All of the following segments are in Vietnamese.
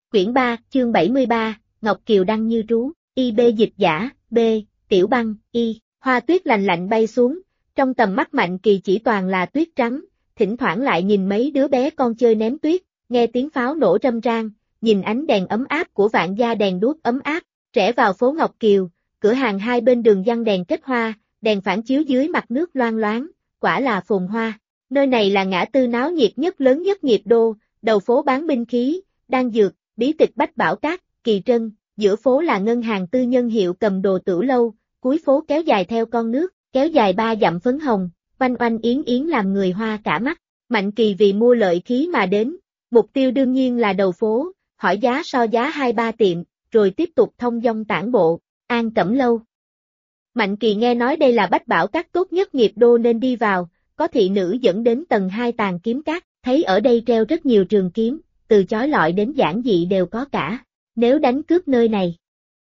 Quyển 3, chương 73, Ngọc Kiều đăng như trú, B dịch giả, B, Tiểu Băng, Y, hoa tuyết lạnh lạnh bay xuống, trong tầm mắt Mạnh Kỳ chỉ toàn là tuyết trắng, thỉnh thoảng lại nhìn mấy đứa bé con chơi ném tuyết, nghe tiếng pháo nổ râm ran, nhìn ánh đèn ấm áp của vạn gia đèn đuốc ấm áp, rẽ vào phố Ngọc Kiều, cửa hàng hai bên đường giăng đèn kết hoa, đèn phản chiếu dưới mặt nước loang loáng, quả là phồn hoa. Nơi này là ngã tư náo nhiệt nhất lớn nhất Nghiệp Đô, đầu phố bán binh khí, đan dược, bí tịch bách bảo các, kỳ trân, giữa phố là ngân hàng tư nhân hiệu cầm đồ Tửu Lâu, cuối phố kéo dài theo con nước, kéo dài 3 dặm phấn hồng, oanh oanh yến yến làm người hoa cả mắt. Mạnh Kỳ vì mua lợi khí mà đến, mục tiêu đương nhiên là đầu phố, hỏi giá so giá 2-3 tiệm, rồi tiếp tục thông dong tản bộ, An Cẩm Lâu. Mạnh Kỳ nghe nói đây là bách bảo các tốt nhất Nghiệp Đô nên đi vào, có thị nữ dẫn đến tầng 2 tàng kiếm các, thấy ở đây treo rất nhiều trường kiếm, từ chói lọi đến giản dị đều có cả, nếu đánh cướp nơi này.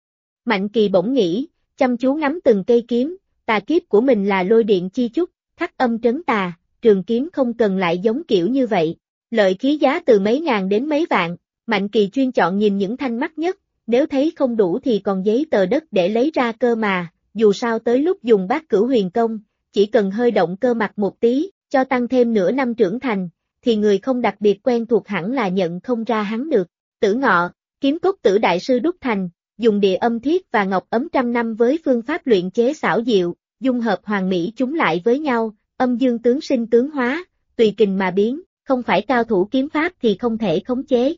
Mạnh Kỳ bỗng nghĩ, chăm chú ngắm từng cây kiếm, tà kiếp của mình là lôi điện chi chúc, khắc âm trấn tà, trường kiếm không cần lại giống kiểu như vậy, lợi khí giá từ mấy ngàn đến mấy vạn, Mạnh Kỳ chuyên chọn nhìn những thanh mắt nhất, nếu thấy không đủ thì còn giấy tờ đất để lấy ra cơ mà, dù sao tới lúc dùng Bát Cửu Huyền Công, chỉ cần hơi động cơ mặt một tí, cho tăng thêm nửa năm trưởng thành, thì người không đặc biệt quen thuộc hẳn là nhận không ra hắn được. Tử Ngọ, kiếm cốt tử đại sư đúc thành, dùng địa âm thiết và ngọc ấm trăm năm với phương pháp luyện chế xảo diệu, dung hợp hoàn mỹ chúng lại với nhau, âm dương tướng sinh tướng hóa, tùy kình mà biến, không phải cao thủ kiếm pháp thì không thể khống chế.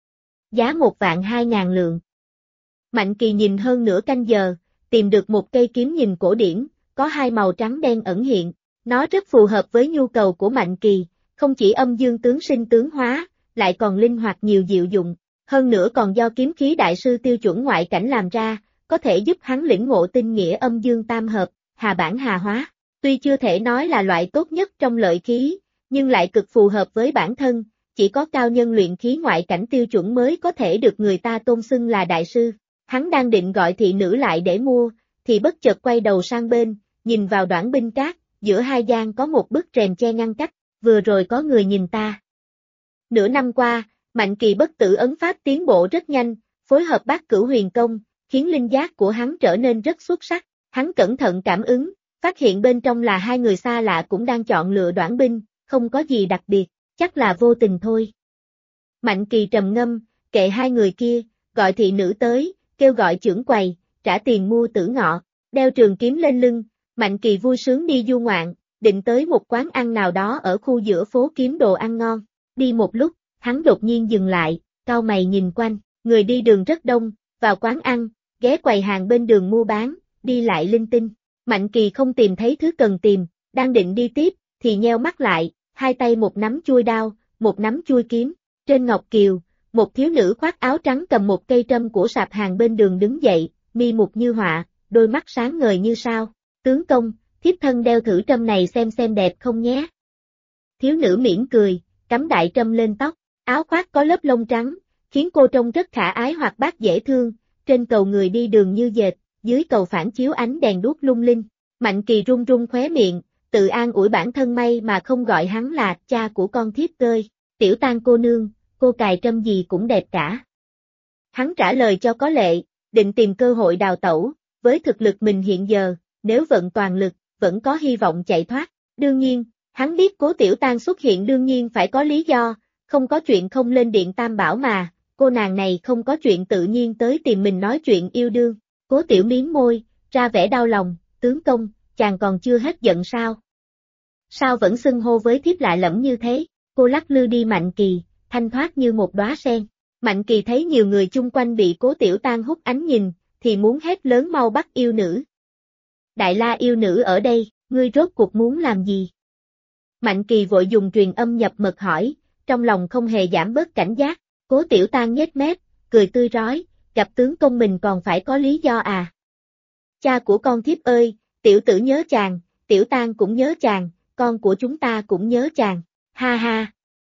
Giá 1.200.000 lượng. Mạnh Kỳ nhìn hơn nửa canh giờ, tìm được một cây kiếm nhìn cổ điển, có hai màu trắng đen ẩn hiện, nó rất phù hợp với nhu cầu của Mạnh Kỳ, không chỉ âm dương tướng sinh tướng hóa, lại còn linh hoạt nhiều diệu dụng, hơn nữa còn do kiếm khí đại sư tiêu chuẩn ngoại cảnh làm ra, có thể giúp hắn lĩnh ngộ tinh nghĩa âm dương tam hợp, hà bản hà hóa. Tuy chưa thể nói là loại tốt nhất trong lợi khí, nhưng lại cực phù hợp với bản thân, chỉ có cao nhân luyện khí ngoại cảnh tiêu chuẩn mới có thể được người ta tôn xưng là đại sư. Hắn đang định gọi thị nữ lại để mua, thì bất chợt quay đầu sang bên, nhìn vào Đoản Binh Các, giữa hai gian có một bức rèm che ngăn cách, vừa rồi có người nhìn ta. Nửa năm qua, Mạnh Kỳ bất tử ấn pháp tiến bộ rất nhanh, phối hợp Bát Cửu Huyền Công, khiến linh giác của hắn trở nên rất xuất sắc, hắn cẩn thận cảm ứng, phát hiện bên trong là hai người xa lạ cũng đang chọn lựa Đoản Binh, không có gì đặc biệt, chắc là vô tình thôi. Mạnh Kỳ trầm ngâm, kệ hai người kia, gọi thị nữ tới, kêu gọi chưởng quầy, trả tiền mua Tử Ngọ, đeo trường kiếm lên lưng, Mạnh Kỳ vui sướng đi du ngoạn, định tới một quán ăn nào đó ở khu giữa phố kiếm đồ ăn ngon. Đi một lúc, hắn đột nhiên dừng lại, cau mày nhìn quanh, người đi đường rất đông, vào quán ăn, ghé quầy hàng bên đường mua bán, đi lại linh tinh. Mạnh Kỳ không tìm thấy thứ cần tìm, đang định đi tiếp, thì nheo mắt lại, hai tay một nắm chuôi đao, một nắm chuôi kiếm. Trên Ngọc Kiều, một thiếu nữ khoác áo trắng cầm một cây trâm của sạp hàng bên đường đứng dậy, mi mục như họa, đôi mắt sáng ngời như sao. Tướng công, thiếp thân đeo thử trâm này xem đẹp không nhé. Thiếu nữ mỉm cười, cắm đại trâm lên tóc, áo khoác có lớp lông trắng, khiến cô trông rất khả ái hoạt bát dễ thương, trên cầu người đi đường như dệt, dưới cầu phản chiếu ánh đèn đuốc lung linh. Mạnh Kỳ run run khóe miệng, tự an ủi bản thân may mà không gọi hắn là cha của con thiếp cơi. Tiểu Tang cô nương, cô cài trâm gì cũng đẹp cả. Hắn trả lời cho có lệ, định tìm cơ hội đào tẩu, với thực lực mình hiện giờ, nếu vận toàn lực, vẫn có hy vọng chạy thoát. Đương nhiên, hắn biết Cố Tiểu Tang xuất hiện đương nhiên phải có lý do, không có chuyện không lên điện Tam Bảo mà, cô nàng này không có chuyện tự nhiên tới tìm mình nói chuyện yêu đương. Cố Tiểu miếm môi, ra vẻ đau lòng, tướng công, chàng còn chưa hết giận sao? Sao vẫn xưng hô với thiếp lạ lẫm như thế? Cô lắc lư đi Mạnh Kỳ, thanh thoát như một đóa sen. Mạnh Kỳ thấy nhiều người chung quanh bị Cố Tiểu Tang hút ánh nhìn, thì muốn hét lớn mau bắt yêu nữ. Đại La yêu nữ ở đây, ngươi rốt cuộc muốn làm gì? Mạnh Kỳ vội dùng truyền âm nhập mật hỏi, trong lòng không hề giảm bớt cảnh giác. Cố Tiểu Tang nhếch mép, cười tươi rói, gặp tướng công mình còn phải có lý do à? Cha của con thiếp ơi, tiểu tử nhớ chàng, Tiểu Tang cũng nhớ chàng, con của chúng ta cũng nhớ chàng, ha ha.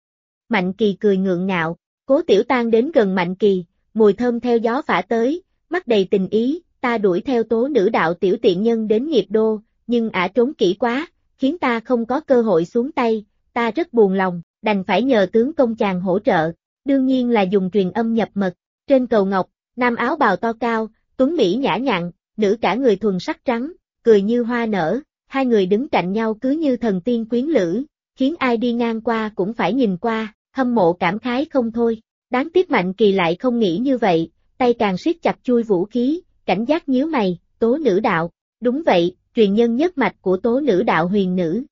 Mạnh Kỳ cười ngượng ngạo, Cố Tiểu Tang đến gần Mạnh Kỳ, mùi thơm theo gió phả tới, mắt đầy tình ý, ta đuổi theo tố nữ đạo tiểu tiện nhân đến Nghiệp Đô, nhưng ả trốn kỹ quá, khiến ta không có cơ hội xuống tay, ta rất buồn lòng, đành phải nhờ tướng công chàng hỗ trợ, đương nhiên là dùng truyền âm nhập mật. Trên cầu ngọc, nam áo bào to cao, tuấn mỹ nhã nhặn, nữ cả người thuần sắc trắng, cười như hoa nở, hai người đứng cạnh nhau cứ như thần tiên quyến lữ, khiến ai đi ngang qua cũng phải nhìn qua, hâm mộ cảm khái không thôi. Đáng tiếc Mạnh Kỳ lại không nghĩ như vậy, tay càng siết chặt chui vũ khí, cảnh giác nhíu mày, Tố Nữ Đạo. Đúng vậy, truyền nhân nhất mạch của Tố Nữ Đạo huyền nữ.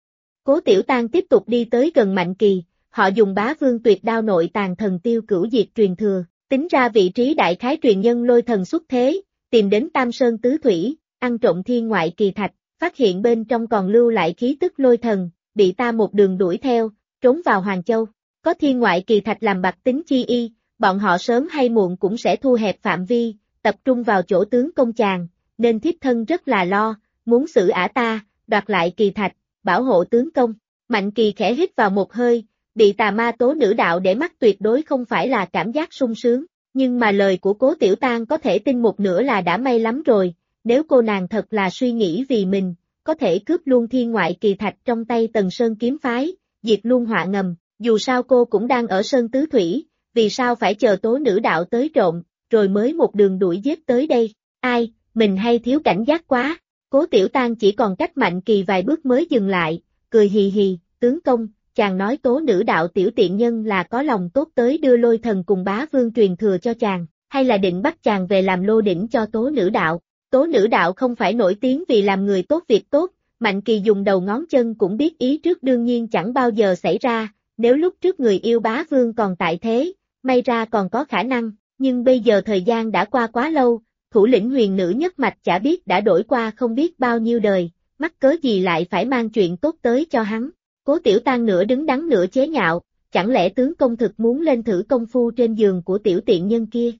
Cố Tiểu Tang tiếp tục đi tới gần Mạnh Kỳ, họ dùng Bá Vương Tuyệt Đao nội tàng thần tiêu cửu diệt truyền thừa, tính ra vị trí đại khái truyền nhân lôi thần xuất thế, tìm đến Tam Sơn Tứ Thủy, ăn trộm thiên ngoại kỳ thạch, phát hiện bên trong còn lưu lại khí tức lôi thần, bị ta một đường đuổi theo, trốn vào Hoàng Châu. Có thiên ngoại kỳ thạch làm bạc tính chi y, bọn họ sớm hay muộn cũng sẽ thu hẹp phạm vi, tập trung vào chỗ tướng công chàng, nên thiếp thân rất là lo, muốn xử ả ta, đoạt lại kỳ thạch, bảo hộ tướng công. Mạnh Kỳ khẽ hít vào một hơi, bị tà ma Tố Nữ Đạo để mắt tuyệt đối không phải là cảm giác sung sướng, nhưng mà lời của Cố Tiểu Tang có thể tin một nửa là đã may lắm rồi, nếu cô nàng thật là suy nghĩ vì mình, có thể cướp luôn thiên ngoại kỳ thạch trong tay Tần Sơn kiếm phái, diệt luôn họa ngầm, dù sao cô cũng đang ở Sơn Tứ Thủy, vì sao phải chờ Tố Nữ Đạo tới trộm, rồi mới một đường đuổi giết tới đây, ai, mình hay thiếu cảnh giác quá. Cố Tiểu Tang chỉ còn cách Mạnh Kỳ vài bước mới dừng lại, cười hì hì, tướng công, chàng nói Tố Nữ Đạo tiểu tiện nhân là có lòng tốt tới đưa lôi thần cùng Bá Vương truyền thừa cho chàng, hay là định bắt chàng về làm lô đỉnh cho Tố Nữ Đạo. Tố Nữ Đạo không phải nổi tiếng vì làm người tốt việc tốt, Mạnh Kỳ dùng đầu ngón chân cũng biết ý trước đương nhiên chẳng bao giờ xảy ra, nếu lúc trước người yêu Bá Vương còn tại thế, may ra còn có khả năng, nhưng bây giờ thời gian đã qua quá lâu, thủ lĩnh huyền nữ nhất mạch chả biết đã đổi qua không biết bao nhiêu đời, mắc cớ gì lại phải mang chuyện tốt tới cho hắn. Cố Tiểu Tang nửa đứng đắn nửa chế nhạo, chẳng lẽ tướng công thực muốn lên thử công phu trên giường của tiểu tiện nhân kia?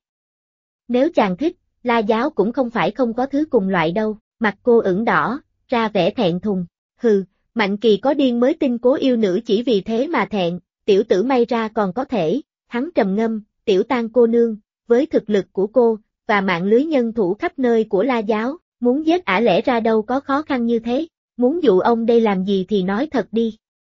Nếu chàng thích, La Giáo cũng không phải không có thứ cùng loại đâu, mặt cô ửng đỏ, ra vẻ thẹn thùng, hừ, Mạnh Kỳ có điên mới tin Cố yêu nữ chỉ vì thế mà thẹn, tiểu tử may ra còn có thể, hắn trầm ngâm, Tiểu Tang cô nương, với thực lực của cô, và mạng lưới nhân thủ khắp nơi của La Giáo, muốn giết ả lẽ ra đâu có khó khăn như thế, muốn dụ ông đây làm gì thì nói thật đi.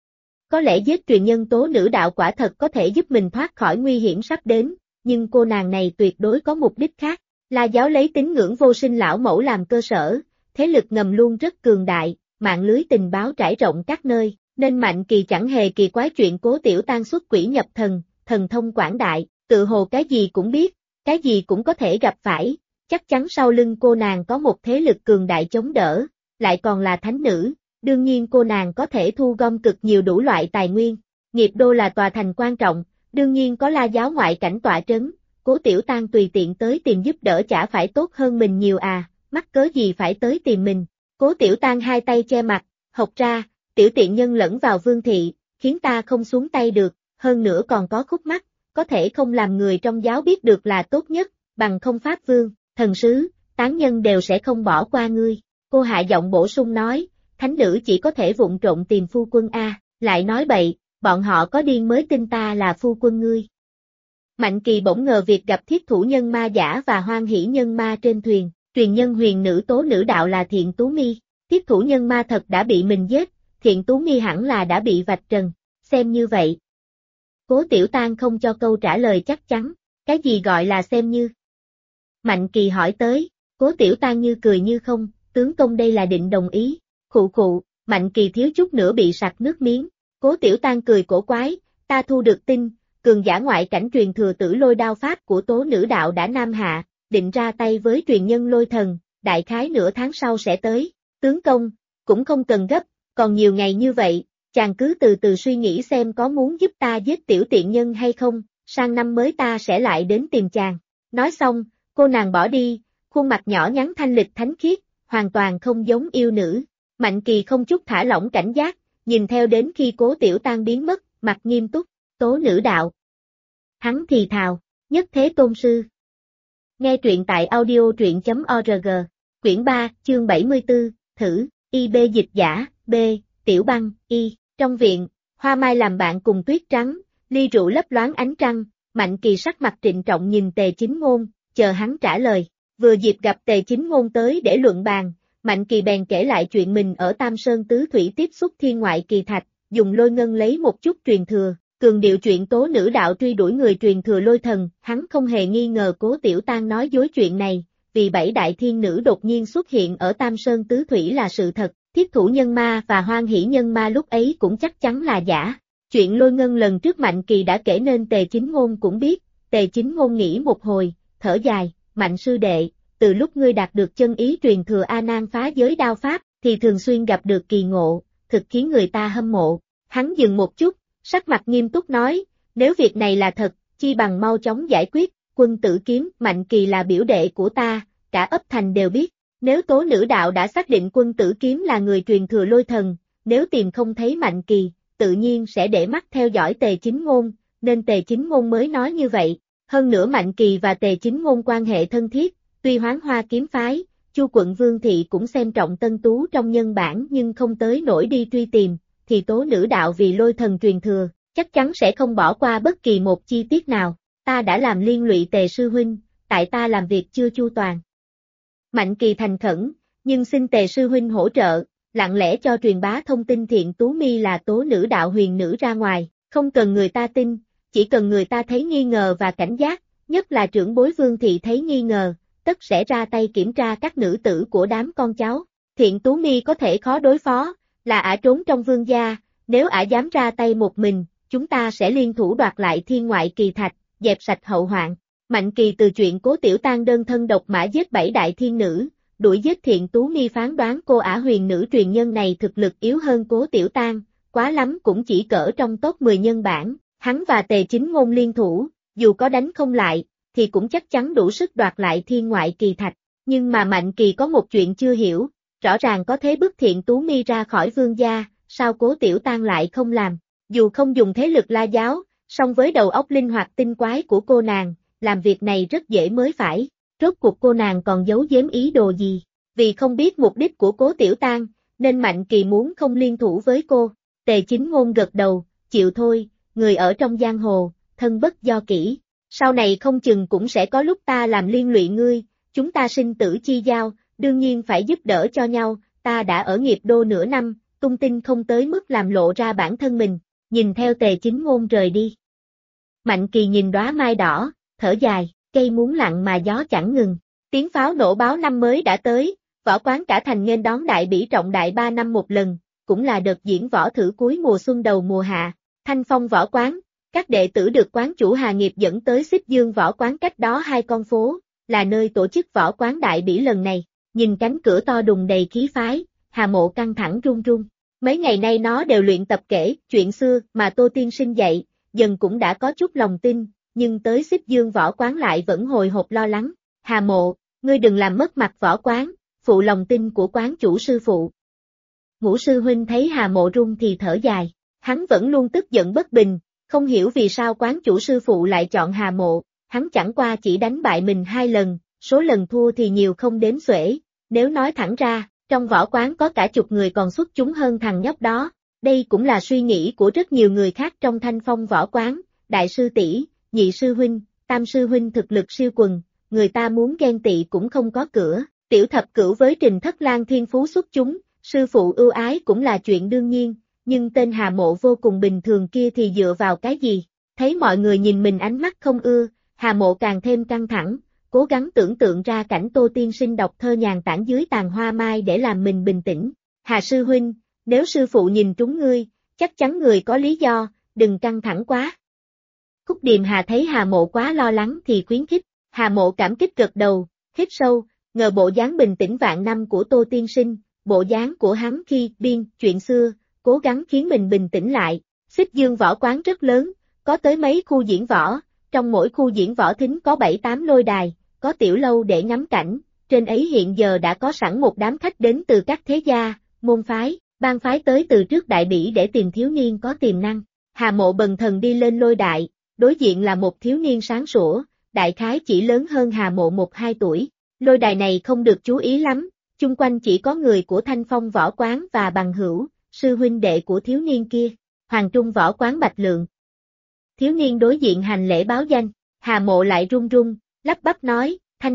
Có lẽ giết truyền nhân Tố Nữ Đạo quả thật có thể giúp mình thoát khỏi nguy hiểm sắp đến, nhưng cô nàng này tuyệt đối có mục đích khác. La Giáo lấy tín ngưỡng vô sinh lão mẫu làm cơ sở, thế lực ngầm luôn rất cường đại, mạng lưới tình báo trải rộng các nơi, nên Mạnh Kỳ chẳng hề kỳ quái chuyện Cố Tiểu Tang xuất quỷ nhập thần, thần thông quảng đại, tự hồ cái gì cũng biết, cái gì cũng có thể gặp phải, chắc chắn sau lưng cô nàng có một thế lực cường đại chống đỡ, lại còn là thánh nữ, đương nhiên cô nàng có thể thu gom cực nhiều đủ loại tài nguyên. Nghiệp Đô là tòa thành quan trọng, đương nhiên có La Giáo ngoại cảnh tọa trấn, Cố Tiểu Tang tùy tiện tới tìm giúp đỡ chả phải tốt hơn mình nhiều à, mắc cớ gì phải tới tìm mình. Cố Tiểu Tang hai tay che mặt, hộc ra, tiểu tiện nhân lẫn vào vương thị, khiến ta không xuống tay được, hơn nữa còn có khúc mắc, có thể không làm người trong giáo biết được là tốt nhất, bằng không pháp vương, thần sứ, tán nhân đều sẽ không bỏ qua ngươi. Cô hạ giọng bổ sung nói, thánh nữ chỉ có thể vụng trộn tìm phu quân a, lại nói bậy, bọn họ có điên mới tin ta là phu quân ngươi. Mạnh Kỳ bỗng ngờ việc gặp thiết thủ nhân ma giả và hoan hỷ nhân ma trên thuyền, truyền nhân huyền nữ Tố Nữ Đạo là Thiện Tú Mi, thiết thủ nhân ma thật đã bị mình giết, Thiện Tú Mi hẳn là đã bị vạch trần, xem như vậy. Cố Tiểu Tang không cho câu trả lời chắc chắn, cái gì gọi là xem như? Mạnh Kỳ hỏi tới, Cố Tiểu Tang như cười như không, tướng công đây là định đồng ý, khụ khụ, Mạnh Kỳ thiếu chút nữa bị sặc nước miếng, Cố Tiểu Tang cười cổ quái, ta thu được tin, cường giả ngoại cảnh truyền thừa tử lôi đao pháp của Tố Nữ Đạo đã nam hạ, định ra tay với truyền nhân lôi thần, đại khái nửa tháng sau sẽ tới, tướng công, cũng không cần gấp, còn nhiều ngày như vậy, chàng cứ từ từ suy nghĩ xem có muốn giúp ta giết tiểu tiện nhân hay không, sang năm mới ta sẽ lại đến tìm chàng. Nói xong, cô nàng bỏ đi, khuôn mặt nhỏ nhắn thanh lịch thánh khiết, hoàn toàn không giống yêu nữ. Mạnh Kỳ không chút thả lỏng cảnh giác, nhìn theo đến khi Cố Tiểu Tang biến mất, mặt nghiêm túc, Tố Nữ Đạo. Hắn thì thào, nhất thế tôn sư. Nghe truyện tại audio.org, quyển 3, chương 74, thử, IB dịch giả, B, Tiểu Băng, Y, trong viện, Hoa Mai làm bạn cùng Tuyết Trắng, ly rượu lấp loáng ánh trăng, Mạnh Kỳ sắc mặt trịnh trọng nhìn Tề Chính Ngôn, chờ hắn trả lời, vừa dịp gặp Tề Chính Ngôn tới để luận bàn, Mạnh Kỳ bèn kể lại chuyện mình ở Tam Sơn Tứ Thủy tiếp xúc thiên ngoại kỳ thạch, dùng lôi ngân lấy một chút truyền thừa, cường điệu chuyện tố nữ đạo truy đuổi người truyền thừa lôi thần, hắn không hề nghi ngờ Cố Tiểu Tang nói dối chuyện này, vì 7 đại thiên nữ đột nhiên xuất hiện ở Tam Sơn Tứ Thủy là sự thật, Thiết Thủ Nhân Ma và Hoan Hỷ Nhân Ma lúc ấy cũng chắc chắn là giả. Chuyện Lôi Ngân lần trước Mạnh Kỳ đã kể nên Tề Chính Ngôn cũng biết, Tề Chính Ngôn nghĩ một hồi, thở dài, Mạnh sư đệ, từ lúc ngươi đạt được chân ý truyền thừa A Nan phá giới đao pháp, thì thường xuyên gặp được kỳ ngộ, thực khiến người ta hâm mộ. Hắn dừng một chút, sắc mặt nghiêm túc nói, nếu việc này là thật, chi bằng mau chóng giải quyết, Quân Tử Kiếm, Mạnh Kỳ là biểu đệ của ta, cả ấp thành đều biết, nếu tố nữ đạo đã xác định Quân Tử Kiếm là người truyền thừa lôi thần, nếu tìm không thấy Mạnh Kỳ, tự nhiên sẽ để mắt theo dõi Tề Chính Ngôn, nên Tề Chính Ngôn mới nói như vậy. Hơn nữa Mạnh Kỳ và Tề Chính Ngôn quan hệ thân thiết, tuy Hoán Hoa kiếm phái, Chu quận Vương thị cũng xem trọng Tân Tú trong nhân bản nhưng không tới nổi đi truy tìm, thì tố nữ đạo vì lôi thần truyền thừa, chắc chắn sẽ không bỏ qua bất kỳ một chi tiết nào. Ta đã làm liên lụy Tề sư huynh, tại ta làm việc chưa chu toàn. Mạnh Kỳ thành khẩn, nhưng xin Tề sư huynh hỗ trợ, lặng lẽ cho truyền bá thông tin Thiện Tú Mi là tố nữ đạo huyền nữ ra ngoài, không cần người ta tin, chỉ cần người ta thấy nghi ngờ và cảnh giác, nhất là trưởng bối Vương thị thấy nghi ngờ, tất sẽ ra tay kiểm tra các nữ tử của đám con cháu. Thiện Tú Mi có thể khó đối phó, là ả trốn trong vương gia, nếu ả dám ra tay một mình, chúng ta sẽ liên thủ đoạt lại thiên ngoại kỳ thạch, dẹp sạch hậu hoạn. Mạnh Kỳ từ chuyện Cố Tiểu Tang đơn thân độc mã giết 7 đại thiên nữ, đuổi giết Thiện Tú Mi phán đoán cô ả huyền nữ truyền nhân này thực lực yếu hơn Cố Tiểu Tang, quá lắm cũng chỉ cỡ trong top 10 nhân bản, hắn và Tề Chính Ngôn liên thủ, dù có đánh không lại, thì cũng chắc chắn đủ sức đoạt lại thiên ngoại kỳ thạch, nhưng mà Mạnh Kỳ có một chuyện chưa hiểu, rõ ràng có thế bức Thiện Tú Mi ra khỏi vương gia, sao Cố Tiểu Tang lại không làm, dù không dùng thế lực La giáo, song với đầu óc linh hoạt tinh quái của cô nàng, làm việc này rất dễ mới phải, rốt cuộc cô nàng còn giấu giếm ý đồ gì, vì không biết mục đích của Cố Tiểu Tang, nên Mạnh Kỳ muốn không liên thủ với cô. Tề Chính Ngôn gật đầu, chịu thôi, người ở trong giang hồ, thân bất do kỷ, sau này không chừng cũng sẽ có lúc ta làm liên lụy ngươi, chúng ta sinh tử chi giao, đương nhiên phải giúp đỡ cho nhau, ta đã ở nghiệp đô nửa năm, tung tin không tới mức làm lộ ra bản thân mình, nhìn theo Tề Chính Ngôn rời đi. Mạnh Kỳ nhìn đóa mai đỏ, thở dài, cây muốn lặng mà gió chẳng ngừng, tiếng pháo nổ báo năm mới đã tới, võ quán cả thành nghênh đón đại bỉ trọng đại 3 năm một lần, cũng là đợt diễn võ thử cuối mùa xuân đầu mùa hạ, Thanh Phong võ quán, các đệ tử được quán chủ Hà Nghiệp dẫn tới Xích Dương võ quán cách đó 2 con phố, là nơi tổ chức võ quán đại bỉ lần này, nhìn cánh cửa to đùng đầy khí phái, Hà Mộ căng thẳng run run. Mấy ngày nay nó đều luyện tập kể chuyện xưa mà Tô Tiên Sinh dạy, dần cũng đã có chút lòng tin, nhưng tới Xích Dương võ quán lại vẫn hồi hộp lo lắng. Hà Mộ, ngươi đừng làm mất mặt võ quán, phụ lòng tin của quán chủ sư phụ. Ngũ sư huynh thấy Hà Mộ run thì thở dài, hắn vẫn luôn tức giận bất bình, không hiểu vì sao quán chủ sư phụ lại chọn Hà Mộ, hắn chẳng qua chỉ đánh bại mình 2 lần, số lần thua thì nhiều không đếm xuể, nếu nói thẳng ra, trong võ quán có cả chục người còn xuất chúng hơn thằng nhóc đó, đây cũng là suy nghĩ của rất nhiều người khác trong Thanh Phong võ quán, đại sư tỷ, nhị sư huynh, tam sư huynh thực lực siêu quần, người ta muốn ghen tị cũng không có cửa, tiểu thập cửu với Trình Thất Lang thiên phú xuất chúng, sư phụ ưu ái cũng là chuyện đương nhiên, nhưng tên Hà Mộ vô cùng bình thường kia thì dựa vào cái gì, thấy mọi người nhìn mình ánh mắt không ưa, Hà Mộ càng thêm căng thẳng, cố gắng tưởng tượng ra cảnh Tô Tiên Sinh đọc thơ nhàn tản dưới tàn hoa mai để làm mình bình tĩnh. Hà sư huynh, nếu sư phụ nhìn trúng ngươi, chắc chắn người có lý do, đừng căng thẳng quá. Khúc Điềm Hà thấy Hà Mộ quá lo lắng thì khuyến khích, Hà Mộ cảm kích gật đầu, hít sâu, ngờ bộ dáng bình tĩnh vạn năm của Tô Tiên Sinh, bộ dáng của hắn khi biên chuyện xưa, cố gắng khiến mình bình tĩnh lại. Xích Dương võ quán rất lớn, có tới mấy khu diễn võ, trong mỗi khu diễn võ thính có 7-8 lôi đài, có tiểu lâu để ngắm cảnh, trên ấy hiện giờ đã có sẵn một đám khách đến từ các thế gia, môn phái, bang phái tới từ trước đại bỉ để tìm thiếu niên có tiềm năng. Hà Mộ bần thần đi lên lôi đại, đối diện là một thiếu niên sáng sủa, đại khái chỉ lớn hơn Hà Mộ 1-2 tuổi. Lôi đài này không được chú ý lắm, chung quanh chỉ có người của Thanh Phong võ quán và bằng hữu, sư huynh đệ của thiếu niên kia, Hoàng Trung võ quán Bạch Lượng. Thiếu niên đối diện hành lễ báo danh, Hà Mộ lại run run, lắp bắp nói,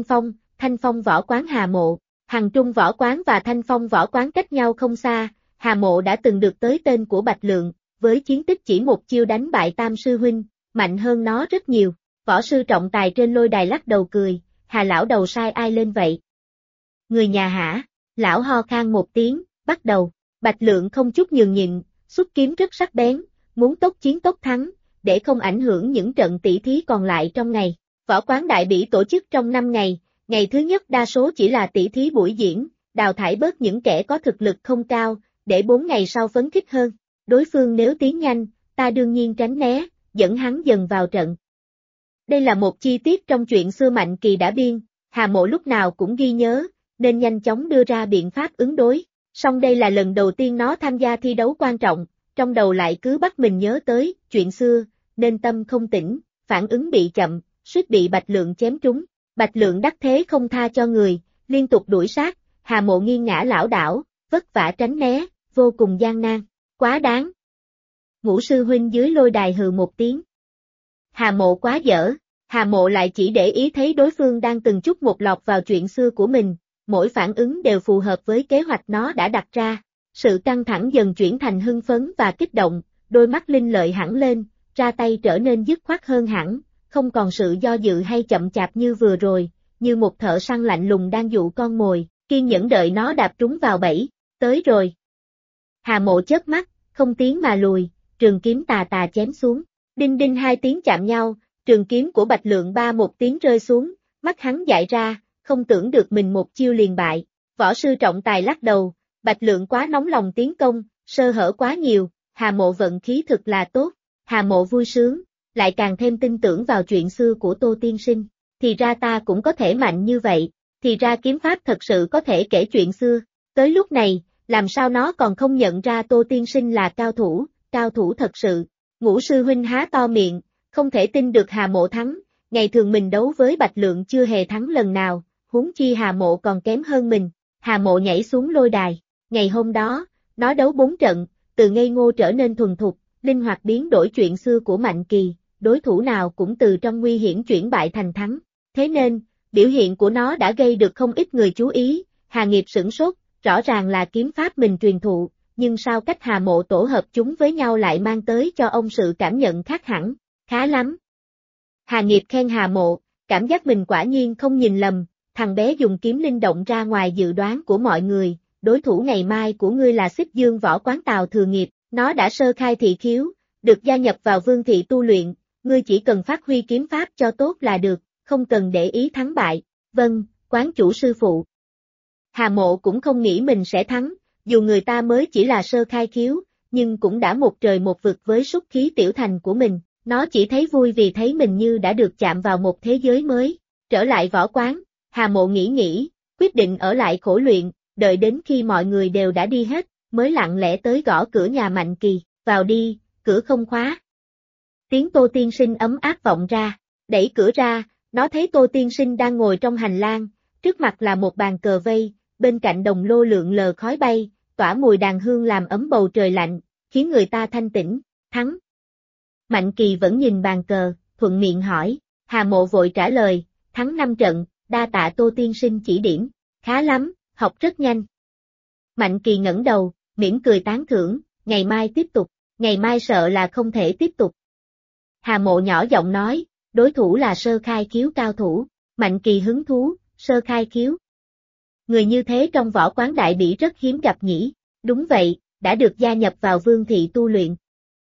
Thanh Phong võ quán Hà Mộ, Hoàng Trung võ quán và Thanh Phong võ quán cách nhau không xa, Hà Mộ đã từng được tới tên của Bạch Lượng, với chiến tích chỉ một chiêu đánh bại Tam sư huynh, mạnh hơn nó rất nhiều. Võ sư trọng tài trên lôi đài lắc đầu cười, Hà lão đầu sai ai lên vậy? Người nhà hả? Lão ho khan một tiếng, bắt đầu. Bạch Lượng không chút nhường nhịn, xuất kiếm rất sắc bén, muốn tốc chiến tốc thắng, để không ảnh hưởng những trận tỷ thí còn lại trong ngày. Võ quán đại bỉ tổ chức trong 5 ngày, ngày thứ nhất đa số chỉ là tỷ thí buổi diễn, đào thải bớt những kẻ có thực lực không cao, để 4 ngày sau phấn khích hơn. Đối phương nếu tiến nhanh, ta đương nhiên tránh né, dẫn hắn dần vào trận. Đây là một chi tiết trong chuyện xưa Mạnh Kỳ đã biên, Hà Mộ lúc nào cũng ghi nhớ, nên nhanh chóng đưa ra biện pháp ứng đối. Song đây là lần đầu tiên nó tham gia thi đấu quan trọng, trong đầu lại cứ bắt mình nhớ tới chuyện xưa, nên tâm không tĩnh, phản ứng bị chậm, suýt bị Bạch Lượng chém trúng. Bạch Lượng đắc thế không tha cho người, liên tục đuổi sát, Hà Mộ nghiêng ngã lảo đảo, vất vả tránh né, vô cùng gian nan, quá đáng. Ngũ sư huynh dưới lôi đài hừ một tiếng. Hà Mộ quá dở, Hà Mộ lại chỉ để ý thấy đối phương đang từng chút một lọt vào chuyện xưa của mình, mỗi phản ứng đều phù hợp với kế hoạch nó đã đặt ra. Sự căng thẳng dần chuyển thành hưng phấn và kích động, đôi mắt linh lợi hẳn lên, ra tay trở nên dứt khoát hơn hẳn, không còn sự do dự hay chậm chạp như vừa rồi, như một thợ săn lạnh lùng đang dụ con mồi, kiên nhẫn đợi nó đạp trúng vào bẫy, tới rồi. Hà Mộ chớp mắt, không tiến mà lùi, trường kiếm tà tà chém xuống, đinh đinh hai tiếng chạm nhau, trường kiếm của Bạch Lượng ba một tiếng rơi xuống, mắt hắn dại ra, không tưởng được mình một chiêu liền bại. Võ sư trọng tài lắc đầu, Bạch Lượng quá nóng lòng tiến công, sơ hở quá nhiều, Hà Mộ vận khí thực là tốt. Hà Mộ vui sướng, lại càng thêm tin tưởng vào chuyện xưa của Tô tiên sinh. Thì ra ta cũng có thể mạnh như vậy, thì ra kiếm pháp thật sự có thể kể chuyện xưa. Tới lúc này, làm sao nó còn không nhận ra Tô tiên sinh là cao thủ thật sự. Ngũ sư huynh há to miệng, không thể tin được Hà Mộ thắng, ngày thường mình đấu với Bạch Lượng chưa hề thắng lần nào, huống chi Hà Mộ còn kém hơn mình. Hà Mộ nhảy xuống lôi đài, ngày hôm đó, nó đấu 4 trận, từ ngây ngô trở nên thuần thục, linh hoạt biến đổi chuyện xưa của Mạnh Kỳ, đối thủ nào cũng từ trong nguy hiểm chuyển bại thành thắng. Thế nên, biểu hiện của nó đã gây được không ít người chú ý, Hà Nghiệp sửng sốt, rõ ràng là kiếm pháp mình truyền thụ, nhưng sao cách Hà Mộ tổ hợp chúng với nhau lại mang tới cho ông sự cảm nhận khác hẳn, khá lắm. Hà Nghiệp khen Hà Mộ, cảm giác mình quả nhiên không nhìn lầm, thằng bé dùng kiếm linh động ra ngoài dự đoán của mọi người, đối thủ ngày mai của ngươi là Xích Dương Võ Quán Tào Thừa Nghiệp, nó đã sơ khai thị khiếu, được gia nhập vào Vương thị tu luyện, ngươi chỉ cần phát huy kiếm pháp cho tốt là được, không cần để ý thắng bại. Vâng, quán chủ sư phụ. Hà Mộ cũng không nghĩ mình sẽ thắng, dù người ta mới chỉ là sơ khai khiếu, nhưng cũng đã một trời một vực với súc khí tiểu thành của mình, nó chỉ thấy vui vì thấy mình như đã được chạm vào một thế giới mới. Trở lại võ quán, Hà Mộ nghĩ, quyết định ở lại khổ luyện, đợi đến khi mọi người đều đã đi hết, mới lặng lẽ tới gõ cửa nhà Mạnh Kỳ, vào đi, cửa không khóa. Tiếng Tô tiên sinh ấm áp vọng ra, đẩy cửa ra, nó thấy Tô tiên sinh đang ngồi trong hành lang, trước mặt là một bàn cờ vây, bên cạnh đồng lô lượn lờ khói bay, tỏa mùi đàn hương làm ấm bầu trời lạnh, khiến người ta thanh tĩnh, thắng. Mạnh Kỳ vẫn nhìn bàn cờ, thuận miệng hỏi, Hà Mộ vội trả lời, thắng 5 trận, đa tạ Tô tiên sinh chỉ điểm, khá lắm, học rất nhanh. Mạnh Kỳ ngẩng đầu, mỉm cười tán thưởng, ngày mai tiếp tục, ngày mai sợ là không thể tiếp tục. Hà Mộ nhỏ giọng nói, đối thủ là sơ khai khiếu cao thủ. Mạnh Kỳ hứng thú, sơ khai khiếu. Người như thế trong võ quán đại bỉ rất hiếm gặp nhỉ, đúng vậy, đã được gia nhập vào Vương thị tu luyện.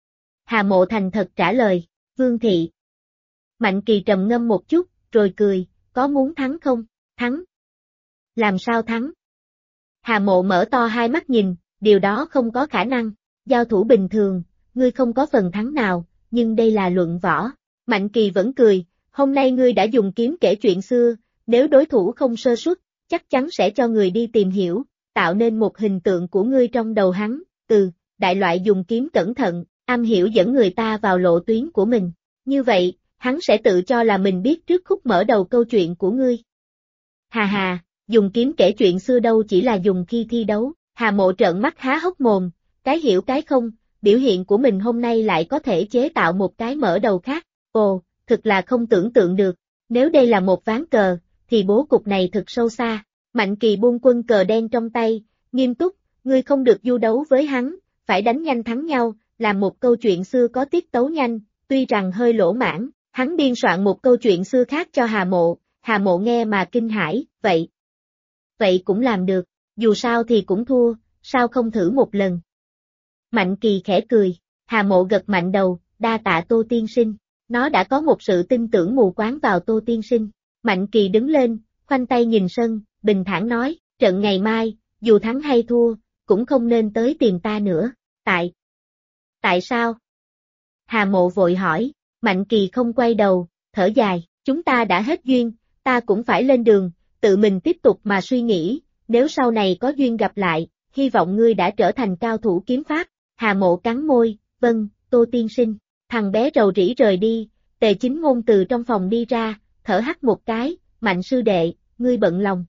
Hà Mộ thành thật trả lời, Vương thị. Mạnh Kỳ trầm ngâm một chút, rồi cười, có muốn thắng không? Thắng. Làm sao thắng? Hà Mộ mở to hai mắt nhìn, điều đó không có khả năng, giao thủ bình thường, ngươi không có phần thắng nào, nhưng đây là luận võ. Mạnh Kỳ vẫn cười, hôm nay ngươi đã dùng kiếm kể chuyện xưa, nếu đối thủ không sơ suất, chắc chắn sẽ cho người đi tìm hiểu, tạo nên một hình tượng của ngươi trong đầu hắn, đại loại dùng kiếm cẩn thận, am hiểu dẫn người ta vào lộ tuyến của mình. Như vậy, hắn sẽ tự cho là mình biết trước khúc mở đầu câu chuyện của ngươi. Hà hà, dùng kiếm kể chuyện xưa đâu chỉ là dùng khi thi đấu. Hà Mộ trợn mắt há hốc mồm, cái hiểu cái không, biểu hiện của mình hôm nay lại có thể chế tạo một cái mở đầu khác. Ồ, thực là không tưởng tượng được, nếu đây là một ván cờ, thì bố cục này thực sâu xa. Mạnh Kỳ buông quân cờ đen trong tay, nghiêm túc, ngươi không được du đấu với hắn, phải đánh nhanh thắng nhau, làm một câu chuyện xưa có tiết tấu nhanh, tuy rằng hơi lỗ mãn, hắn biên soạn một câu chuyện xưa khác cho Hà Mộ nghe mà kinh hãi, vậy cũng làm được, dù sao thì cũng thua, sao không thử một lần. Mạnh Kỳ khẽ cười, Hà Mộ gật mạnh đầu, đa tạ Tô tiên sinh, nó đã có một sự tin tưởng mù quáng vào Tô tiên sinh. Mạnh Kỳ đứng lên, khoanh tay nhìn sân, bình thản nói, trận ngày mai, dù thắng hay thua, cũng không nên tới tìm ta nữa, tại sao? Hà Mộ vội hỏi, Mạnh Kỳ không quay đầu, thở dài, chúng ta đã hết duyên, ta cũng phải lên đường, tự mình tiếp tục mà suy nghĩ, nếu sau này có duyên gặp lại, hy vọng ngươi đã trở thành cao thủ kiếm pháp. Hà Mộ cắn môi, vâng, Tô tiên sinh. Thằng bé rầu rĩ rời đi, Tề Chính Ngôn từ trong phòng đi ra, thở hắt một cái, Mạnh sư đệ, ngươi bận lòng.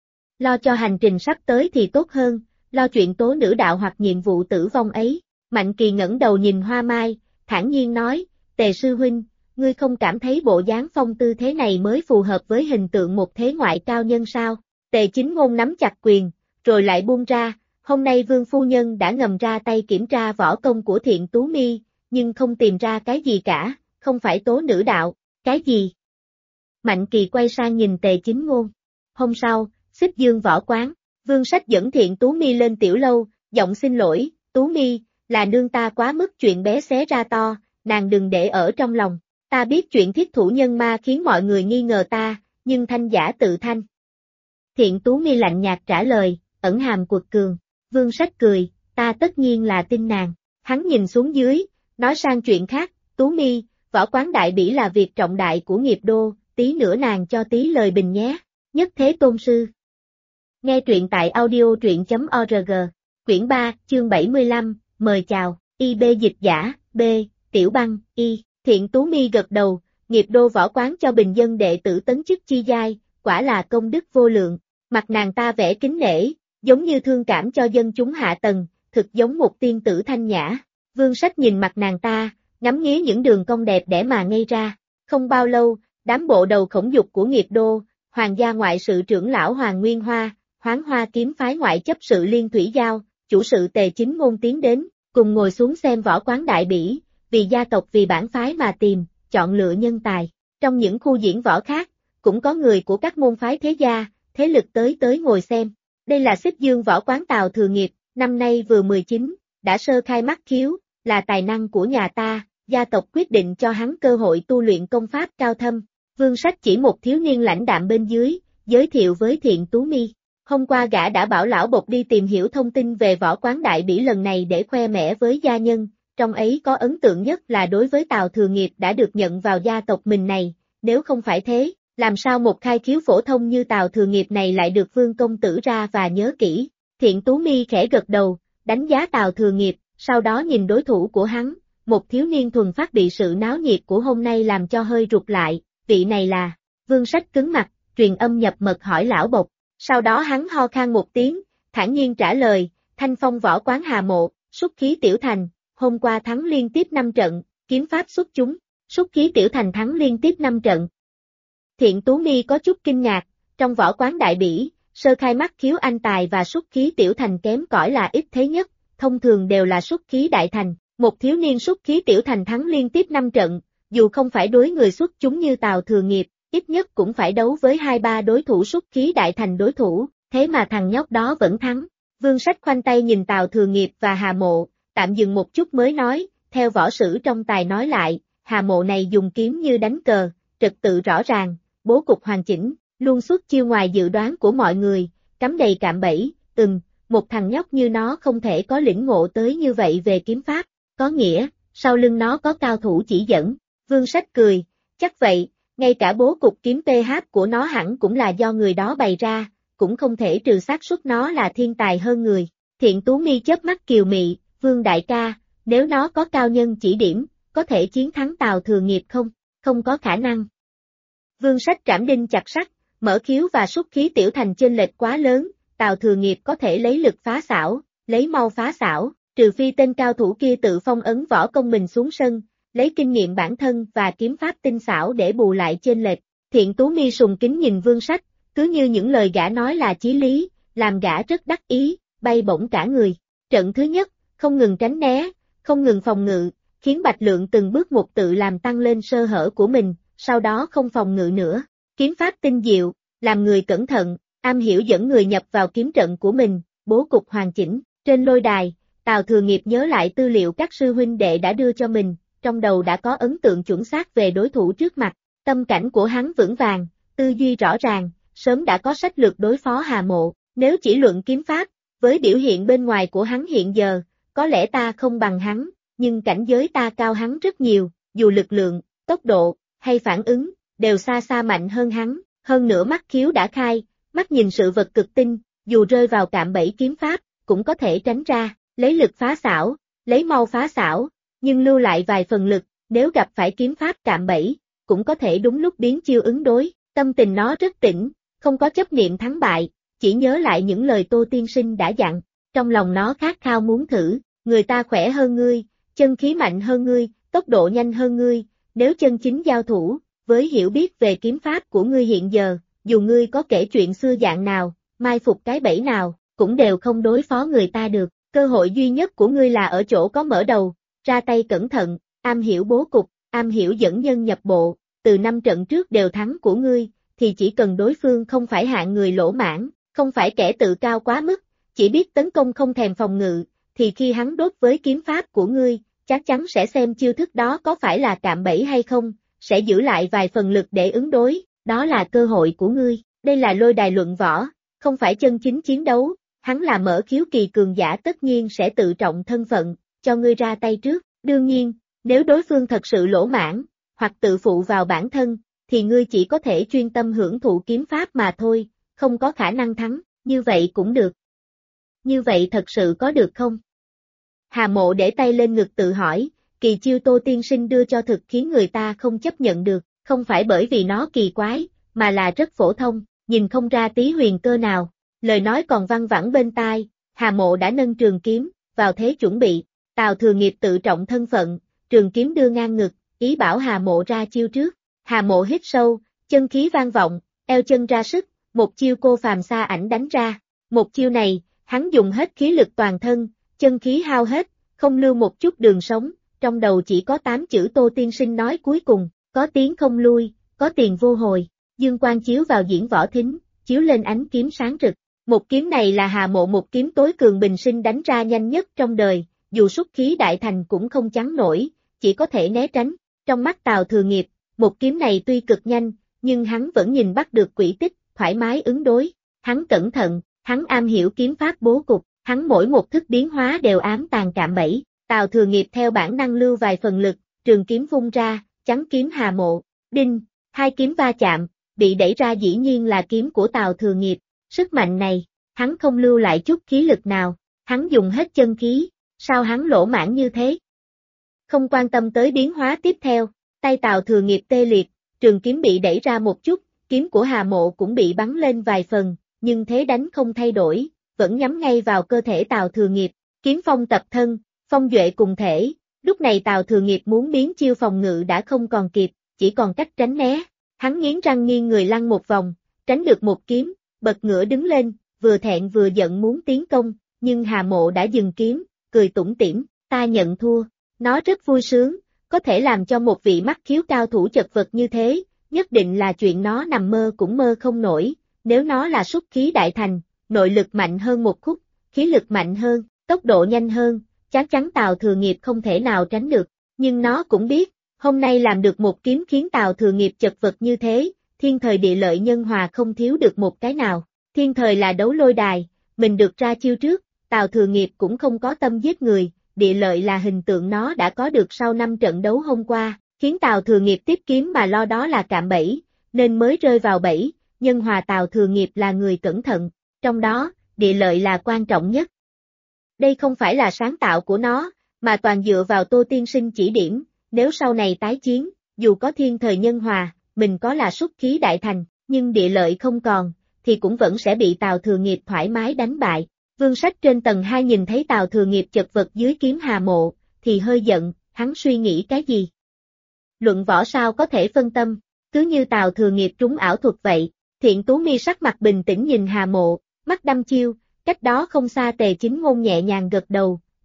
Lo cho hành trình sắp tới thì tốt hơn, lo chuyện tố nữ đạo hoặc nhiệm vụ tử vong ấy. Mạnh Kỳ ngẩng đầu nhìn Hoa Mai, thản nhiên nói, Tề sư huynh, ngươi không cảm thấy bộ dáng phong tư thế này mới phù hợp với hình tượng một thế ngoại cao nhân sao? Tề Chính Ngôn nắm chặt quyền, rồi lại buông ra, hôm nay Vương phu nhân đã ngầm ra tay kiểm tra võ công của Thiện Tú Mi, nhưng không tìm ra cái gì cả, không phải tố nữ đạo, cái gì? Mạnh Kỳ quay sang nhìn Tề Chính Ngôn. Hôm sau, Xích Dương võ quán, Vương Sách dẫn Thiện Tú Mi lên tiểu lâu, giọng xin lỗi, Tú Mi, là nương ta quá mức chuyện bé xé ra to, nàng đừng để ở trong lòng. Ta biết chuyện thiết thủ nhân ma khiến mọi người nghi ngờ ta, nhưng thanh giả tự thanh. Thiện Tú Mi lạnh nhạt trả lời, ẩn hàm quật cường. Vương Sách cười, ta tất nhiên là tin nàng. Hắn nhìn xuống dưới, nói sang chuyện khác, Tú Mi, võ quán đại bỉ là việc trọng đại của nghiệp đô, tí nữa nàng cho tí lời bình nhé. Nhất Thế Tôn Sư. Nghe truyện tại audio.org, quyển 3, chương 75, mời chào, IB dịch giả, B, Tiểu Băng, Y. Thiện Tú Mi gật đầu, nghiệp đô võ quán cho bình dân đệ tử tấn chức chi giai, quả là công đức vô lượng. Mặt nàng ta vẽ kính nể, giống như thương cảm cho dân chúng hạ tầng, thực giống một tiên tử thanh nhã. Vương Sách nhìn mặt nàng ta, ngắm nghía những đường cong đẹp đẽ mà ngây ra. Không bao lâu, đám bộ đầu khổng dục của nghiệp đô, hoàng gia ngoại sự trưởng lão Hoàng Nguyên Hoa, Hoán Hoa kiếm phái ngoại chấp sự Liên Thủy Giao, chủ sự Tề Chính Ngôn tiến đến, cùng ngồi xuống xem võ quán đại bỉ, vì gia tộc vì bản phái mà tìm, chọn lựa nhân tài. Trong những khu diễn võ khác, cũng có người của các môn phái thế gia, thế lực tới ngồi xem. Đây là Xích Dương võ quán Tào Thừa Nghiệp, năm nay vừa 19, đã sơ khai mắt khiếu, là tài năng của nhà ta, gia tộc quyết định cho hắn cơ hội tu luyện công pháp cao thâm. Vương Sách chỉ một thiếu niên lãnh đạm bên dưới, giới thiệu với Thiện Tú Mi. Hôm qua gã đã bảo lão bộc đi tìm hiểu thông tin về võ quán đại bỉ lần này để khoe mẽ với gia nhân, trong ấy có ấn tượng nhất là đối với Tào Thừa Nghiệp đã được nhận vào gia tộc mình này, nếu không phải thế, làm sao một khai khiếu phổ thông như Tào Thừa Nghiệp này lại được Vương công tử ra và nhớ kỹ. Thiện Tú Mi khẽ gật đầu, đánh giá Tào Thừa Nghiệp, sau đó nhìn đối thủ của hắn, một thiếu niên thuần phát bị sự náo nhiệt của hôm nay làm cho hơi rụt lại, vị này là, Vương Sách cứng mặt, truyền âm nhập mật hỏi lão bộc, sau đó hắn ho khan một tiếng, thản nhiên trả lời, Thanh Phong võ quán Hà Mộ, xuất khí tiểu thành, hôm qua thắng liên tiếp 5 trận, kiếm pháp xuất chúng, xuất khí tiểu thành thắng liên tiếp 5 trận. Thiện Tú Mi có chút kinh ngạc, trong võ quán đại bỉ, sơ khai mắt khiếu anh tài và xuất khí tiểu thành kém cỏi là ít thấy nhất, thông thường đều là xuất khí đại thành, một thiếu niên xuất khí tiểu thành thắng liên tiếp 5 trận, dù không phải đối người xuất chúng như Tào Thừa Nghiệp, ít nhất cũng phải đấu với 2-3 đối thủ xuất khí đại thành đối thủ, thế mà thằng nhóc đó vẫn thắng. Vương Sách khoanh tay nhìn Tào Thừa Nghiệp và Hà Mộ, tạm dừng một chút mới nói, theo võ sử trong tài nói lại, Hà Mộ này dùng kiếm như đánh cờ, trật tự rõ ràng, bố cục hoàn chỉnh, luôn xuất chiêu ngoài dự đoán của mọi người, cắm đầy cạm bẫy, một thằng nhóc như nó không thể có lĩnh ngộ tới như vậy về kiếm pháp, có nghĩa, sau lưng nó có cao thủ chỉ dẫn. Vương Sách cười, chắc vậy, ngay cả bố cục kiếm PH của nó hẳn cũng là do người đó bày ra, cũng không thể trừ xác suất nó là thiên tài hơn người. Thiện Tú Mi chớp mắt kiều mị, Vương đại ca, nếu nó có cao nhân chỉ điểm, có thể chiến thắng Tào Thừa Nghiệp không? Không có khả năng. Vương Sách trảm đinh chặt sắt, mở khiếu và xuất khí tiểu thành chênh lệch quá lớn, Tào Thừa Nghiệp có thể lấy lực phá xảo, lấy mau phá xảo, trừ phi tên cao thủ kia tự phong ấn võ công mình xuống sân, lấy kinh nghiệm bản thân và kiếm pháp tinh xảo để bù lại chênh lệch. Thiện Tú Mi sùng kính nhìn Vương Sách, cứ như những lời gã nói là chí lý, làm gã rất đắc ý, bay bổng cả người. Trận thứ nhất, không ngừng tránh né, không ngừng phòng ngự, khiến Bạch Lượng từng bước một tự làm tăng lên sơ hở của mình, sau đó không phòng ngự nữa. Kiếm pháp tinh diệu, làm người cẩn thận, am hiểu dẫn người nhập vào kiếm trận của mình, bố cục hoàn chỉnh. Trên lôi đài, Tào Thừa Nghiệp nhớ lại tư liệu các sư huynh đệ đã đưa cho mình, trong đầu đã có ấn tượng chuẩn xác về đối thủ trước mặt. Tâm cảnh của hắn vững vàng, tư duy rõ ràng, sớm đã có sách lược đối phó Hà Mộ. Nếu chỉ luận kiếm pháp, với biểu hiện bên ngoài của hắn hiện giờ, có lẽ ta không bằng hắn, nhưng cảnh giới ta cao hắn rất nhiều, dù lực lượng, tốc độ, hay phản ứng, đều xa xa mạnh hơn hắn. Hơn nữa mắt khiếu đã khai, mắt nhìn sự vật cực tinh, dù rơi vào cạm bẫy kiếm pháp, cũng có thể tránh ra, lấy lực phá xảo, lấy mau phá xảo, nhưng lưu lại vài phần lực, nếu gặp phải kiếm pháp cạm bẫy, cũng có thể đúng lúc biến chiêu ứng đối. Tâm tình nó rất tĩnh, không có chấp niệm thắng bại, chỉ nhớ lại những lời Tô tiên sinh đã dặn, trong lòng nó khát khao muốn thử, người ta khỏe hơn ngươi, chân khí mạnh hơn ngươi, tốc độ nhanh hơn ngươi, nếu chân chính giao thủ, với hiểu biết về kiếm pháp của ngươi hiện giờ, dù ngươi có kể chuyện xưa dạng nào, mai phục cái bẫy nào, cũng đều không đối phó người ta được. Cơ hội duy nhất của ngươi là ở chỗ có mở đầu, ra tay cẩn thận, am hiểu bố cục, am hiểu dẫn nhân nhập bộ, từ 5 trận trước đều thắng của ngươi, thì chỉ cần đối phương không phải hạng người lỗ mãn, không phải kẻ tự cao quá mức, chỉ biết tấn công không thèm phòng ngự, thì khi hắn đốt với kiếm pháp của ngươi, chắc chắn sẽ xem chiêu thức đó có phải là cạm bẫy hay không, sẽ giữ lại vài phần lực để ứng đối, đó là cơ hội của ngươi. Đây là lôi đài luận võ, không phải chân chính chiến đấu, hắn là mở khiếu kỳ cường giả tất nhiên sẽ tự trọng thân phận, cho ngươi ra tay trước. Đương nhiên, nếu đối phương thật sự lỗ mãn, hoặc tự phụ vào bản thân, thì ngươi chỉ có thể chuyên tâm hưởng thụ kiếm pháp mà thôi, không có khả năng thắng, như vậy cũng được. Như vậy thật sự có được không? Hà Mộ để tay lên ngực tự hỏi, kỳ chiêu Tô tiên sinh đưa cho thực khiến người ta không chấp nhận được, không phải bởi vì nó kỳ quái, mà là rất phổ thông, nhìn không ra tí huyền cơ nào. Lời nói còn văng vẳng bên tai, Hà Mộ đã nâng trường kiếm, vào thế chuẩn bị. Tào Thừa Nghiệp tự trọng thân phận, trường kiếm đưa ngang ngực, ý bảo Hà Mộ ra chiêu trước. Hà Mộ hít sâu, chân khí vang vọng, eo chân ra sức, một chiêu cô phàm sa ảnh đánh ra. Một chiêu này, hắn dùng hết khí lực toàn thân, chân khí hao hết, không lưu một chút đường sống, trong đầu chỉ có 8 chữ Tô tiên sinh nói cuối cùng, có tiếng không lui, có tiền vô hồi. Dương quang chiếu vào diễn võ thính, chiếu lên ánh kiếm sáng rực. Một kiếm này là Hà Mộ một kiếm tối cường bình sinh đánh ra nhanh nhất trong đời, dù xuất khí đại thành cũng không chắn nổi, chỉ có thể né tránh. Trong mắt Tào Thừa Nghiệp, một kiếm này tuy cực nhanh, nhưng hắn vẫn nhìn bắt được quỹ tích, thoải mái ứng đối. Hắn cẩn thận, hắn am hiểu kiếm pháp bố cục, hắn mỗi một thức biến hóa đều ám tàng cạm bẫy. Tào Thừa Nghiệp theo bản năng lưu vài phần lực, trường kiếm vung ra, chắn kiếm Hà Mộ. Đinh, hai kiếm va chạm, bị đẩy ra dĩ nhiên là kiếm của Tào Thừa Nghiệp. Sức mạnh này, hắn không lưu lại chút khí lực nào, hắn dùng hết chân khí, sao hắn lỗ mãn như thế? Không quan tâm tới biến hóa tiếp theo, tay Tào Thừa Nghiệp tê liệt, trường kiếm bị đẩy ra một chút, kiếm của Hà Mộ cũng bị bắn lên vài phần, nhưng thế đánh không thay đổi, vẫn nhắm ngay vào cơ thể Tào Thừa Nghiệp. Kiếm phong tập thân, phong duệ cùng thể, lúc này Tào Thừa Nghiệp muốn biến chiêu phòng ngự đã không còn kịp, chỉ còn cách tránh né. Hắn nghiến răng nghiêng người lăn một vòng, tránh được một kiếm, bật ngửa đứng lên, vừa thẹn vừa giận muốn tiến công, nhưng Hà Mộ đã dừng kiếm, cười tủm tỉm, ta nhận thua. Nó rất vui sướng, có thể làm cho một vị mắt khiếu cao thủ chật vật như thế, nhất định là chuyện nó nằm mơ cũng mơ không nổi. Nếu nó là xuất khí đại thành, nội lực mạnh hơn một khúc, khí lực mạnh hơn, tốc độ nhanh hơn, chắc chắn Tào Thừa Nghiệp không thể nào tránh được. Nhưng nó cũng biết, hôm nay làm được một kiếm khiến Tào Thừa Nghiệp chật vật như thế, thiên thời địa lợi nhân hòa không thiếu được một cái nào. Thiên thời là đấu lôi đài, mình được ra chiêu trước, Tào Thừa Nghiệp cũng không có tâm giết người, địa lợi là hình tượng nó đã có được sau 5 trận đấu hôm qua, khiến Tào Thừa Nghiệp tiếp kiếm mà lo đó là cạm bẫy, nên mới rơi vào bẫy. Nhân hòa Tào Thừa Nghiệp là người cẩn thận, trong đó, địa lợi là quan trọng nhất. Đây không phải là sáng tạo của nó, mà toàn dựa vào Tô tiên sinh chỉ điểm, nếu sau này tái chiến, dù có thiên thời nhân hòa, mình có là xuất khí đại thành, nhưng địa lợi không còn, thì cũng vẫn sẽ bị Tào Thừa Nghiệp thoải mái đánh bại. Vương Sách trên tầng 2 nhìn thấy Tào Thừa Nghiệp chật vật dưới kiếm Hà Mộ, thì hơi giận, hắn suy nghĩ cái gì? Luận võ sao có thể phân tâm, cứ như Tào Thừa Nghiệp trúng ảo thuật vậy. Thiện Tú Mi sắc mặt bình tĩnh nhìn Hà Mộ, mắt đăm chiêu, cách đó không xa Tề Chính Ngôn nhẹ nhàng gật đầu,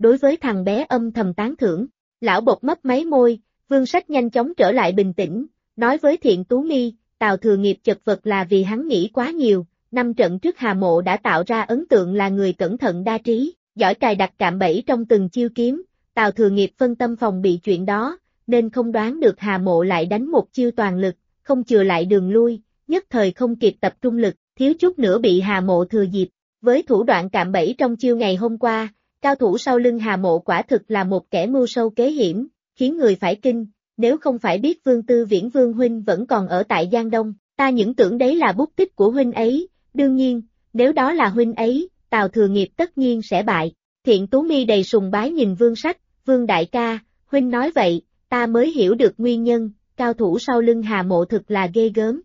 đối với thằng bé âm thầm tán thưởng. Lão Bộc mấp máy môi, Vương Sách nhanh chóng trở lại bình tĩnh, nói với Thiện Tú Mi, Tào Thừa Nghiệp chật vật là vì hắn nghĩ quá nhiều, 5 trận trước Hà Mộ đã tạo ra ấn tượng là người cẩn thận đa trí, giỏi cài đặt cạm bẫy trong từng chiêu kiếm, Tào Thừa Nghiệp phân tâm phòng bị chuyện đó, nên không đoán được Hà Mộ lại đánh một chiêu toàn lực, không chừa lại đường lui, nhất thời không kịp tập trung lực, thiếu chút nữa bị Hà Mộ thừa dịp. Với thủ đoạn cạm bẫy trong chiêu ngày hôm qua, cao thủ sau lưng Hà Mộ quả thực là một kẻ mưu sâu kế hiểm, khiến người phải kinh, nếu không phải biết Vương Tư Viễn Vương huynh vẫn còn ở tại Giang Đông, ta những tưởng đấy là bút tích của huynh ấy, đương nhiên, nếu đó là huynh ấy, Tào Thừa Nghiệp tất nhiên sẽ bại. Thiện Tú Mi đầy sùng bái nhìn Vương Sách, Vương đại ca, huynh nói vậy, ta mới hiểu được nguyên nhân, cao thủ sau lưng Hà Mộ thực là ghê gớm,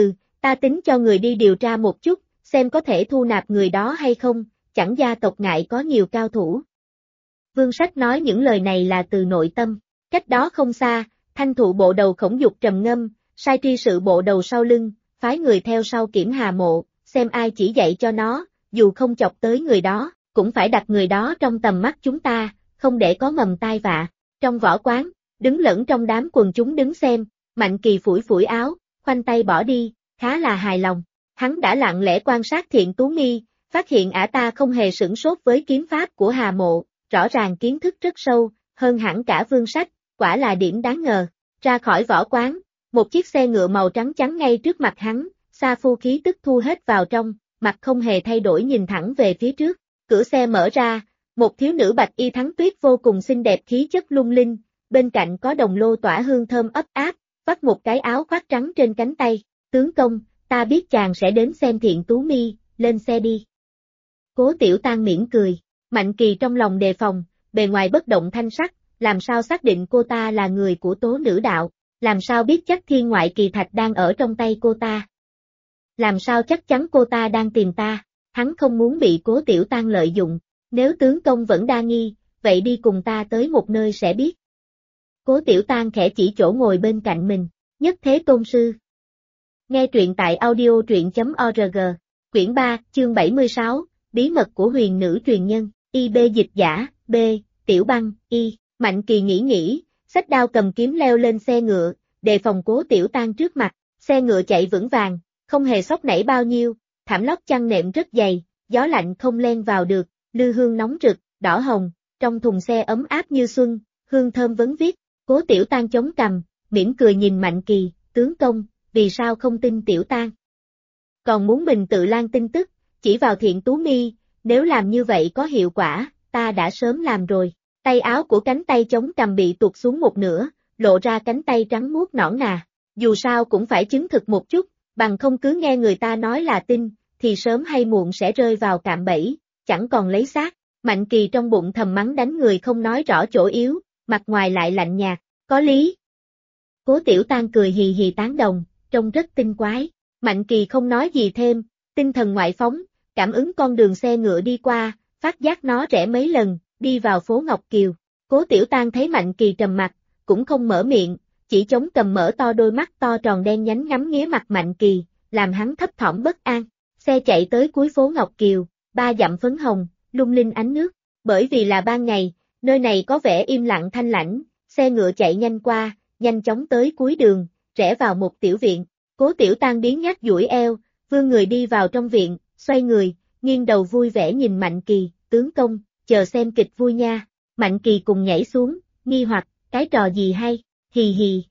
ta tính cho người đi điều tra một chút, xem có thể thu nạp người đó hay không, chẳng gia tộc ngại có nhiều cao thủ. Vương Sách nói những lời này là từ nội tâm, cách đó không xa, Thanh Thụ bộ đầu Khổng Dục trầm ngâm, sai tri sự bộ đầu sau lưng, phái người theo sau kiểm Hà Mộ, xem ai chỉ dạy cho nó, dù không chọc tới người đó, cũng phải đặt người đó trong tầm mắt chúng ta, không để có mầm tai vạ. Trong võ quán, đứng lẫn trong đám quần chúng đứng xem, Mạnh Kỳ phủi phủi áo, khoanh tay bỏ đi, khá là hài lòng. Hắn đã lặng lẽ quan sát Thiện Tú Mi, phát hiện ả ta không hề sửng sốt với kiếm pháp của Hà Mộ, rõ ràng kiến thức rất sâu, hơn hẳn cả Vương Sách, quả là điểm đáng ngờ. Ra khỏi võ quán, một chiếc xe ngựa màu trắng chắn ngay trước mặt hắn, Sa Phu khí tức thu hết vào trong, mặt không hề thay đổi nhìn thẳng về phía trước. Cửa xe mở ra, một thiếu nữ bạch y thắng tuyết vô cùng xinh đẹp khí chất lung linh, bên cạnh có đồng lô tỏa hương thơm ấp áp, vắt một cái áo khoác trắng trên cánh tay. Tướng công, ta biết chàng sẽ đến xem Thiện Tú Mi, lên xe đi. Cố Tiểu Tang mỉm cười, Mạnh Kỳ trong lòng đề phòng, bề ngoài bất động thanh sắc, làm sao xác định cô ta là người của Tố Nữ Đạo, làm sao biết chắc thiên ngoại kỳ thạch đang ở trong tay cô ta. Làm sao chắc chắn cô ta đang tìm ta, hắn không muốn bị Cố Tiểu Tang lợi dụng, nếu tướng công vẫn đa nghi, vậy đi cùng ta tới một nơi sẽ biết. Cố Tiểu Tang khẽ chỉ chỗ ngồi bên cạnh mình, Nhất Thế Tôn Sư. Nghe truyện tại audio truyện.org, quyển 3, chương 76, Bí mật của huyền nữ truyền nhân, IB dịch giả, B, Tiểu Băng, Y, Mạnh Kỳ nghĩ, xách đao cầm kiếm leo lên xe ngựa, đề phòng Cố Tiểu Tang trước mặt, xe ngựa chạy vững vàng, không hề sóc nảy bao nhiêu, thảm lót chăn nệm rất dày, gió lạnh không len vào được, lư hương nóng rực, đỏ hồng, trong thùng xe ấm áp như xuân, hương thơm vấn viết. Cố Tiểu Tang chống cằm, mỉm cười nhìn Mạnh Kỳ, tướng công, vì sao không tin Tiểu Tang? Còn muốn mình tự lan tin tức, chỉ vào Thiện Tú Mi, nếu làm như vậy có hiệu quả, ta đã sớm làm rồi. Tay áo của cánh tay chống cằm bị tuột xuống một nửa, lộ ra cánh tay trắng muốt nõn nà. Dù sao cũng phải chứng thực một chút, bằng không cứ nghe người ta nói là tin, thì sớm hay muộn sẽ rơi vào cạm bẫy, chẳng còn lấy xác. Mạnh Kỳ trong bụng thầm mắng đánh người không nói rõ chỗ yếu, mặt ngoài lại lạnh nhạt, có lý. Cố Tiểu Tang cười hì hì tán đồng, trông rất tinh quái. Mạnh Kỳ không nói gì thêm, tinh thần ngoại phóng, cảm ứng con đường xe ngựa đi qua, phát giác nó rẽ mấy lần, đi vào phố Ngọc Kiều. Cố Tiểu Tang thấy Mạnh Kỳ trầm mặt, cũng không mở miệng, chỉ chống cầm mở to đôi mắt to tròn đen nhánh ngắm nghía mặt Mạnh Kỳ, làm hắn thấp thỏm bất an. Xe chạy tới cuối phố Ngọc Kiều, 3 dặm phấn hồng, lung linh ánh nước. Bởi vì là ban ngày, nơi này có vẻ im lặng thanh lãnh, xe ngựa chạy nhanh qua, nhanh chóng tới cuối đường, rẽ vào một tiểu viện. Cố Tiểu Tang biến nhác duỗi eo, vươn người đi vào trong viện, xoay người, nghiêng đầu vui vẻ nhìn Mạnh Kỳ, tướng công, chờ xem kịch vui nha. Mạnh Kỳ cùng nhảy xuống, nghi hoặc, cái trò gì hay, hì hì.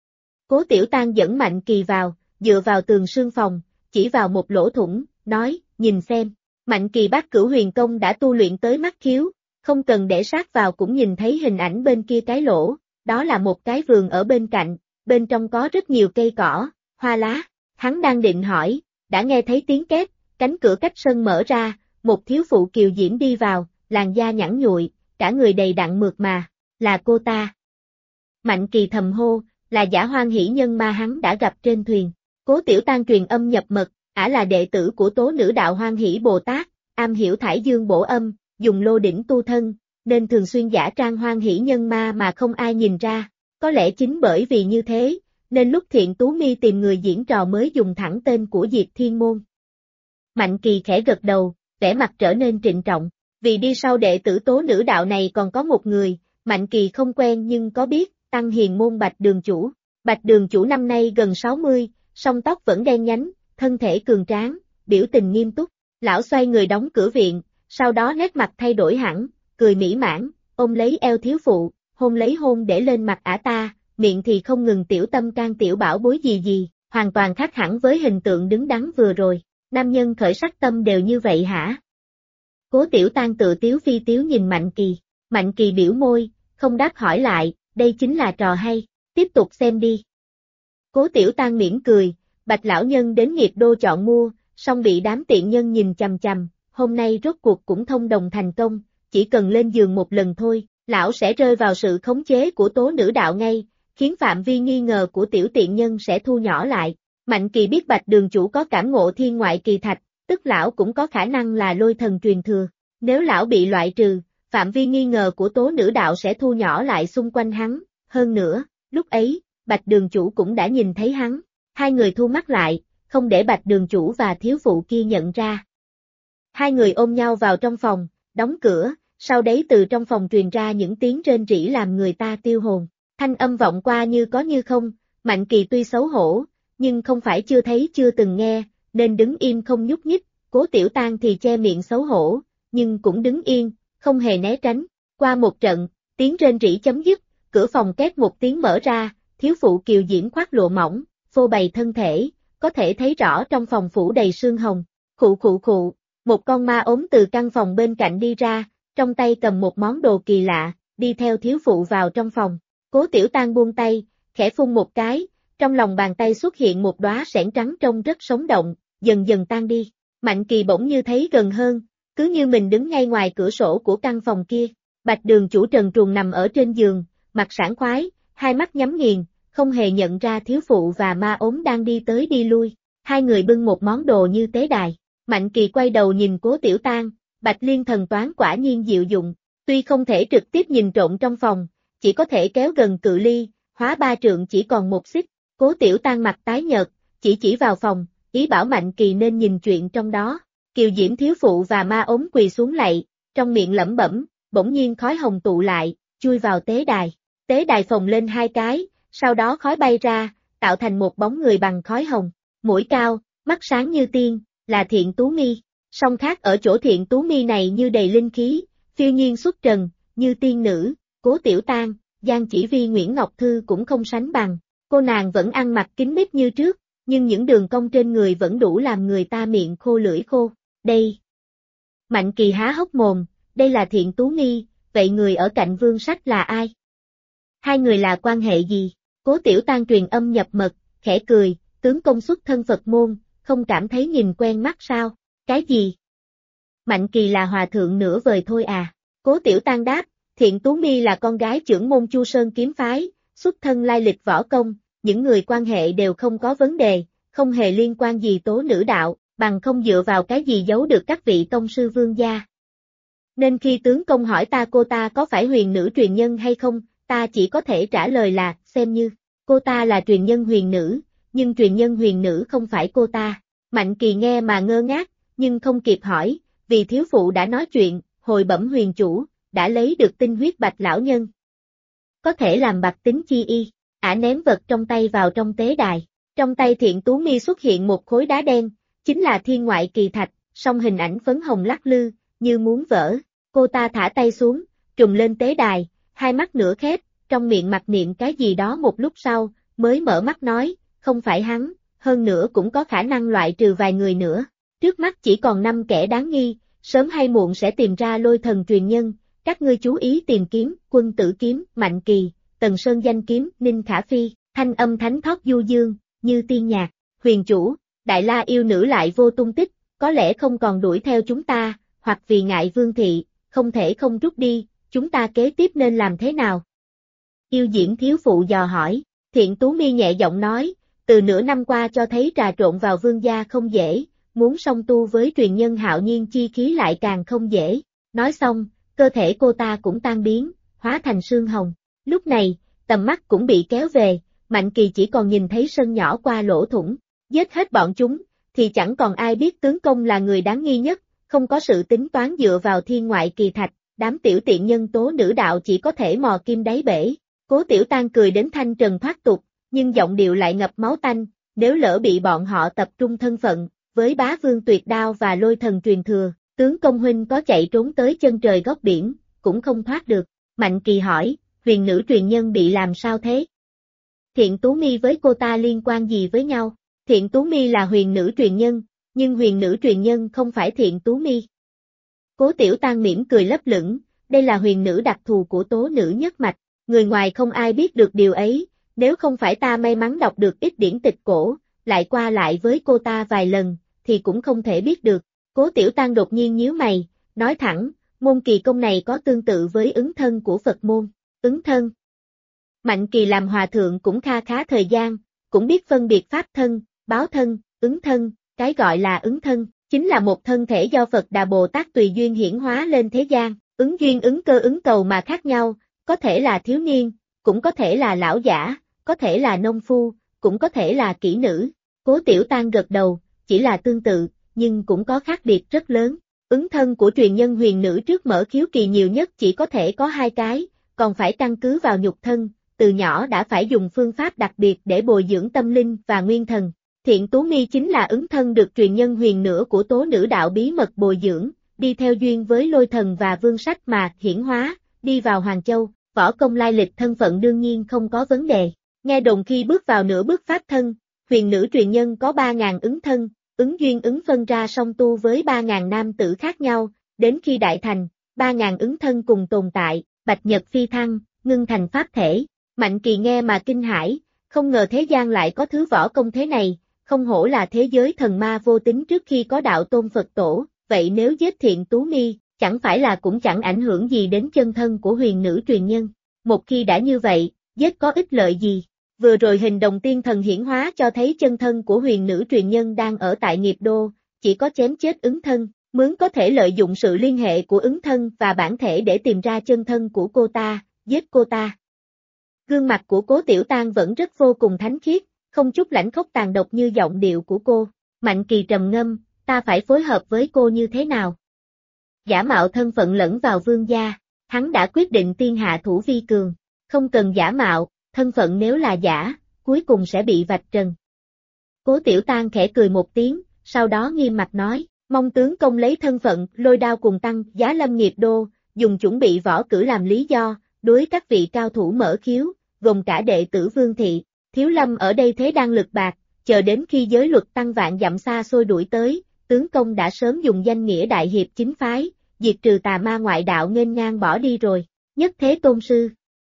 Cố Tiểu Tang dẫn Mạnh Kỳ vào, dựa vào tường sương phòng, chỉ vào một lỗ thủng, nói, nhìn xem. Mạnh Kỳ Bát Cửu Huyền Công đã tu luyện tới mắt khiếu, không cần để sát vào cũng nhìn thấy hình ảnh bên kia cái lỗ, đó là một cái vườn ở bên cạnh, bên trong có rất nhiều cây cỏ, hoa lá. Hắn đang định hỏi, đã nghe thấy tiếng két, cánh cửa cách sân mở ra, một thiếu phụ kiều diễm đi vào, làn da nhẵn nhụi, cả người đầy đặn mượt mà, là cô ta. Mạnh Kỳ thầm hô, là Giả Hoan Hỷ Nhân ma hắn đã gặp trên thuyền. Cố Tiểu Tang truyền âm nhập mật, ả là đệ tử của Tố Nữ Đạo Hoan Hỷ Bồ Tát, am hiểu thải dương bổ âm, dùng lô đỉnh tu thân, nên thường xuyên giả trang Hoan Hỷ Nhân ma mà không ai nhìn ra. Có lẽ chính bởi vì như thế, nên lúc Thiện Tú Mi tìm người diễn trò mới dùng thẳng tên của Diệp Thiên Môn. Mạnh Kỳ khẽ gật đầu, vẻ mặt trở nên trịnh trọng. Vì đi sau đệ tử tố nữ đạo này còn có một người, Mạnh Kỳ không quen nhưng có biết, Tăng Hiền môn Bạch Đường Chủ. Bạch Đường Chủ năm nay gần 60, song tóc vẫn đen nhánh, thân thể cường tráng, biểu tình nghiêm túc. Lão xoay người đóng cửa viện, sau đó nét mặt thay đổi hẳn, cười mỹ mãn, ôm lấy eo thiếu phụ, hôn để lên mặt ả ta, miệng thì không ngừng tiểu tâm can tiểu bảo bối gì, hoàn toàn khác hẳn với hình tượng đứng đắn vừa rồi. Nam nhân khởi sắc tâm đều như vậy hả? Cố Tiểu Tang tự tiếu phi tiếu nhìn Mạnh Kỳ biểu môi, không đáp hỏi lại, đây chính là trò hay, tiếp tục xem đi. Cố Tiểu Tang mỉm cười, Bạch lão nhân đến Nghiệp Đô chọn mua, song bị đám tiện nhân nhìn chằm chằm, hôm nay rốt cuộc cũng thông đồng thành công, chỉ cần lên giường một lần thôi, lão sẽ rơi vào sự khống chế của tố nữ đạo ngay, khiến phạm vi nghi ngờ của tiểu tiện nhân sẽ thu nhỏ lại. Mạnh Kỳ biết Bạch Đường Chủ có cảm ngộ thiên ngoại kỳ thạch, tức lão cũng có khả năng là lôi thần truyền thừa. Nếu lão bị loại trừ, phạm vi nghi ngờ của tố nữ đạo sẽ thu nhỏ lại xung quanh hắn. Hơn nữa, lúc ấy, Bạch Đường Chủ cũng đã nhìn thấy hắn. Hai người thu mắt lại, không để Bạch Đường Chủ và thiếu phụ kia nhận ra. Hai người ôm nhau vào trong phòng, đóng cửa, sau đấy từ trong phòng truyền ra những tiếng rên rỉ làm người ta tiêu hồn. Thanh âm vọng qua như có như không, Mạnh Kỳ tuy xấu hổ, nhưng không phải chưa thấy chưa từng nghe, nên đứng im không nhúc nhích. Cố Tiểu Tang thì che miệng xấu hổ, nhưng cũng đứng yên, không hề né tránh. Qua một trận, tiếng rên rỉ chấm dứt, cửa phòng két một tiếng mở ra, thiếu phụ kiều diễm khoác lụa mỏng, phô bày thân thể, có thể thấy rõ trong phòng phủ đầy sương hồng. Khụ, một con ma ốm từ căn phòng bên cạnh đi ra, trong tay cầm một món đồ kỳ lạ, đi theo thiếu phụ vào trong phòng. Cố Tiểu Tang buông tay, khẽ phun một cái, trong lòng bàn tay xuất hiện một đóa sẻn trắng trông rất sống động, dần dần tan đi. Mạnh Kỳ bỗng như thấy gần hơn, cứ như mình đứng ngay ngoài cửa sổ của căn phòng kia. Bạch Đường Chủ trần truồng nằm ở trên giường, mặt sảng khoái, hai mắt nhắm nghiền, không hề nhận ra thiếu phụ và ma ốm đang đi tới đi lui. Hai người bưng một món đồ như tế đài. Mạnh Kỳ quay đầu nhìn Cố Tiểu Tang, Bạch Liên thần toán quả nhiên diệu dụng, tuy không thể trực tiếp nhìn trộm trong phòng, chỉ có thể kéo gần cự ly, hóa 3 trượng chỉ còn 1 xích. Cố Tiểu Tang mặt tái nhợt, chỉ vào phòng, ý bảo Mạnh Kỳ nên nhìn chuyện trong đó. Kiều diễm thiếu phụ và ma ốm quỳ xuống lạy, trong miệng lẩm bẩm, bỗng nhiên khói hồng tụ lại, chui vào tế đài. Tế đài phồng lên 2 cái, sau đó khói bay ra, tạo thành một bóng người bằng khói hồng, mũi cao, mắt sáng như tiên, là Thiện Tú Mi. Song khác ở chỗ Thiện Tú Mi này như đầy linh khí, phiêu nhiên xuất trần, như tiên nữ. Cố Tiểu Tang, Giang Chỉ Vi, Nguyễn Ngọc Thư cũng không sánh bằng. Cô nàng vẫn ăn mặc kín mít như trước, nhưng những đường cong trên người vẫn đủ làm người ta miệng khô lưỡi khô. Đây. Mạnh Kỳ há hốc mồm, đây là Thiện Tú Mi, vậy người ở cạnh Vương Sách là ai? Hai người là quan hệ gì? Cố Tiểu Tang truyền âm nhập mật, khẽ cười, tướng công xuất thân Phật môn, không cảm thấy nhìn quen mắt sao? Cái gì? Mạnh Kỳ là hòa thượng nửa vời thôi à? Cố Tiểu Tang đáp, Thiện Tú Mi là con gái trưởng môn Chu Sơn kiếm phái, xuất thân lai lịch võ công, những người quan hệ đều không có vấn đề, không hề liên quan gì tố nữ đạo, bằng không dựa vào cái gì giấu được các vị tông sư vương gia. Nên khi tướng công hỏi ta cô ta có phải huyền nữ truyền nhân hay không, ta chỉ có thể trả lời là, xem như, cô ta là truyền nhân huyền nữ, nhưng truyền nhân huyền nữ không phải cô ta. Mạnh Kỳ nghe mà ngơ ngác, nhưng không kịp hỏi, vì thiếu phụ đã nói chuyện, hồi bẩm huyền chủ, đã lấy được tinh huyết Bạch lão nhân. Có thể làm bạc tính chi y, ả ném vật trong tay vào trong tế đài. Trong tay Thiện Tú Mi xuất hiện một khối đá đen, chính là thiên ngoại kỳ thạch, song hình ảnh phấn hồng lắc lư, như muốn vỡ. Cô ta thả tay xuống, trùm lên tế đài, hai mắt nửa khép, trong miệng mặc niệm cái gì đó một lúc sau, mới mở mắt nói, không phải hắn, hơn nữa cũng có khả năng loại trừ vài người nữa. Trước mắt chỉ còn 5 kẻ đáng nghi, sớm hay muộn sẽ tìm ra lôi thần truyền nhân, các ngươi chú ý tìm kiếm, Quân Tử Kiếm, Mạnh Kỳ, Tần Sơn Danh Kiếm, Ninh Khả Phi, thanh âm thánh thót du dương, như tiên nhạc, huyền chủ, Đại La yêu nữ lại vô tung tích, có lẽ không còn đuổi theo chúng ta, hoặc vì ngại vương thị, không thể không rút đi, chúng ta kế tiếp nên làm thế nào? Yêu diễm thiếu phụ dò hỏi, Thiện Tú Mi nhẹ giọng nói, từ nửa năm qua cho thấy trà trộn vào vương gia không dễ, muốn song tu với truyền nhân hạo nhiên chi khí lại càng không dễ. Nói xong, cơ thể cô ta cũng tan biến, hóa thành sương hồng. Lúc này, tầm mắt cũng bị kéo về, Mạnh Kỳ chỉ còn nhìn thấy sân nhỏ qua lỗ thủng. Giết hết bọn chúng, thì chẳng còn ai biết tướng công là người đáng nghi nhất, không có sự tính toán dựa vào thiên ngoại kỳ thạch, đám tiểu tiện nhân tố nữ đạo chỉ có thể mò kim đáy bể. Cố Tiểu Tan cười đến thanh trần thoát tục, nhưng giọng điệu lại ngập máu tanh, nếu lỡ bị bọn họ tập trung thân phận, với bá vương tuyệt đao và lôi thần truyền thừa, tướng công huynh có chạy trốn tới chân trời góc biển, cũng không thoát được. Mạnh Kỳ hỏi, huyền nữ truyền nhân bị làm sao thế? Thiện Tú Mi với cô ta liên quan gì với nhau? Thiện Tú Mi là huyền nữ truyền nhân, nhưng huyền nữ truyền nhân không phải Thiện Tú Mi. Cố Tiểu Tan mỉm cười lấp lửng, đây là huyền nữ đặc thù của tố nữ nhất mạch, người ngoài không ai biết được điều ấy, nếu không phải ta may mắn đọc được ít điển tịch cổ, lại qua lại với cô ta vài lần, thì cũng không thể biết được. Cố Tiểu Tan đột nhiên nhíu mày, nói thẳng, môn kỳ công này có tương tự với ứng thân của Phật môn. Ứng thân. Mạnh Kỳ làm hòa thượng cũng kha khá thời gian, cũng biết phân biệt pháp thân, báo thân, ứng thân, cái gọi là ứng thân, chính là một thân thể do Phật Đà Bồ Tát tùy duyên hiển hóa lên thế gian, ứng duyên ứng cơ ứng cầu mà khác nhau, có thể là thiếu niên, cũng có thể là lão giả, có thể là nông phu, cũng có thể là kỹ nữ. Cố Tiểu Tan gật đầu, chỉ là tương tự, nhưng cũng có khác biệt rất lớn. Ứng thân của truyền nhân huyền nữ trước mở khiếu kỳ nhiều nhất chỉ có thể có 2 cái, còn phải căn cứ vào nhục thân, từ nhỏ đã phải dùng phương pháp đặc biệt để bồi dưỡng tâm linh và nguyên thần. Thiện Tú Mi chính là ứng thân được truyền nhân huyền nữ của tố nữ đạo bí mật bồi dưỡng, đi theo duyên với lôi thần và vương sách mà hiển hóa, đi vào Hoàng Châu, võ công lai lịch thân phận đương nhiên không có vấn đề. Nghe đồn khi bước vào nửa bước pháp thân, huyền nữ truyền nhân có 3.000 ứng thân, ứng duyên ứng phân ra song tu với 3.000 nam tử khác nhau, đến khi đại thành, 3.000 ứng thân cùng tồn tại, bạch nhật phi thăng, ngưng thành pháp thể. Mạnh Kỳ nghe mà kinh hãi, không ngờ thế gian lại có thứ võ công thế này, không hổ là thế giới thần ma vô tính trước khi có đạo tôn Phật tổ, vậy nếu giết Thiện Tú Mi, chẳng phải là cũng chẳng ảnh hưởng gì đến chân thân của huyền nữ truyền nhân. Một khi đã như vậy, giết có ích lợi gì? Vừa rồi hình đồng tiên thần hiển hóa cho thấy chân thân của huyền nữ truyền nhân đang ở tại nghiệp đô, chỉ có chém chết ứng thân, mới có thể lợi dụng sự liên hệ của ứng thân và bản thể để tìm ra chân thân của cô ta, giết cô ta. Gương mặt của Cố Tiểu Tan vẫn rất vô cùng thánh khiết, không chút lãnh khốc tàn độc như giọng điệu của cô. Mạnh Kỳ trầm ngâm, ta phải phối hợp với cô như thế nào? Giả mạo thân phận lẫn vào vương gia, hắn đã quyết định tiên hạ thủ vi cường, không cần giả mạo, thân phận nếu là giả, cuối cùng sẽ bị vạch trần. Cố Tiểu Tan khẽ cười một tiếng, sau đó nghiêm mặt nói, mong tướng công lấy thân phận Lôi Đao cùng tăng giá lâm nghiệp đô, dùng chuẩn bị võ cử làm lý do, đối các vị cao thủ mở khiếu, gồm cả đệ tử Vương Thị. Thiếu Lâm ở đây thế đang lực bạc, chờ đến khi giới luật tăng vạn dặm xa xôi đuổi tới, tướng công đã sớm dùng danh nghĩa đại hiệp chính phái, diệt trừ tà ma ngoại đạo nghênh ngang bỏ đi rồi. Nhất Thế Tôn Sư.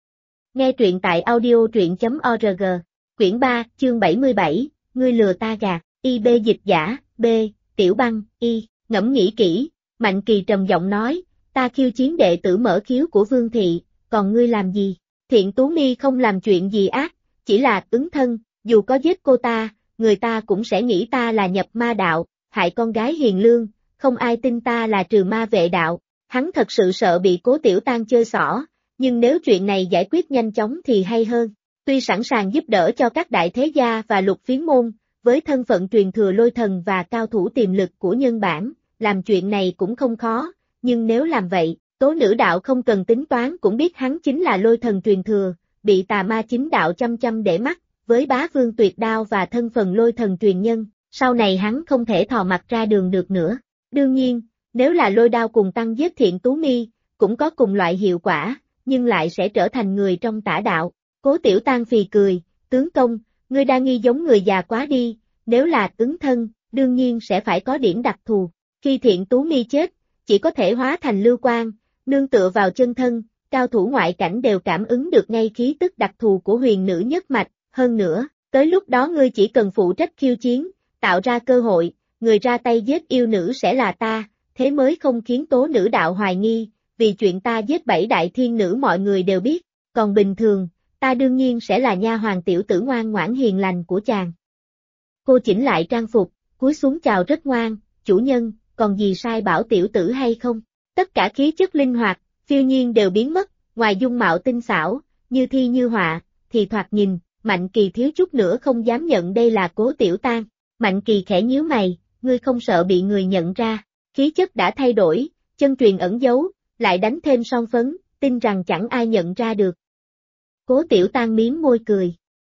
Nghe truyện tại audio.org, quyển 3, chương 77, ngươi lừa ta gạt, IB dịch giả, B, Tiểu Băng, Y, ngẫm nghĩ kỹ, Mạnh Kỳ trầm giọng nói, ta khiêu chiến đệ tử mở khiếu của Vương Thị, còn ngươi làm gì? Thiện Tú Mi không làm chuyện gì ác, chỉ là ứng thân, dù có giết cô ta, người ta cũng sẽ nghĩ ta là nhập ma đạo, hại con gái hiền lương, không ai tin ta là trừ ma vệ đạo. Hắn thật sự sợ bị Cố Tiểu Tan chơi xỏ, nhưng nếu chuyện này giải quyết nhanh chóng thì hay hơn. Tuy sẵn sàng giúp đỡ cho các đại thế gia và lục phiến môn, với thân phận truyền thừa lôi thần và cao thủ tiềm lực của nhân bản, làm chuyện này cũng không khó, nhưng nếu làm vậy, tố nữ đạo không cần tính toán cũng biết hắn chính là lôi thần truyền thừa, bị tà ma chính đạo chăm để mắt, với bá vương tuyệt đao và thân phận lôi thần truyền nhân, sau này hắn không thể thò mặt ra đường được nữa. Đương nhiên, nếu là Lôi Đao cùng tăng giết Thiện Tú Mi, cũng có cùng loại hiệu quả, nhưng lại sẽ trở thành người trong tả đạo. Cố Tiểu Tan phì cười, tướng công, ngươi đa nghi giống người già quá đi, nếu là ứng thân, đương nhiên sẽ phải có điểm đặc thù. Khi Thiện Tú Mi chết, chỉ có thể hóa thành lưu quang, nương tựa vào chân thân, cao thủ ngoại cảnh đều cảm ứng được ngay khí tức đặc thù của huyền nữ nhất mạch, hơn nữa, tới lúc đó ngươi chỉ cần phụ trách khiêu chiến, tạo ra cơ hội, người ra tay giết yêu nữ sẽ là ta, thế mới không khiến tố nữ đạo hoài nghi, vì chuyện ta giết 7 đại thiên nữ mọi người đều biết, còn bình thường, ta đương nhiên sẽ là nha hoàn tiểu tử ngoan ngoãn hiền lành của chàng. Cô chỉnh lại trang phục, cúi xuống chào rất ngoan, chủ nhân, còn gì sai bảo tiểu tử hay không? Tất cả khí chất linh hoạt, phiêu nhiên đều biến mất, ngoài dung mạo tinh xảo, như thi như họa, thì thoạt nhìn, Mạnh Kỳ thiếu chút nữa không dám nhận đây là Cố Tiểu Tan. Mạnh Kỳ khẽ nhíu mày, ngươi không sợ bị người nhận ra? khí chất đã thay đổi, chân truyền ẩn giấu, lại đánh thêm son phấn, tin rằng chẳng ai nhận ra được. Cố Tiểu Tang miếm môi cười.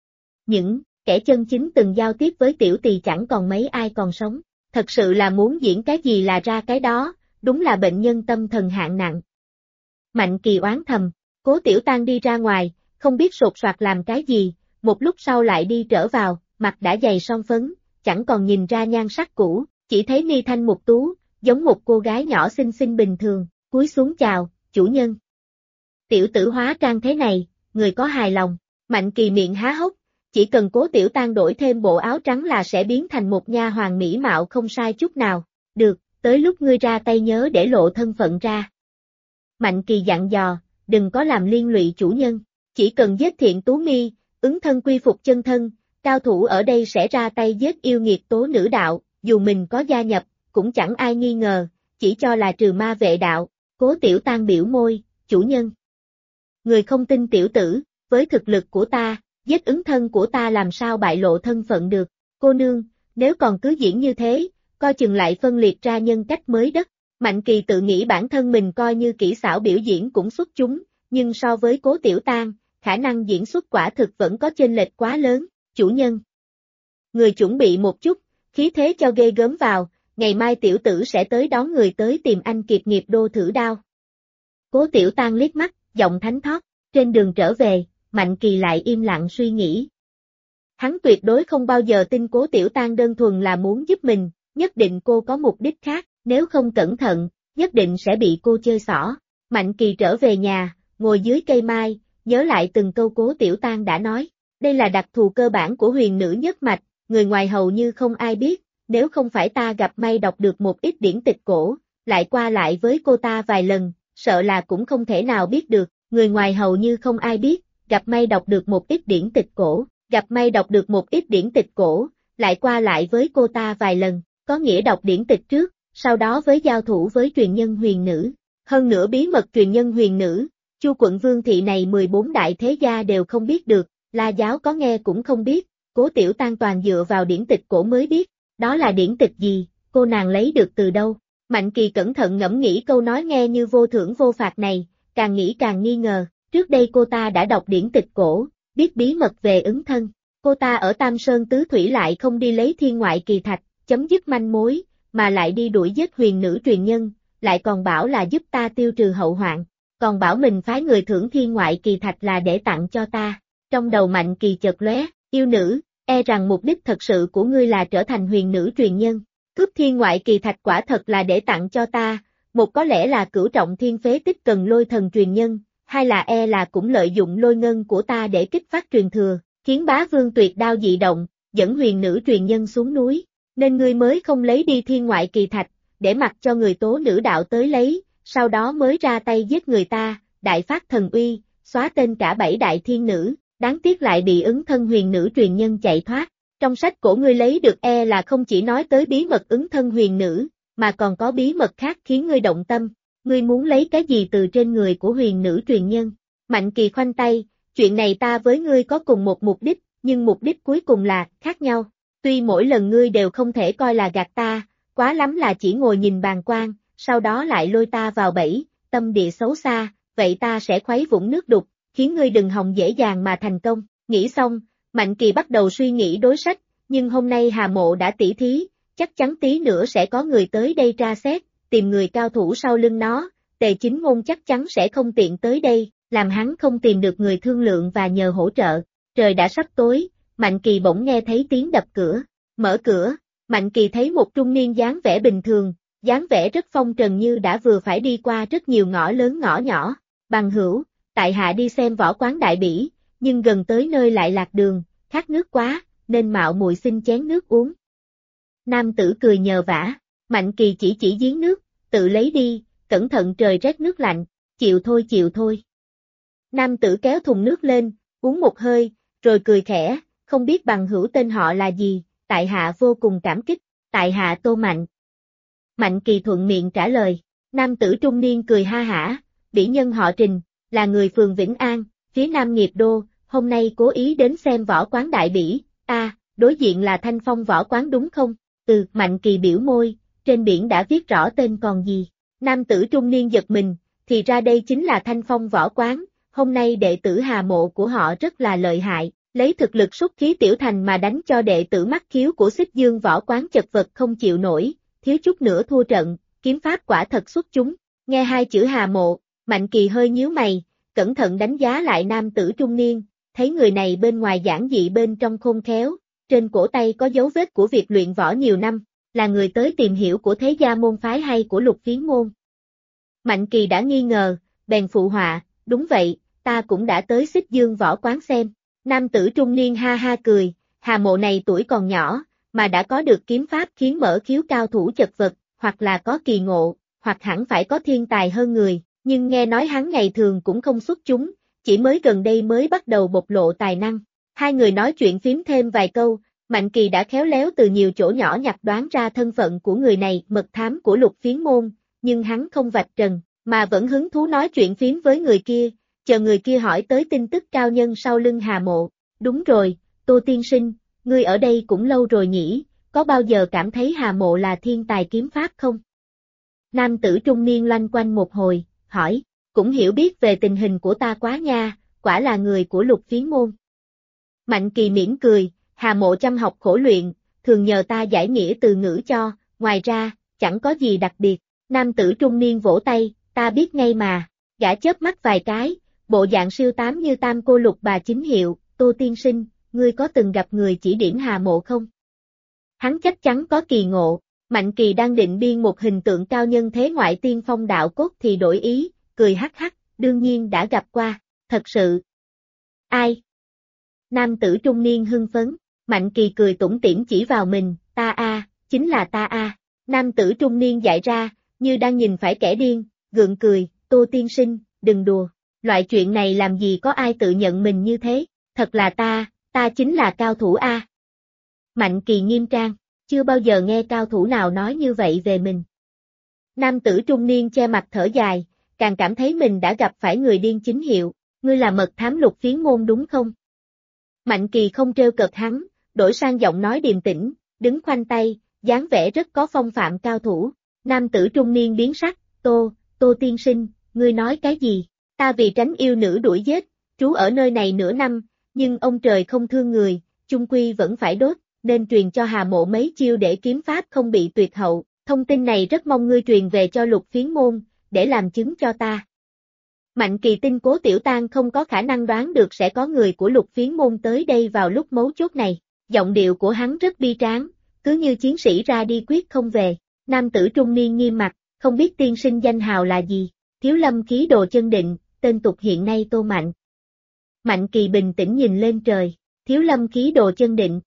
Những kẻ chân chính từng giao tiếp với tiểu tỳ chẳng còn mấy ai còn sống, thật sự là muốn diễn cái gì là ra cái đó, đúng là bệnh nhân tâm thần hạng nặng. Mạnh Kỳ oán thầm, Cố Tiểu Tang đi ra ngoài, không biết sột soạt làm cái gì, một lúc sau lại đi trở vào, mặt đã dày son phấn, chẳng còn nhìn ra nhan sắc cũ, chỉ thấy mi thanh mục tú, giống một cô gái nhỏ xinh xinh bình thường, cúi xuống chào, chủ nhân. Tiểu tử hóa trang thế này, người có hài lòng, Mạnh Kỳ miệng há hốc, chỉ cần Cố Tiểu Tang đổi thêm bộ áo trắng là sẽ biến thành một nha hoàn mỹ mạo không sai chút nào, được, tới lúc ngươi ra tay nhớ để lộ thân phận ra. Mạnh Kỳ dặn dò, đừng có làm liên lụy chủ nhân, chỉ cần giết Thiện Tú Mi, ứng thân quy phục chân thân, cao thủ ở đây sẽ ra tay giết yêu nghiệt tố nữ đạo, dù mình có gia nhập, cũng chẳng ai nghi ngờ, chỉ cho là trừ ma vệ đạo. Cố Tiểu Tang biểu môi, chủ nhân. Người không tin tiểu tử, với thực lực của ta, giết ứng thân của ta làm sao bại lộ thân phận được, cô nương, nếu còn cứ diễn như thế, coi chừng lại phân liệt ra nhân cách mới đất. Mạnh Kỳ tự nghĩ bản thân mình coi như kỹ xảo biểu diễn cũng xuất chúng, nhưng so với Cố Tiểu Tang, khả năng diễn xuất quả thực vẫn có chênh lệch quá lớn, chủ nhân. Người chuẩn bị một chút, khí thế cho ghê gớm vào, ngày mai tiểu tử sẽ tới đón người tới tìm anh Kiệt Nghiệp Đô thử đao. Cố Tiểu Tang liếc mắt, giọng thánh thót, trên đường trở về, Mạnh Kỳ lại im lặng suy nghĩ. Hắn tuyệt đối không bao giờ tin Cố Tiểu Tang đơn thuần là muốn giúp mình, nhất định cô có mục đích khác, nếu không cẩn thận, nhất định sẽ bị cô chơi xỏ. Mạnh Kỳ trở về nhà, ngồi dưới cây mai, nhớ lại từng câu Cố Tiểu Tang đã nói, đây là đặc thù cơ bản của huyền nữ nhất mạch, người ngoài hầu như không ai biết, nếu không phải ta gặp may đọc được một ít điển tịch cổ, lại qua lại với cô ta vài lần, sợ là cũng không thể nào biết được, người ngoài hầu như không ai biết, gặp may đọc được một ít điển tịch cổ, gặp may đọc được một ít điển tịch cổ, lại qua lại với cô ta vài lần, có nghĩa đọc điển tịch trước, sau đó với giao thủ với truyền nhân huyền nữ. Hơn nữa bí mật truyền nhân huyền nữ, Chu quận Vương thị này 14 đại thế gia đều không biết được, La giáo có nghe cũng không biết, Cố Tiểu Tang toàn dựa vào điển tịch cổ mới biết, đó là điển tịch gì, cô nàng lấy được từ đâu. Mạnh Kỳ cẩn thận ngẫm nghĩ câu nói nghe như vô thưởng vô phạt này, càng nghĩ càng nghi ngờ, trước đây cô ta đã đọc điển tịch cổ, biết bí mật về ứng thân, cô ta ở Tam Sơn Tứ Thủy lại không đi lấy thiên ngoại kỳ thạch, chấm dứt manh mối, mà lại đi đuổi giết huyền nữ truyền nhân, lại còn bảo là giúp ta tiêu trừ hậu hoạn, còn bảo mình phái người thưởng thiên ngoại kỳ thạch là để tặng cho ta. Trong đầu Mạnh Kỳ chợt lóe, yêu nữ, e rằng mục đích thật sự của ngươi là trở thành huyền nữ truyền nhân. Cướp thiên ngoại kỳ thạch quả thật là để tặng cho ta, một có lẽ là cửu trọng thiên phế tích cần lôi thần truyền nhân, hai là e là cũng lợi dụng lôi ngân của ta để kích phát truyền thừa, khiến bá vương tuyệt đao dị động, dẫn huyền nữ truyền nhân xuống núi, nên ngươi mới không lấy đi thiên ngoại kỳ thạch, để mặc cho người tố nữ đạo tới lấy, sau đó mới ra tay giết người ta, đại phát thần uy, xóa tên cả 7 đại thiên nữ, đáng tiếc lại bị ứng thân huyền nữ truyền nhân chạy thoát. Trong sách cổ ngươi lấy được e là không chỉ nói tới bí mật ứng thân huyền nữ, mà còn có bí mật khác khiến ngươi động tâm, ngươi muốn lấy cái gì từ trên người của huyền nữ truyền nhân. Mạnh Kỳ khoanh tay, chuyện này ta với ngươi có cùng một mục đích, nhưng mục đích cuối cùng là khác nhau. Tuy mỗi lần ngươi đều không thể coi là gạt ta, quá lắm là chỉ ngồi nhìn bàng quan, sau đó lại lôi ta vào bẫy, tâm địa xấu xa, vậy ta sẽ khuấy vũng nước đục, khiến ngươi đừng hòng dễ dàng mà thành công. Nghĩ xong, Mạnh Kỳ bắt đầu suy nghĩ đối sách, nhưng hôm nay Hà Mộ đã tỉ thí, chắc chắn tí nữa sẽ có người tới đây tra xét, tìm người cao thủ sau lưng nó, Tề Chính Ngôn chắc chắn sẽ không tiện tới đây, làm hắn không tìm được người thương lượng và nhờ hỗ trợ. Trời đã sắp tối, Mạnh Kỳ bỗng nghe thấy tiếng đập cửa, mở cửa, Mạnh Kỳ thấy một trung niên dáng vẻ bình thường, dáng vẻ rất phong trần như đã vừa phải đi qua rất nhiều ngõ lớn ngõ nhỏ. Bằng hữu, tại hạ đi xem võ quán Đại Bỉ, nhưng gần tới nơi lại lạc đường, khát nước quá, nên mạo muội xin chén nước uống. Nam tử cười nhờ vả, Mạnh Kỳ chỉ giếng nước, tự lấy đi, cẩn thận trời rét nước lạnh, chịu thôi. Nam tử kéo thùng nước lên, uống một hơi, rồi cười khẽ, không biết bằng hữu tên họ là gì, tại hạ vô cùng cảm kích, tại hạ Tô Mạnh. Mạnh Kỳ thuận miệng trả lời, nam tử trung niên cười ha hả, bỉ nhân họ Trình, là người phường Vĩnh An, phía nam Nghiệp Đô, hôm nay cố ý đến xem võ quán Đại Bỉ, đối diện là Thanh Phong võ quán đúng không? Mạnh Kỳ biểu môi, trên biển đã viết rõ tên còn gì. Nam tử trung niên giật mình, thì ra đây chính là Thanh Phong võ quán, hôm nay đệ tử Hà Mộ của họ rất là lợi hại, lấy thực lực xuất khí tiểu thành mà đánh cho đệ tử Mắt Khiếu của Xích Dương võ quán chật vật không chịu nổi, thiếu chút nữa thua trận, kiếm pháp quả thật xuất chúng. Nghe hai chữ Hà Mộ, Mạnh Kỳ hơi nhíu mày, cẩn thận đánh giá lại nam tử trung niên, thấy người này bên ngoài giản dị bên trong khôn khéo, trên cổ tay có dấu vết của việc luyện võ nhiều năm, là người tới tìm hiểu của thế gia môn phái hay của Lục Phiến môn. Mạnh Kỳ đã nghi ngờ, bèn phụ họa, đúng vậy, ta cũng đã tới Xích Dương võ quán xem. Nam tử trung niên ha ha cười, Hà Mộ này tuổi còn nhỏ, mà đã có được kiếm pháp khiến mở khiếu cao thủ chật vật, hoặc là có kỳ ngộ, hoặc hẳn phải có thiên tài hơn người, nhưng nghe nói hắn ngày thường cũng không xuất chúng, chỉ mới gần đây mới bắt đầu bộc lộ tài năng. Hai người nói chuyện phím thêm vài câu, Mạnh Kỳ đã khéo léo từ nhiều chỗ nhỏ nhặt đoán ra thân phận của người này, mật thám của Lục Phiến môn, nhưng hắn không vạch trần, mà vẫn hứng thú nói chuyện phím với người kia, chờ người kia hỏi tới tin tức cao nhân sau lưng Hà Mộ. Đúng rồi, Tô tiên sinh, ngươi ở đây cũng lâu rồi nhỉ, có bao giờ cảm thấy Hà Mộ là thiên tài kiếm pháp không? Nam tử trung niên loanh quanh một hồi, hỏi, cũng hiểu biết về tình hình của ta quá nha, quả là người của Lục Phiến môn. Mạnh Kỳ mỉm cười, Hà Mộ chăm học khổ luyện, thường nhờ ta giải nghĩa từ ngữ cho, ngoài ra, chẳng có gì đặc biệt. Nam tử trung niên vỗ tay, ta biết ngay mà, gã chớp mắt vài cái, bộ dạng siêu tám như tam cô Lục bà chính hiệu, Tô tiên sinh, ngươi có từng gặp người chỉ điểm Hà Mộ không? Hắn chắc chắn có kỳ ngộ. Mạnh Kỳ đang định biên một hình tượng cao nhân thế ngoại tiên phong đạo cốt thì đổi ý, cười hắc hắc, đương nhiên đã gặp qua, thật sự. Ai? Nam tử trung niên hưng phấn, Mạnh Kỳ cười tủm tỉm chỉ vào mình, ta a, chính là ta a. Nam tử trung niên dại ra, như đang nhìn phải kẻ điên, gượng cười, Tô tiên sinh, đừng đùa, loại chuyện này làm gì có ai tự nhận mình như thế, thật là ta chính là cao thủ a. Mạnh Kỳ nghiêm trang, chưa bao giờ nghe cao thủ nào nói như vậy về mình. Nam tử trung niên che mặt thở dài, càng cảm thấy mình đã gặp phải người điên chính hiệu, ngươi là mật thám Lục Phiến môn đúng không? Mạnh Kỳ không trêu cợt hắn, đổi sang giọng nói điềm tĩnh, đứng khoanh tay, dáng vẻ rất có phong phạm cao thủ. Nam tử trung niên biến sắc, Tô tiên sinh, ngươi nói cái gì? Ta vì tránh yêu nữ đuổi giết, trú ở nơi này nửa năm, nhưng ông trời không thương người, chung quy vẫn phải đốt, nên truyền cho Hà Mộ mấy chiêu để kiếm pháp không bị tuyệt hậu. Thông tin này rất mong ngươi truyền về cho Lục Phiến môn, để làm chứng cho ta. Mạnh Kỳ tin Cố Tiểu Tang không có khả năng đoán được sẽ có người của Lục Phiến môn tới đây vào lúc mấu chốt này. Giọng điệu của hắn rất bi tráng, cứ như chiến sĩ ra đi quyết không về. Nam tử trung niên nghiêm mặt, không biết tiên sinh danh hào là gì? Thiếu Lâm Khí Đồ Chân Định, tên tục hiện nay Tô Mạnh. Mạnh Kỳ bình tĩnh nhìn lên trời, Thiếu Lâm Khí Đồ Chân Định.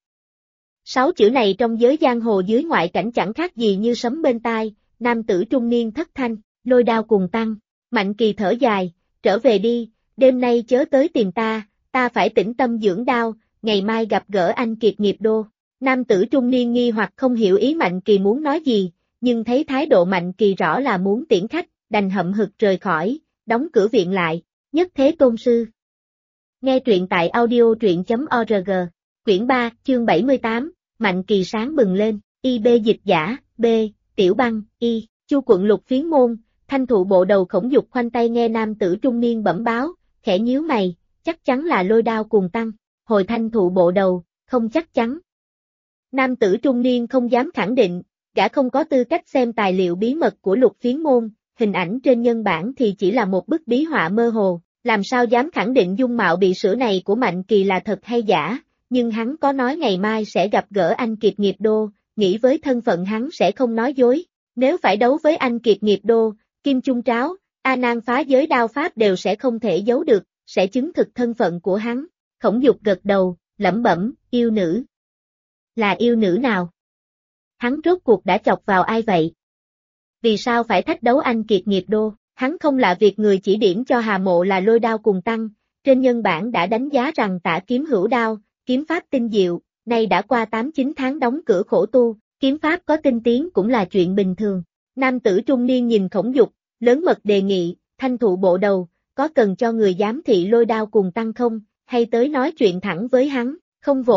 6 chữ này trong giới giang hồ dưới ngoại cảnh chẳng khác gì như sấm bên tai. Nam tử trung niên thất thanh, lôi đao cùng tăng. Mạnh Kỳ thở dài, trở về đi, đêm nay chớ tới tìm ta phải tĩnh tâm dưỡng đao, ngày mai gặp gỡ anh Kiệt Nghiệp Đô. Nam tử trung niên nghi hoặc không hiểu ý Mạnh Kỳ muốn nói gì, nhưng thấy thái độ Mạnh Kỳ rõ là muốn tiễn khách, đành hậm hực rời khỏi, đóng cửa viện lại. Nhất Thế Tôn Sư. Nghe truyện tại audio truyện.org, quyển 3, chương 78, Mạnh Kỳ sáng bừng lên, IB dịch giả, B, Tiểu Băng, Y, Chu quận Lục Phiến môn. Thanh thụ bộ đầu Khổng Dục khoanh tay nghe nam tử trung niên bẩm báo, khẽ nhíu mày, chắc chắn là lôi đao cùng tăng. Hồi thanh thụ bộ đầu, không chắc chắn. Nam tử trung niên không dám khẳng định, gã không có tư cách xem tài liệu bí mật của Lục Phiến môn, hình ảnh trên nhân bản thì chỉ là một bức bí họa mơ hồ, làm sao dám khẳng định dung mạo bị sửa này của Mạnh Kỳ là thật hay giả, nhưng hắn có nói ngày mai sẽ gặp gỡ anh Kiệt Nghiệp Đô, nghĩ với thân phận hắn sẽ không nói dối, nếu phải đấu với anh Kiệt Nghiệp Đô, Kim Chung Tráo, A Nan phá giới đao pháp đều sẽ không thể giấu được, sẽ chứng thực thân phận của hắn. Khổng Dục gật đầu, lẩm bẩm, yêu nữ. Là yêu nữ nào? Hắn rốt cuộc đã chọc vào ai vậy? Vì sao phải thách đấu anh Kiệt Nghiệp Đô? Hắn không lạ việc người chỉ điểm cho Hà Mộ là lôi đao cùng tăng, trên nhân bản đã đánh giá rằng Tả Kiếm Hữu Đao, kiếm pháp tinh diệu, nay đã qua 8-9 tháng đóng cửa khổ tu, kiếm pháp có tinh tiến cũng là chuyện bình thường. Nam tử trung niên nhìn Khổng Dục, lớn mật đề nghị, thanh thụ bộ đầu, có cần cho người giám thị lôi đao cùng tăng không, hay tới nói chuyện thẳng với hắn, không vội,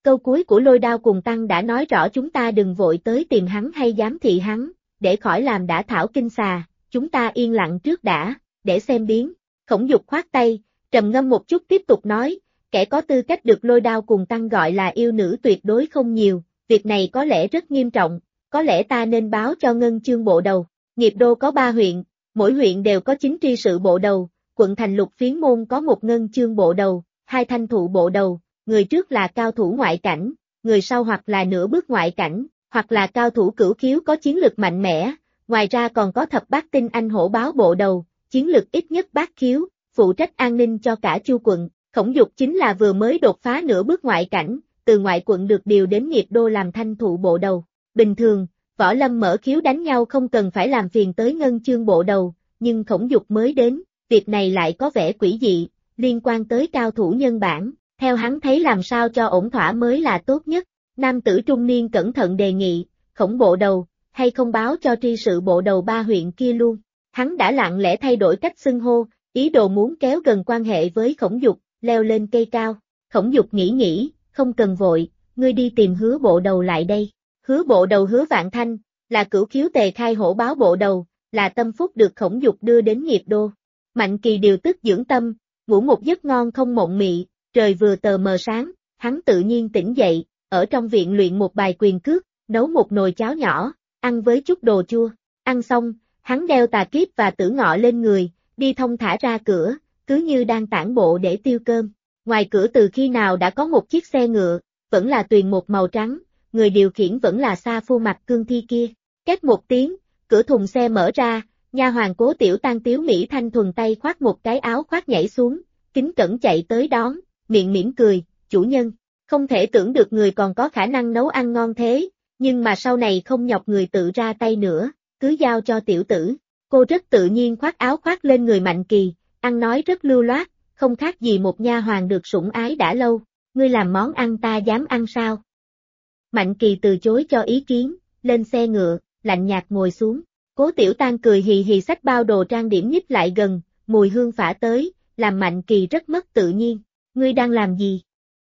Câu cuối của Lôi Đao Cùng Tăng đã nói rõ chúng ta đừng vội tới tìm hắn hay giám thị hắn, để khỏi làm đả thảo kinh xà, chúng ta yên lặng trước đã, để xem biến. Khổng Dục khoát tay, trầm ngâm một chút tiếp tục nói, kẻ có tư cách được Lôi Đao Cùng Tăng gọi là yêu nữ tuyệt đối không nhiều, việc này có lẽ rất nghiêm trọng, có lẽ ta nên báo cho Ngân Chương bộ đầu. Nghiệp Đô có 3 huyện, mỗi huyện đều có 9 tri sự bộ đầu, quận thành Lục Phiến Môn có 1 Ngân Chương bộ đầu, 2 Thanh Thụ bộ đầu, người trước là cao thủ ngoại cảnh, người sau hoặc là nửa bước ngoại cảnh, hoặc là cao thủ cửu khiếu có chiến lực mạnh mẽ, ngoài ra còn có Thập Bát Tinh Anh Hổ Báo bộ đầu, chiến lực ít nhất bát khiếu, phụ trách an ninh cho cả Chu quận. Khổng Dục chính là vừa mới đột phá nửa bước ngoại cảnh, từ ngoại quận được điều đến Nghiệp Đô làm Thanh Thụ bộ đầu. Bình thường, võ lâm mở khiếu đánh nhau không cần phải làm phiền tới Ngân Chương bộ đầu, nhưng Khổng Dục mới đến, việc này lại có vẻ quỷ dị, liên quan tới cao thủ nhân bản, theo hắn thấy làm sao cho ổn thỏa mới là tốt nhất. Nam tử trung niên cẩn thận đề nghị, Khổng bộ đầu, hay không báo cho tri sự bộ đầu 3 huyện kia luôn. Hắn đã lặng lẽ thay đổi cách xưng hô, ý đồ muốn kéo gần quan hệ với Khổng Dục, leo lên cây cao. Khổng Dục nghĩ, không cần vội, ngươi đi tìm Hứa bộ đầu lại đây. Hứa bộ đầu Hứa Vạn Thanh, là cửu khiếu Tề Khai Hổ Báo bộ đầu, là tâm phúc được Khổng Dục đưa đến Nghiệp Đô. Mạnh Kỳ điều tức dưỡng tâm, ngủ một giấc ngon không mộng mị, trời vừa tờ mờ sáng, hắn tự nhiên tỉnh dậy, ở trong viện luyện một bài quyền cước, nấu một nồi cháo nhỏ, ăn với chút đồ chua. Ăn xong, hắn đeo tà kiếp và tử ngọ lên người, đi thong thả ra cửa, cứ như đang tản bộ để tiêu cơm. Ngoài cửa từ khi nào đã có một chiếc xe ngựa, vẫn là tuyền một màu trắng, người điều khiển vẫn là Sa Phu Mặc Cương Thi kia. Két một tiếng, cửa thùng xe mở ra, nha hoàn Cố Tiểu Tăng Tiếu Mỹ Thanh thuần tay khoác một cái áo khoác nhảy xuống, kính cẩn chạy tới đón, miệng mỉm cười, chủ nhân, không thể tưởng được người còn có khả năng nấu ăn ngon thế, nhưng mà sau này không nhọc người tự ra tay nữa, cứ giao cho tiểu tử. Cô rất tự nhiên khoác áo khoác lên người Mạnh Kỳ, ăn nói rất lưu loát, không khác gì một nha hoàn được sủng ái đã lâu. Ngươi làm món ăn ta dám ăn sao? Mạnh Kỳ từ chối cho ý kiến, lên xe ngựa, lạnh nhạt ngồi xuống. Cố Tiểu Tăng cười hì hì xách bao đồ trang điểm nhích lại gần, mùi hương phả tới, làm Mạnh Kỳ rất mất tự nhiên. Ngươi đang làm gì?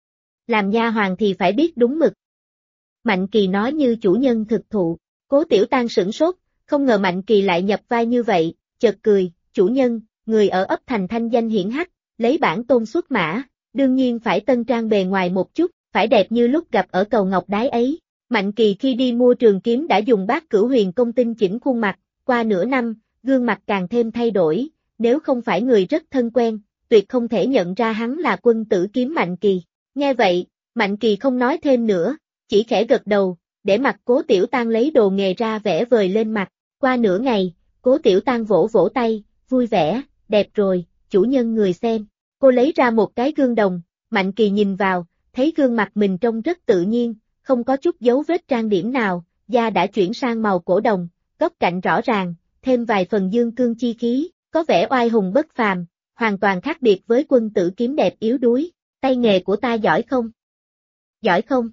Làm nha hoàn thì phải biết đúng mực. Mạnh Kỳ nói như chủ nhân thực thụ. Cố Tiểu Tăng sửng sốt, không ngờ Mạnh Kỳ lại nhập vai như vậy, chợt cười, chủ nhân, người ở ấp thành thanh danh hiển hách, lấy bản tôn xuất mã, đương nhiên phải tân trang bề ngoài một chút, phải đẹp như lúc gặp ở cầu Ngọc Đái ấy. Mạnh Kỳ khi đi mua trường kiếm đã dùng Bát Cửu Huyền Công tinh chỉnh khuôn mặt, qua nửa năm, gương mặt càng thêm thay đổi, nếu không phải người rất thân quen, tuyệt không thể nhận ra hắn là quân tử kiếm Mạnh Kỳ. Nghe vậy, Mạnh Kỳ không nói thêm nữa, chỉ khẽ gật đầu, để mặc Cố Tiểu Tăng lấy đồ nghề ra vẽ vời lên mặt. Qua nửa ngày, Cố Tiểu Tăng vỗ vỗ tay, vui vẻ, đẹp rồi, chủ nhân người xem. Cô lấy ra một cái gương đồng, Mạnh Kỳ nhìn vào, thấy gương mặt mình trông rất tự nhiên, không có chút dấu vết trang điểm nào, da đã chuyển sang màu cổ đồng, góc cạnh rõ ràng, thêm vài phần dương cương chi khí, có vẻ oai hùng bất phàm, hoàn toàn khác biệt với quân tử kiếm đẹp yếu đuối. Tay nghề của ta giỏi không? Giỏi không?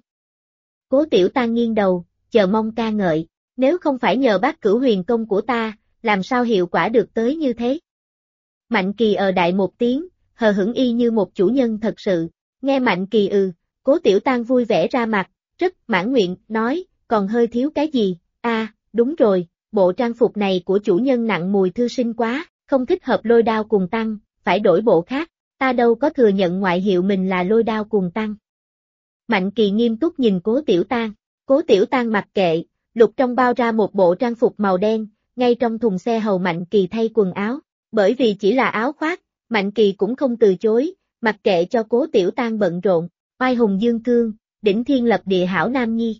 Cố Tiểu Tăng nghiêng đầu, chờ mong ca ngợi, nếu không phải nhờ Bát Cửu Huyền Công của ta, làm sao hiệu quả được tới như thế? Mạnh Kỳ đại một tiếng, hờ hững y như một chủ nhân thật sự. Nghe Mạnh Kỳ Cố Tiểu Tăng vui vẻ ra mặt, rất mãn nguyện, nói, còn hơi thiếu cái gì? Đúng rồi, bộ trang phục này của chủ nhân nặng mùi thư sinh quá, không thích hợp Lôi Đao Cùng Tăng, phải đổi bộ khác, ta đâu có thừa nhận ngoại hiệu mình là Lôi Đao Cùng Tăng. Mạnh Kỳ nghiêm túc nhìn Cố Tiểu Tăng, Cố Tiểu Tăng mặc kệ, lục trong bao ra một bộ trang phục màu đen, ngay trong thùng xe hầu Mạnh Kỳ thay quần áo, bởi vì chỉ là áo khoác, Mạnh Kỳ cũng không từ chối, mặc kệ cho Cố Tiểu Tăng bận rộn, oai hùng dương cương, đỉnh thiên lập địa hảo nam nhi.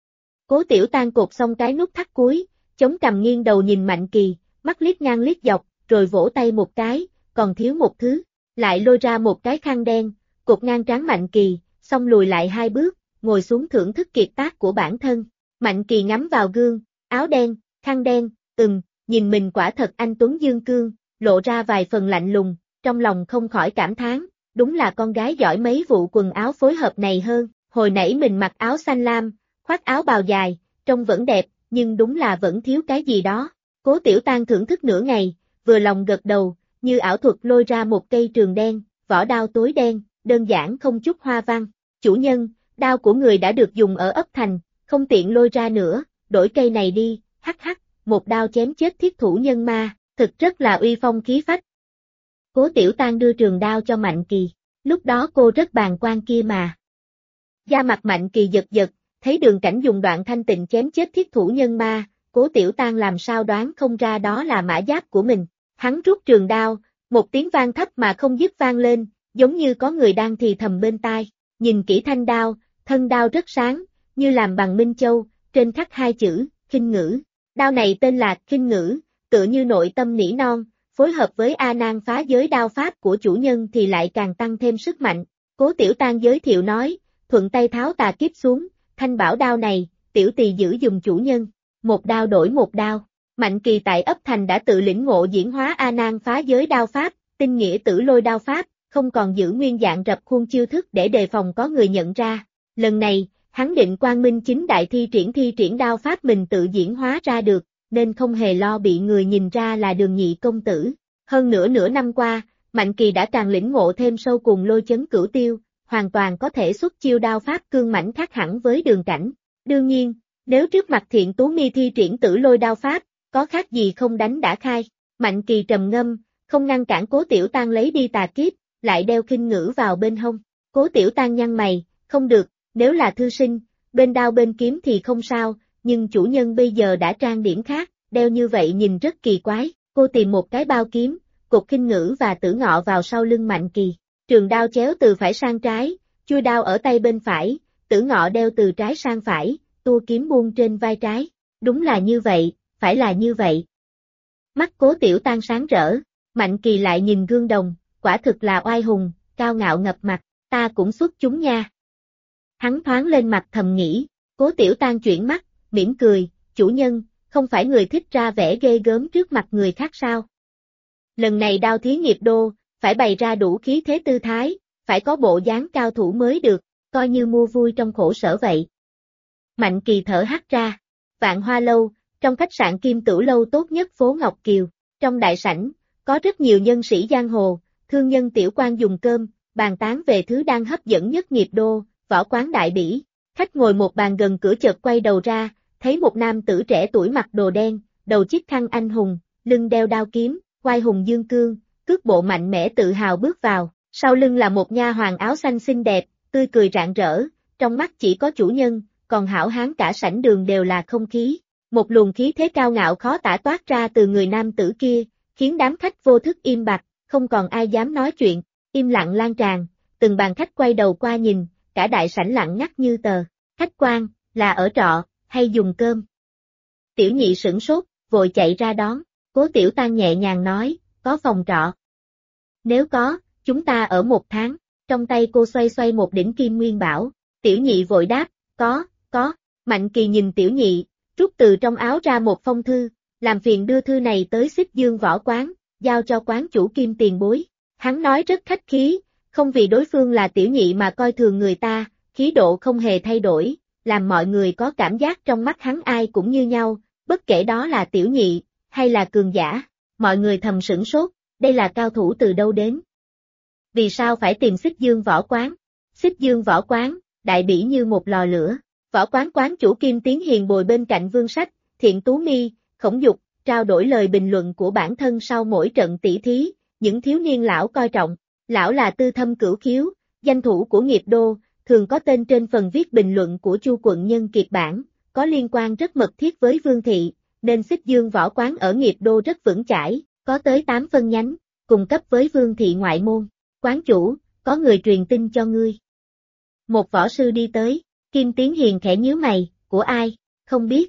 Cố Tiểu Tăng cột xong cái nút thắt cuối, chống cằm nghiêng đầu nhìn Mạnh Kỳ, mắt liếc ngang liếc dọc, rồi vỗ tay một cái, còn thiếu một thứ, lại lôi ra một cái khăn đen, cột ngang trán Mạnh Kỳ, xong lùi lại 2 bước, ngồi xuống thưởng thức kiệt tác của bản thân. Mạnh Kỳ ngắm vào gương, áo đen, khăn đen, nhìn mình quả thật anh tuấn dương cương, lộ ra vài phần lạnh lùng, trong lòng không khỏi cảm thán, đúng là con gái giỏi mấy vụ quần áo phối hợp này hơn, hồi nãy mình mặc áo xanh lam, khoác áo bào dài, trông vẫn đẹp, nhưng đúng là vẫn thiếu cái gì đó. Cố Tiểu Tăng thưởng thức nửa ngày, vừa lòng gật đầu, như ảo thuật lôi ra một cây trường đen, vỏ đao tối đen, đơn giản không chút hoa văn. Chủ nhân, đao của người đã được dùng ở ấp thành, không tiện lôi ra nữa, đổi cây này đi, hắc hắc, một đao chém chết thiết thủ nhân ma, thực rất là uy phong khí phách. Cố Tiểu Tang đưa trường đao cho Mạnh Kỳ, lúc đó cô rất bàng quan kia mà. Da mặt Mạnh Kỳ giật giật, thấy Đường Cảnh dùng đoạn thanh tịnh chém chết thiết thủ nhân ma, Cố Tiểu Tang làm sao đoán không ra đó là mã giáp của mình. Hắn rút trường đao, một tiếng vang thấp mà không dứt vang lên, giống như có người đang thì thầm bên tai. Nhìn kỹ thanh đao, thân đao rất sáng, như làm bằng minh châu, trên khắc hai chữ, Khinh Ngữ. Đao này tên là Khinh Ngữ, tựa như nội tâm nỉ non, phối hợp với A Nan phá giới đao pháp của chủ nhân thì lại càng tăng thêm sức mạnh. Cố Tiểu Tang giới thiệu nói, thuận tay tháo tà kiếp xuống, thanh bảo đao này, tiểu tỳ giữ dùm chủ nhân, một đao đổi một đao. Mạnh Kỳ tại ấp thành đã tự lĩnh ngộ diễn hóa A Nan phá giới đao pháp, tinh nghĩa tử lôi đao pháp, không còn giữ nguyên dạng rập khuôn chiêu thức để đề phòng có người nhận ra. Lần này, hắn định quang minh chính đại thi triển đao pháp mình tự diễn hóa ra được, nên không hề lo bị người nhìn ra là Đường nhị công tử. Hơn nữa nửa năm qua, Mạnh Kỳ đã càng lĩnh ngộ thêm sâu cùng lôi chấn cửu tiêu, hoàn toàn có thể xuất chiêu đao pháp cương mãnh khác hẳn với Đường Cảnh. Đương nhiên, nếu trước mặt Thiện Tú Mi thi triển tử lôi đao pháp, có khác gì không đánh đã khai. Mạnh Kỳ trầm ngâm, không ngăn cản Cố Tiểu Tang lấy đi tà kiếp, lại đeo Khinh Ngữ vào bên hông. Cố Tiểu Tang nhăn mày, không được, nếu là thư sinh, bên đao bên kiếm thì không sao, nhưng chủ nhân bây giờ đã trang điểm khác, đeo như vậy nhìn rất kỳ quái. Cô tìm một cái bao kiếm, cột Khinh Ngữ và Tử Ngọ vào sau lưng Mạnh Kỳ. Trường đao chéo từ phải sang trái, chuôi đao ở tay bên phải, Tử Ngọ đeo từ trái sang phải, tua kiếm buông trên vai trái. Đúng là như vậy, phải là như vậy. Mắt Cố Tiểu Tang sáng rỡ, Mạnh Kỳ lại nhìn gương đồng, quả thực là oai hùng, cao ngạo ngập mặt, ta cũng xuất chúng nha. Hắn thoáng lên mặt thầm nghĩ, Cố Tiểu Tang chuyển mắt, mỉm cười, chủ nhân, không phải người thích ra vẻ ghê gớm trước mặt người khác sao? Lần này đao thí nghiệp đô, phải bày ra đủ khí thế tư thái, phải có bộ dáng cao thủ mới được, coi như mua vui trong khổ sở vậy. Mạnh Kỳ thở hắt ra, Vạn Hoa Lâu, trong khách sạn Kim Tửu Lâu tốt nhất phố Ngọc Kiều, trong đại sảnh, có rất nhiều nhân sĩ giang hồ, thương nhân tiểu quan dùng cơm, bàn tán về thứ đang hấp dẫn nhất nghiệp đô, võ quán đại bỉ. Khách ngồi một bàn gần cửa chợt quay đầu ra, thấy một nam tử trẻ tuổi mặc đồ đen, đầu chiếc khăn anh hùng, lưng đeo đao kiếm, oai hùng dương cương, cước bộ mạnh mẽ tự hào bước vào, sau lưng là một nha hoàn áo xanh xinh đẹp, tươi cười rạng rỡ, trong mắt chỉ có chủ nhân, còn hảo hán cả sảnh đường đều là không khí. Một luồng khí thế cao ngạo khó tả toát ra từ người nam tử kia, khiến đám khách vô thức im bặt, không còn ai dám nói chuyện, im lặng lan tràn, từng bàn khách quay đầu qua nhìn, cả đại sảnh lặng ngắt như tờ. Khách quan, là ở trọ, hay dùng cơm? Tiểu nhị sửng sốt, vội chạy ra đón, Cố Tiểu Tang nhẹ nhàng nói, có phòng trọ. Nếu có, chúng ta ở 1 tháng, trong tay cô xoay xoay một đỉnh kim nguyên bảo, tiểu nhị vội đáp, có. Mạnh Kỳ nhìn tiểu nhị, rút từ trong áo ra một phong thư, làm phiền đưa thư này tới Xích Dương võ quán, giao cho quán chủ Kim tiền bối. Hắn nói rất khách khí, không vì đối phương là tiểu nhị mà coi thường người ta, khí độ không hề thay đổi, làm mọi người có cảm giác trong mắt hắn ai cũng như nhau, bất kể đó là tiểu nhị, hay là cường giả. Mọi người thầm sửng sốt, đây là cao thủ từ đâu đến? Vì sao phải tìm Xích Dương võ quán? Xích Dương võ quán, đại bỉ như một lò lửa. Võ quán quán chủ Kim Tiến Hiền bồi bên cạnh Vương Sách, Thiện Tú Mi, Khổng Dục, trao đổi lời bình luận của bản thân sau mỗi trận tỷ thí, những thiếu niên lão coi trọng. Lão là tư thâm cửu khiếu, danh thủ của nghiệp đô, thường có tên trên phần viết bình luận của Chu quận nhân kiệt bản, có liên quan rất mật thiết với Vương thị, nên Xích Dương võ quán ở nghiệp đô rất vững chãi, có tới 8 phân nhánh, cùng cấp với Vương thị ngoại môn. Quán chủ, có người truyền tin cho ngươi. Một võ sư đi tới, Kim Tiến Hiền khẽ nhíu mày, của ai, không biết.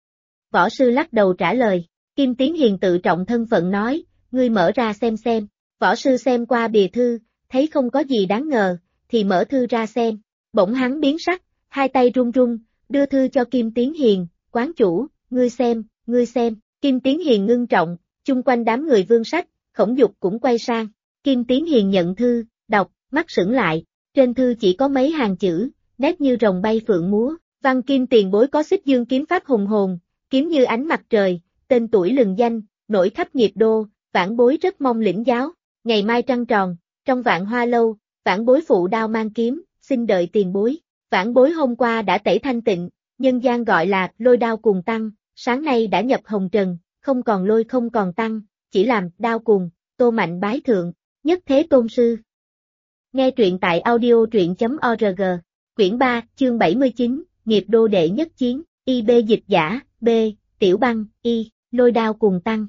Võ sư lắc đầu trả lời, Kim Tiến Hiền tự trọng thân phận nói, ngươi mở ra xem. Võ sư xem qua bìa thư, thấy không có gì đáng ngờ, thì mở thư ra xem. Bỗng hắn biến sắc, hai tay run run, đưa thư cho Kim Tiến Hiền, quán chủ, ngươi xem. Kim Tiến Hiền ngưng trọng, chung quanh đám người Vương Sách, Khổng Dục cũng quay sang. Kim Tiến Hiền nhận thư, đọc, mắt sững lại, trên thư chỉ có mấy hàng chữ, nét như rồng bay phượng múa. Văn Kim tiền bối có Xích Dương kiếm pháp hùng hồn, kiếm như ánh mặt trời, tên tuổi lừng danh, nổi khắp nghiệp đô, vãn bối rất mong lĩnh giáo. Ngày mai trăng tròn, trong Vạn Hoa Lâu, vãn bối phụ đao mang kiếm, xin đợi tiền bối. Vãn bối hôm qua đã tẩy thanh tịnh, nhân gian gọi là lôi đao cùng tăng, sáng nay đã nhập hồng trần, không còn lôi không còn tăng, chỉ làm đao cùng, Tô Mạnh bái thượng, nhất thế tôn sư. Nghe truyện tại audio truyện.org, quyển 3, chương 79, nghiệp đô đệ nhất chiến, IB dịch giả, B, tiểu băng, Y, lôi đao cùng tăng.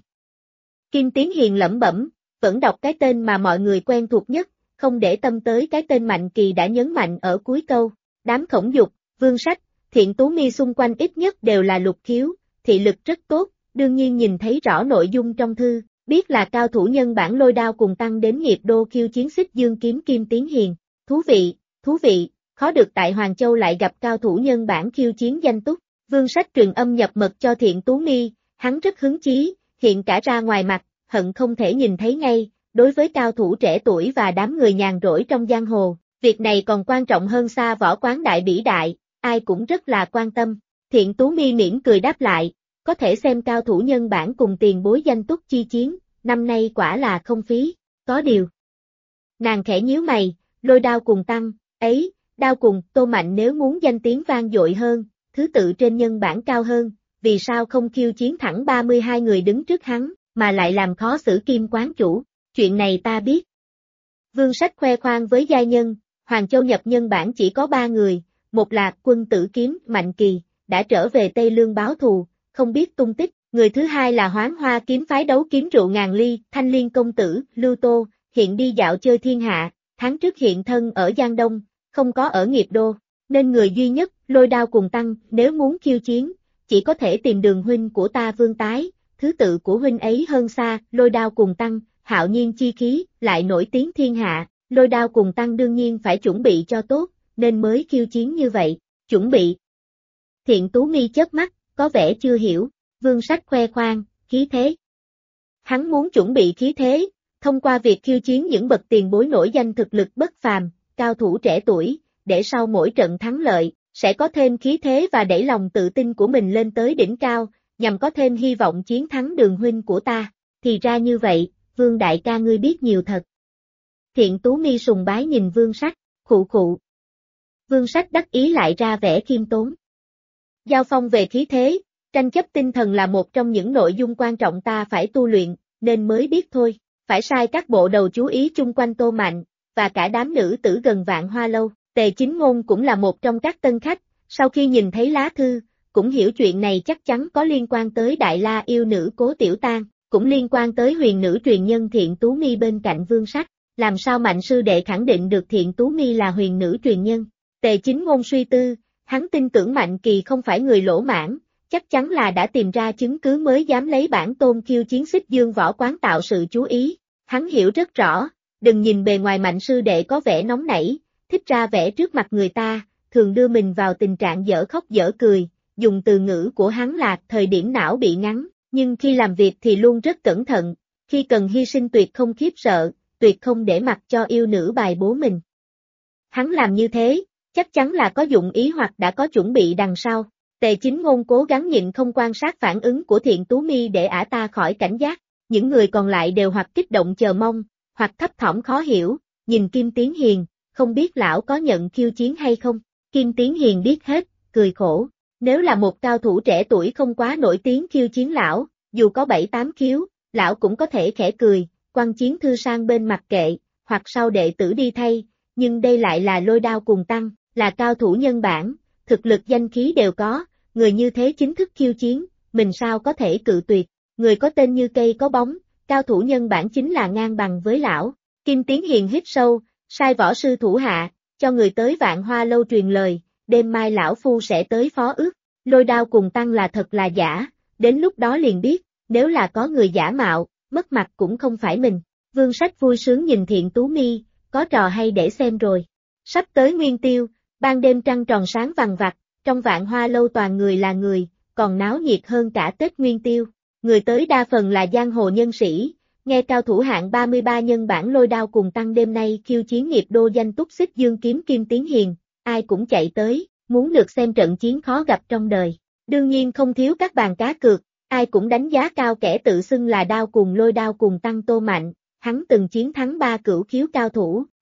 Kim Tiến Hiền lẩm bẩm, vẫn đọc cái tên mà mọi người quen thuộc nhất, không để tâm tới cái tên Mạnh Kỳ đã nhấn mạnh ở cuối câu. Đám Khổng Dục, Vương Sách, Thiện Tú Mi xung quanh ít nhất đều là lục khiếu, thị lực rất tốt, đương nhiên nhìn thấy rõ nội dung trong thư, biết là cao thủ nhân bản lôi đao cùng tăng đến nghiệp đô khiêu chiến Xích Dương kiếm Kim Tiến Hiền. Thú vị, khó được tại Hoàng Châu lại gặp cao thủ nhân bản khiêu chiến danh túc. Vương Sách truyền âm nhập mật cho Thiện Tú Mi, hắn rất hứng chí, hiện cả ra ngoài mặt, hận không thể nhìn thấy ngay, đối với cao thủ trẻ tuổi và đám người nhàn rỗi trong giang hồ, việc này còn quan trọng hơn xa võ quán đại bỉ đại, ai cũng rất là quan tâm. Thiện Tú Mi mỉm cười đáp lại, có thể xem cao thủ nhân bản cùng tiền bối danh túc chi chiến, năm nay quả là không phí, có điều. Nàng khẽ nhíu mày, lôi đao cùng tăng, ấy, đao cùng, Tô Mạnh nếu muốn danh tiếng vang dội hơn, thứ tự trên nhân bản cao hơn, vì sao không khiêu chiến thẳng 32 người đứng trước hắn, mà lại làm khó xử Kim quán chủ, chuyện này ta biết. Vương Sách khoe khoang với giai nhân, Hoàng Châu nhập nhân bản chỉ có 3 người, một là Quân Tử Kiếm, Mạnh Kỳ, đã trở về Tây Lương báo thù, không biết tung tích, người thứ hai là Hoán Hoa kiếm phái đấu kiếm rượu ngàn ly, Thanh Liên công tử, Lưu Tô, hiện đi dạo chơi thiên hạ, tháng trước hiện thân ở Giang Đông, không có ở nghiệp đô, nên người duy nhất, lôi đao cùng tăng, nếu muốn khiêu chiến, chỉ có thể tìm Đường huynh của ta Vương Tái, thứ tự của huynh ấy hơn xa, lôi đao cùng tăng, hạo nhiên chi khí, lại nổi tiếng thiên hạ, lôi đao cùng tăng đương nhiên phải chuẩn bị cho tốt, nên mới khiêu chiến như vậy, chuẩn bị. Thiện Tú Mi chớp mắt, có vẻ chưa hiểu, Vương Sách khoe khoang, khí thế. Hắn muốn chuẩn bị khí thế, thông qua việc khiêu chiến những bậc tiền bối nổi danh thực lực bất phàm, cao thủ trẻ tuổi, để sau mỗi trận thắng lợi, sẽ có thêm khí thế và đẩy lòng tự tin của mình lên tới đỉnh cao, nhằm có thêm hy vọng chiến thắng Đường huynh của ta. Thì ra như vậy, Vương đại ca ngươi biết nhiều thật. Thiện Tú Mi sùng bái nhìn Vương Sách, khụ. Vương Sách đắc ý lại ra vẻ khiêm tốn. Giao phong về khí thế, tranh chấp tinh thần là một trong những nội dung quan trọng ta phải tu luyện, nên mới biết thôi, phải sai các bộ đầu chú ý chung quanh Tô Mạnh, và cả đám nữ tử gần Vạn Hoa lâu. Tề Chính Ngôn cũng là một trong các tân khách, sau khi nhìn thấy lá thư, cũng hiểu chuyện này chắc chắn có liên quan tới Đại La yêu nữ Cố Tiểu Tang, cũng liên quan tới huyền nữ truyền nhân Thiện Tú Mi bên cạnh Vương Sách, làm sao Mạnh sư đệ khẳng định được Thiện Tú Mi là huyền nữ truyền nhân. Tề Chính Ngôn suy tư, hắn tin tưởng Mạnh Kỳ không phải người lỗ mãn, chắc chắn là đã tìm ra chứng cứ mới dám lấy bản tôn khiêu chiến Xích Dương võ quán tạo sự chú ý. Hắn hiểu rất rõ, đừng nhìn bề ngoài Mạnh sư đệ có vẻ nóng nảy, thích ra vẻ trước mặt người ta, thường đưa mình vào tình trạng dở khóc dở cười, dùng từ ngữ của hắn là thời điểm não bị ngắn, nhưng khi làm việc thì luôn rất cẩn thận, khi cần hy sinh tuyệt không khiếp sợ, tuyệt không để mặc cho yêu nữ bài bố mình. Hắn làm như thế, chắc chắn là có dụng ý hoặc đã có chuẩn bị đằng sau. Tề Chính Ngôn cố gắng nhịn không quan sát phản ứng của Thiện Tú Mi để ả ta khỏi cảnh giác, những người còn lại đều hoặc kích động chờ mong, hoặc thấp thỏm khó hiểu, nhìn Kim Tiến Hiền, không biết lão có nhận khiêu chiến hay không. Kim Tiến Hiền biết hết, cười khổ, nếu là một cao thủ trẻ tuổi không quá nổi tiếng khiêu chiến lão, dù có 7-8 khiếu, lão cũng có thể khẽ cười, quăng chiến thư sang bên mặc kệ, hoặc sau đệ tử đi thay, nhưng đây lại là lôi đao cùng tăng, là cao thủ nhân bản, thực lực danh khí đều có, người như thế chính thức khiêu chiến, mình sao có thể cự tuyệt, người có tên như cây có bóng, cao thủ nhân bản chính là ngang bằng với lão. Kim Tiến Hiền hít sâu, sai võ sư thủ hạ, cho người tới Vạn Hoa lâu truyền lời, đêm mai lão phu sẽ tới phó ước, lôi đao cùng tăng là thật là giả, đến lúc đó liền biết, nếu là có người giả mạo, mất mặt cũng không phải mình. Vương Sách vui sướng nhìn Thiện Tú Mi, có trò hay để xem rồi. Sắp tới Nguyên Tiêu, ban đêm trăng tròn sáng vằng vặc, trong Vạn Hoa lâu toàn người là người, còn náo nhiệt hơn cả Tết Nguyên Tiêu. Người tới đa phần là giang hồ nhân sĩ, nghe cao thủ hạng 33 nhân bản lôi đao cùng tăng đêm nay khiêu chiến nghiệp đô danh túc Xích Dương kiếm Kim Tiến Hiền, ai cũng chạy tới, muốn được xem trận chiến khó gặp trong đời. Đương nhiên không thiếu các bàn cá cược, ai cũng đánh giá cao kẻ tự xưng là đao cùng lôi đao cùng tăng Tô Mạnh, hắn từng chiến thắng 3 cửu khiếu cao thủ,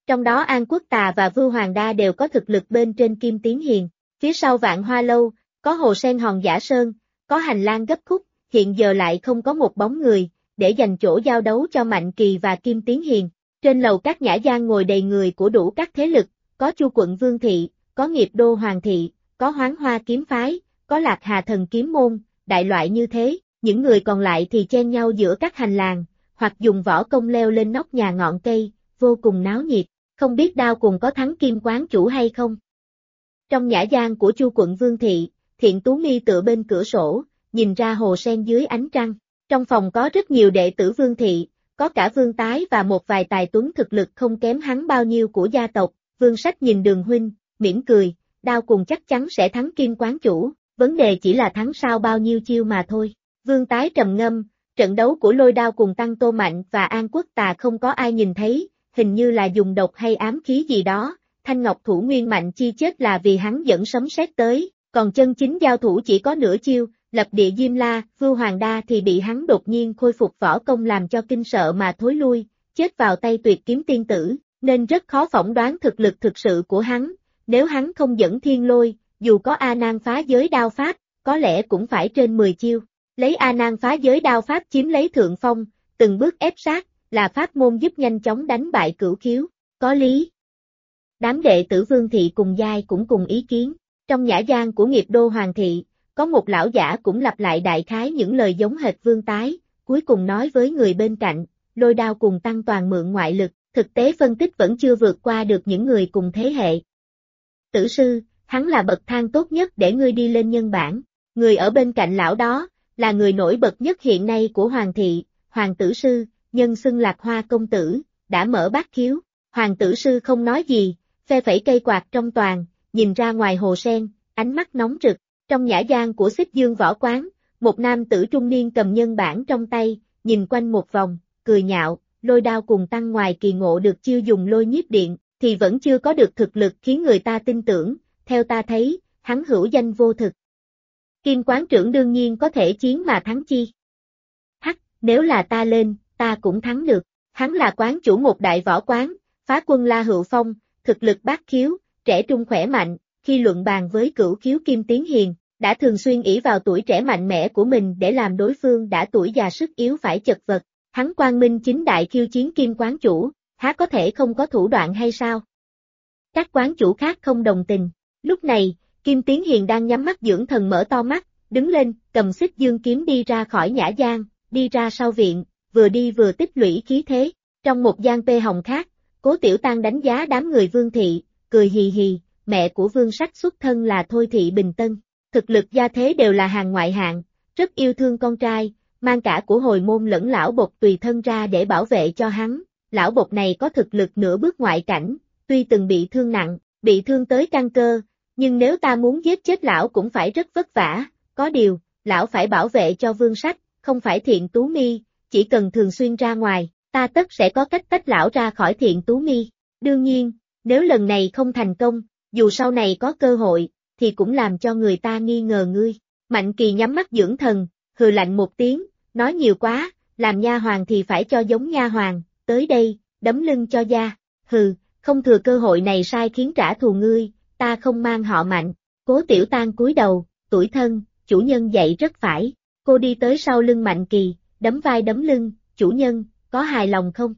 Trong đó An Quốc Tà và Vưu Hoàng Đa đều có thực lực bên trên Kim Tiến Hiền. Phía sau Vạn Hoa Lâu, có Hồ Sen Hòn Giả Sơn, có hành lang gấp khúc, hiện giờ lại không có một bóng người, để dành chỗ giao đấu cho Mạnh Kỳ và Kim Tiến Hiền. Trên lầu các nhã gian ngồi đầy người của đủ các thế lực, có Chu quận Vương Thị, có Nghiệp Đô Hoàng Thị, có Hoáng Hoa Kiếm Phái, có Lạc Hà Thần Kiếm Môn, đại loại như thế, những người còn lại thì chen nhau giữa các hành lang, hoặc dùng võ công leo lên nóc nhà ngọn cây, vô cùng náo nhiệt, không biết Đao Cùng có thắng Kim quán chủ hay không. Trong nhã gian của Chu quận Vương Thị, Thiện Tú Mi tựa bên cửa sổ, nhìn ra hồ sen dưới ánh trăng. Trong phòng có rất nhiều đệ tử Vương Thị, có cả Vương Tái và một vài tài tuấn thực lực không kém hắn bao nhiêu của gia tộc. Vương Sách nhìn Đường huynh, mỉm cười, Đao Cùng chắc chắn sẽ thắng Kim quán chủ, vấn đề chỉ là thắng sao bao nhiêu chiêu mà thôi. Vương Tái trầm ngâm, trận đấu của Lôi Đao cùng Tăng Tô Mạnh và An Quốc Tà không có ai nhìn thấy, hình như là dùng độc hay ám khí gì đó. Thanh Ngọc Thủ Nguyên Mạnh Chi chết là vì hắn dẫn sấm sét tới, còn chân chính giao thủ chỉ có nửa chiêu, lập địa Diêm La, Vưu Hoàng Đa thì bị hắn đột nhiên khôi phục võ công làm cho kinh sợ mà thối lui, chết vào tay Tuyệt Kiếm tiên tử, nên rất khó phỏng đoán thực lực thực sự của hắn. Nếu hắn không dẫn thiên lôi, dù có A Nan phá giới đao pháp, có lẽ cũng phải trên 10 chiêu. Lấy A Nan phá giới đao pháp chiếm lấy thượng phong, từng bước ép sát, là pháp môn giúp nhanh chóng đánh bại Cửu Khiếu, có lý. Đám đệ tử Vương Thị cùng giai cũng cùng ý kiến. Trong nhã gian của Nghiệp Đô Hoàng Thị, có một lão giả cũng lặp lại đại khái những lời giống hệt Vương Tái, cuối cùng nói với người bên cạnh, Lôi Đao cùng Tăng Toàn mượn ngoại lực, thực tế phân tích vẫn chưa vượt qua được những người cùng thế hệ. Tử sư, hắn là bậc thang tốt nhất để ngươi đi lên nhân bản. Người ở bên cạnh lão đó, là người nổi bật nhất hiện nay của Hoàng Thị, Hoàng Tử Sư, nhân xưng Lạc Hoa công tử, đã mở bát khiếu. Hoàng Tử Sư không nói gì, phe phẩy cây quạt trong toàn, nhìn ra ngoài hồ sen, ánh mắt nóng rực. Trong nhã gian của Xích Dương Võ Quán, một nam tử trung niên cầm nhân bản trong tay, nhìn quanh một vòng, cười nhạo, Lôi Đao cùng Tăng ngoài kỳ ngộ được chiêu dùng lôi nhiếp điện, thì vẫn chưa có được thực lực khiến người ta tin tưởng, theo ta thấy, hắn hữu danh vô thực. Kim quán trưởng đương nhiên có thể chiến mà thắng chi. Hắc, nếu là ta lên, ta cũng thắng được. Hắn là quán chủ một đại võ quán, phá quân La Hữu Phong, thực lực bát khiếu, trẻ trung khỏe mạnh, khi luận bàn với Cửu Khiếu Kim Tiến Hiền, đã thường xuyên ỷ vào tuổi trẻ mạnh mẽ của mình để làm đối phương đã tuổi già sức yếu phải chật vật. Hắn quang minh chính đại khiêu chiến Kim quán chủ, há có thể không có thủ đoạn hay sao? Các quán chủ khác không đồng tình. Lúc này, Kim Tiến Hiền đang nhắm mắt dưỡng thần mở to mắt, đứng lên, cầm Xích Dương kiếm đi ra khỏi nhã gian, đi ra sau viện, vừa đi vừa tích lũy khí thế. Trong một gian pê hồng khác, Cố Tiểu Tăng đánh giá đám người Vương Thị, cười hì hì, mẹ của Vương Sách xuất thân là Thôi Thị Bình Tân. Thực lực gia thế đều là hàng ngoại hạng, rất yêu thương con trai, mang cả của hồi môn lẫn lão bộc tùy thân ra để bảo vệ cho hắn. Lão bộc này có thực lực nửa bước ngoại cảnh, tuy từng bị thương nặng, bị thương tới căn cơ, nhưng nếu ta muốn giết chết lão cũng phải rất vất vả, có điều, lão phải bảo vệ cho Vương Sách, không phải Thiện Tú Mi, chỉ cần thường xuyên ra ngoài, ta tất sẽ có cách tách lão ra khỏi Thiện Tú Mi. Đương nhiên, nếu lần này không thành công, dù sau này có cơ hội, thì cũng làm cho người ta nghi ngờ ngươi. Mạnh Kỳ nhắm mắt dưỡng thần, hừ lạnh một tiếng, nói nhiều quá, làm nha hoàn thì phải cho giống nha hoàn, tới đây, đấm lưng cho gia. Hừ, không thừa cơ hội này sai khiến trả thù ngươi, ta không mang họ Mạnh. Cố Tiểu Tăng cúi đầu, tuổi thân, chủ nhân dạy rất phải. Cô đi tới sau lưng Mạnh Kỳ, đấm vai đấm lưng, chủ nhân, có hài lòng không?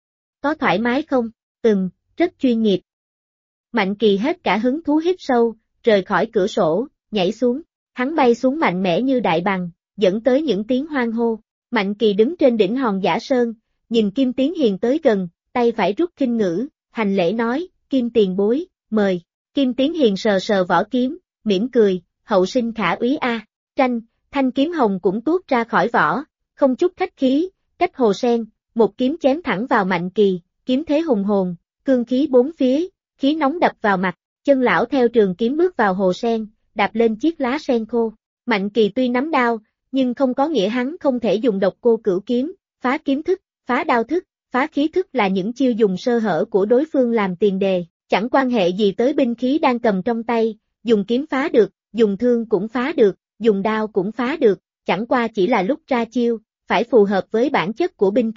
Có thoải mái không? Rất chuyên nghiệp. Mạnh Kỳ hết cả hứng thú hít sâu, rời khỏi cửa sổ, nhảy xuống. Hắn bay xuống mạnh mẽ như đại bàng, dẫn tới những tiếng hoan hô. Mạnh Kỳ đứng trên đỉnh hòn Giả Sơn, nhìn Kim Tiến Hiền tới gần, tay phải rút kinh ngữ, hành lễ nói, Kim tiền bối, mời. Kim Tiến Hiền sờ sờ vỏ kiếm, mỉm cười, hậu sinh khả úy a. Thanh kiếm hồng cũng tuốt ra khỏi vỏ, không chút khách khí, cách hồ sen, một kiếm chém thẳng vào Mạnh Kỳ, kiếm thế hùng hồn, cương khí bốn phía, khí nóng đập vào mặt, chân lão theo trường kiếm bước vào hồ sen, đạp lên chiếc lá sen khô. Mạnh Kỳ tuy nắm đao, nhưng không có nghĩa hắn không thể dùng độc cô cửu kiếm, phá kiếm thức, phá đao thức, phá khí thức là những chiêu dùng sơ hở của đối phương làm tiền đề, chẳng quan hệ gì tới binh khí đang cầm trong tay, dùng kiếm phá được, dùng thương cũng phá được, dùng đao cũng phá được, chẳng qua chỉ là lúc ra chiêu, phải phù hợp với bản chất của binh khí,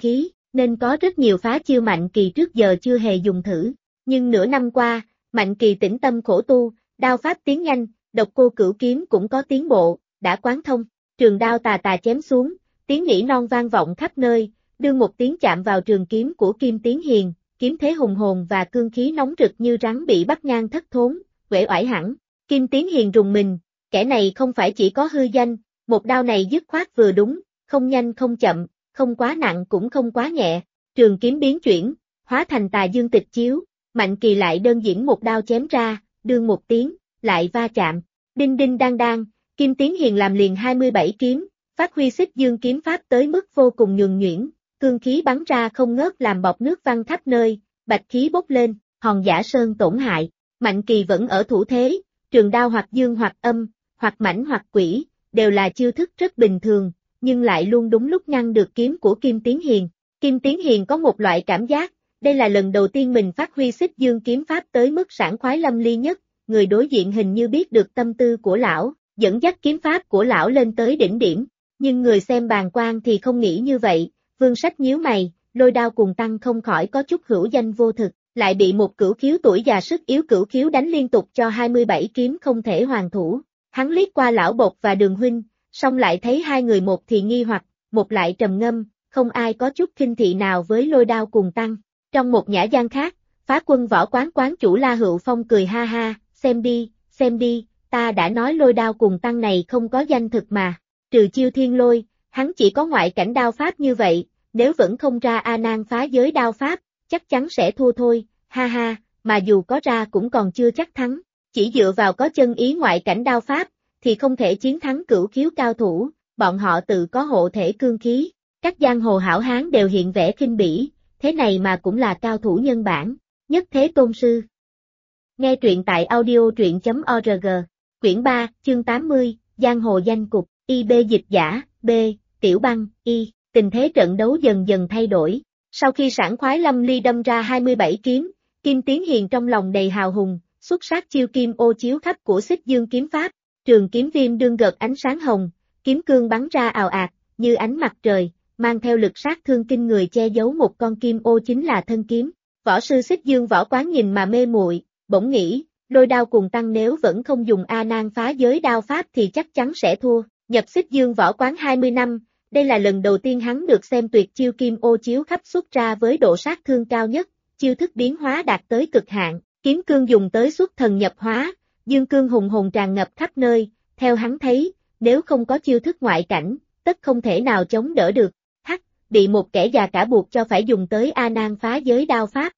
nên có rất nhiều phá chiêu Mạnh Kỳ trước giờ chưa hề dùng thử. Nhưng nửa năm qua, Mạnh Kỳ tĩnh tâm khổ tu, đao pháp tiến nhanh, độc cô cửu kiếm cũng có tiến bộ, đã quán thông, trường đao tà tà chém xuống, tiếng nỉ non vang vọng khắp nơi, đương một tiếng chạm vào trường kiếm của Kim Tiến Hiền, kiếm thế hùng hồn và cương khí nóng rực như rắn bị bắt ngang thất thốn, uể oải hẳn. Kim Tiến Hiền rùng mình, kẻ này không phải chỉ có hư danh, một đao này dứt khoát vừa đúng, không nhanh không chậm, không quá nặng cũng không quá nhẹ, trường kiếm biến chuyển, hóa thành tà dương tịch chiếu, Mạnh Kỳ lại đơn giản một đao chém ra, đương một tiếng, lại va chạm, đinh đinh đang đang, Kim Tiến Hiền làm liền 27 kiếm, phát huy xích dương kiếm pháp tới mức vô cùng nhuần nhuyễn, cương khí bắn ra không ngớt làm bọt nước văng khắp nơi, bạch khí bốc lên, hòn giả sơn tổn hại, Mạnh Kỳ vẫn ở thủ thế, trường đao hoặc dương hoặc âm, hoặc mãnh hoặc quỷ, đều là chiêu thức rất bình thường, nhưng lại luôn đúng lúc ngăn được kiếm của Kim Tiến Hiền. Kim Tiến Hiền có một loại cảm giác, đây là lần đầu tiên mình phát huy xích dương kiếm pháp tới mức sảng khoái lâm ly nhất, người đối diện hình như biết được tâm tư của lão, dẫn dắt kiếm pháp của lão lên tới đỉnh điểm, nhưng người xem bàng quan thì không nghĩ như vậy, Vương Sách nhíu mày, Lôi Đao Cùng Tăng không khỏi có chút hữu danh vô thực, lại bị một cửu khiếu tuổi già sức yếu cửu khiếu đánh liên tục cho 27 kiếm không thể hoàn thủ. Hắn liếc qua lão Bột và Đường huynh, xong lại thấy hai người một thì nghi hoặc, một lại trầm ngâm, không ai có chút khinh thị nào với Lôi Đao Cùng Tăng. Trong một nhã gian khác, Phá Quân Võ quán quán chủ La Hữu Phong cười ha ha, xem đi, ta đã nói Lôi Đao Cùng Tăng này không có danh thực mà, trừ chiêu thiên lôi, hắn chỉ có ngoại cảnh đao pháp như vậy, nếu vẫn không ra A Nan phá giới đao pháp, chắc chắn sẽ thua thôi, ha ha, mà dù có ra cũng còn chưa chắc thắng, chỉ dựa vào có chân ý ngoại cảnh đao pháp, thì không thể chiến thắng cửu khiếu cao thủ, bọn họ tự có hộ thể cương khí, các giang hồ hảo hán đều hiện vẻ khinh bỉ, thế này mà cũng là cao thủ nhân bản, nhất thế tôn sư. Nghe truyện tại audio.org, quyển 3, chương 80, Giang hồ danh cục, IB dịch giả, B, Tiểu Băng, Y, tình thế trận đấu dần dần thay đổi. Sau khi sảng khoái lâm ly đâm ra 27 kiếm, Kim Tiến Hiền trong lòng đầy hào hùng, xuất sát chiêu kim ô chiếu khắp của xích dương kiếm pháp, trường kiếm viêm đương gợt ánh sáng hồng, kiếm cương bắn ra ào ạt, như ánh mặt trời, mang theo lực sát thương kinh người che giấu một con kim ô chính là thân kiếm. Võ sư xích dương võ quán nhìn mà mê muội, bỗng nghĩ, Lôi Đao Cùng Tăng nếu vẫn không dùng A Nan phá giới đao pháp thì chắc chắn sẽ thua. Nhập xích dương võ quán 20 năm, đây là lần đầu tiên hắn được xem tuyệt chiêu kim ô chiếu khắp xuất ra với độ sát thương cao nhất, chiêu thức biến hóa đạt tới cực hạn, kiếm cương dùng tới xuất thần nhập hóa, dương cương hùng hồn tràn ngập khắp nơi, theo hắn thấy, nếu không có chiêu thức ngoại cảnh, tất không thể nào chống đỡ được. Bị một kẻ già cả buộc cho phải dùng tới A Nan phá giới đao pháp.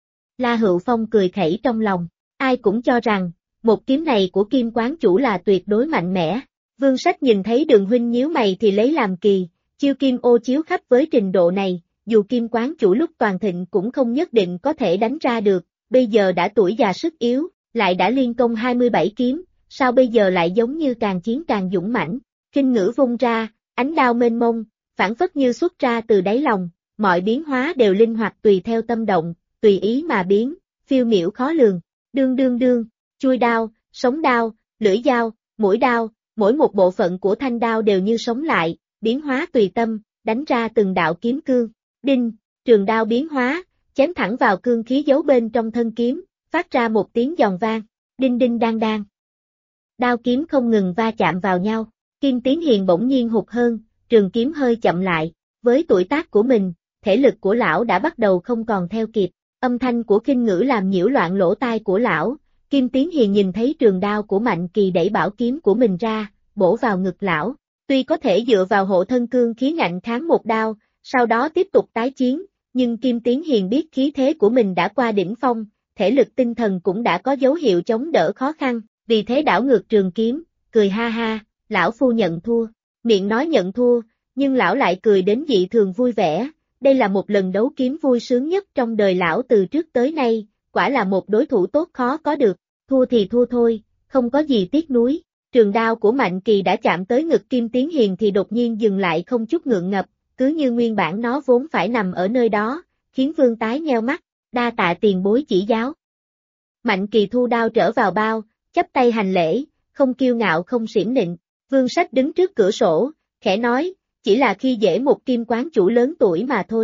La Hữu Phong cười khẩy trong lòng, ai cũng cho rằng, một kiếm này của Kim quán chủ là tuyệt đối mạnh mẽ. Vương Sách nhìn thấy Đường huynh nhíu mày thì lấy làm kỳ, chiêu kim ô chiếu khắp với trình độ này, dù Kim quán chủ lúc toàn thịnh cũng không nhất định có thể đánh ra được, bây giờ đã tuổi già sức yếu, lại đã liên công 27 kiếm, sao bây giờ lại giống như càng chiến càng dũng mãnh, kinh ngữ vung ra, ánh đao mênh mông, phản phất như xuất ra từ đáy lòng, mọi biến hóa đều linh hoạt tùy theo tâm động, tùy ý mà biến, phiêu miểu khó lường, đương, chui đao, sống đao, lưỡi dao, mũi đao, mỗi một bộ phận của thanh đao đều như sống lại, biến hóa tùy tâm, đánh ra từng đạo kiếm cương, đinh, trường đao biến hóa, chém thẳng vào cương khí giấu bên trong thân kiếm, phát ra một tiếng giòn vang, đinh đinh đang đang. Đao kiếm không ngừng va chạm vào nhau, Kim Tiến Hiền bỗng nhiên hụt hơn, trường kiếm hơi chậm lại, với tuổi tác của mình, thể lực của lão đã bắt đầu không còn theo kịp, âm thanh của khinh ngữ làm nhiễu loạn lỗ tai của lão, Kim Tiến Hiền nhìn thấy trường đao của Mạnh Kỳ đẩy bảo kiếm của mình ra, bổ vào ngực lão, tuy có thể dựa vào hộ thân cương khí ngạnh kháng một đao, sau đó tiếp tục tái chiến, nhưng Kim Tiến Hiền biết khí thế của mình đã qua đỉnh phong, thể lực tinh thần cũng đã có dấu hiệu chống đỡ khó khăn, vì thế đảo ngược trường kiếm, cười ha ha, lão phu nhận thua. Miệng nói nhận thua, nhưng lão lại cười đến dị thường vui vẻ, đây là một lần đấu kiếm vui sướng nhất trong đời lão từ trước tới nay, quả là một đối thủ tốt khó có được, thua thì thua thôi, không có gì tiếc nuối. Trường đao của Mạnh Kỳ đã chạm tới ngực Kim Tiến Hiền thì đột nhiên dừng lại không chút ngượng ngập, cứ như nguyên bản nó vốn phải nằm ở nơi đó, khiến Vương tái nheo mắt, đa tạ tiền bối chỉ giáo. Mạnh Kỳ thu đao trở vào bao, chắp tay hành lễ, không kiêu ngạo không xiểm nịnh. Vương Sách đứng trước cửa sổ, khẽ nói, chỉ là khi dễ một Kim quán chủ lớn tuổi mà thôi.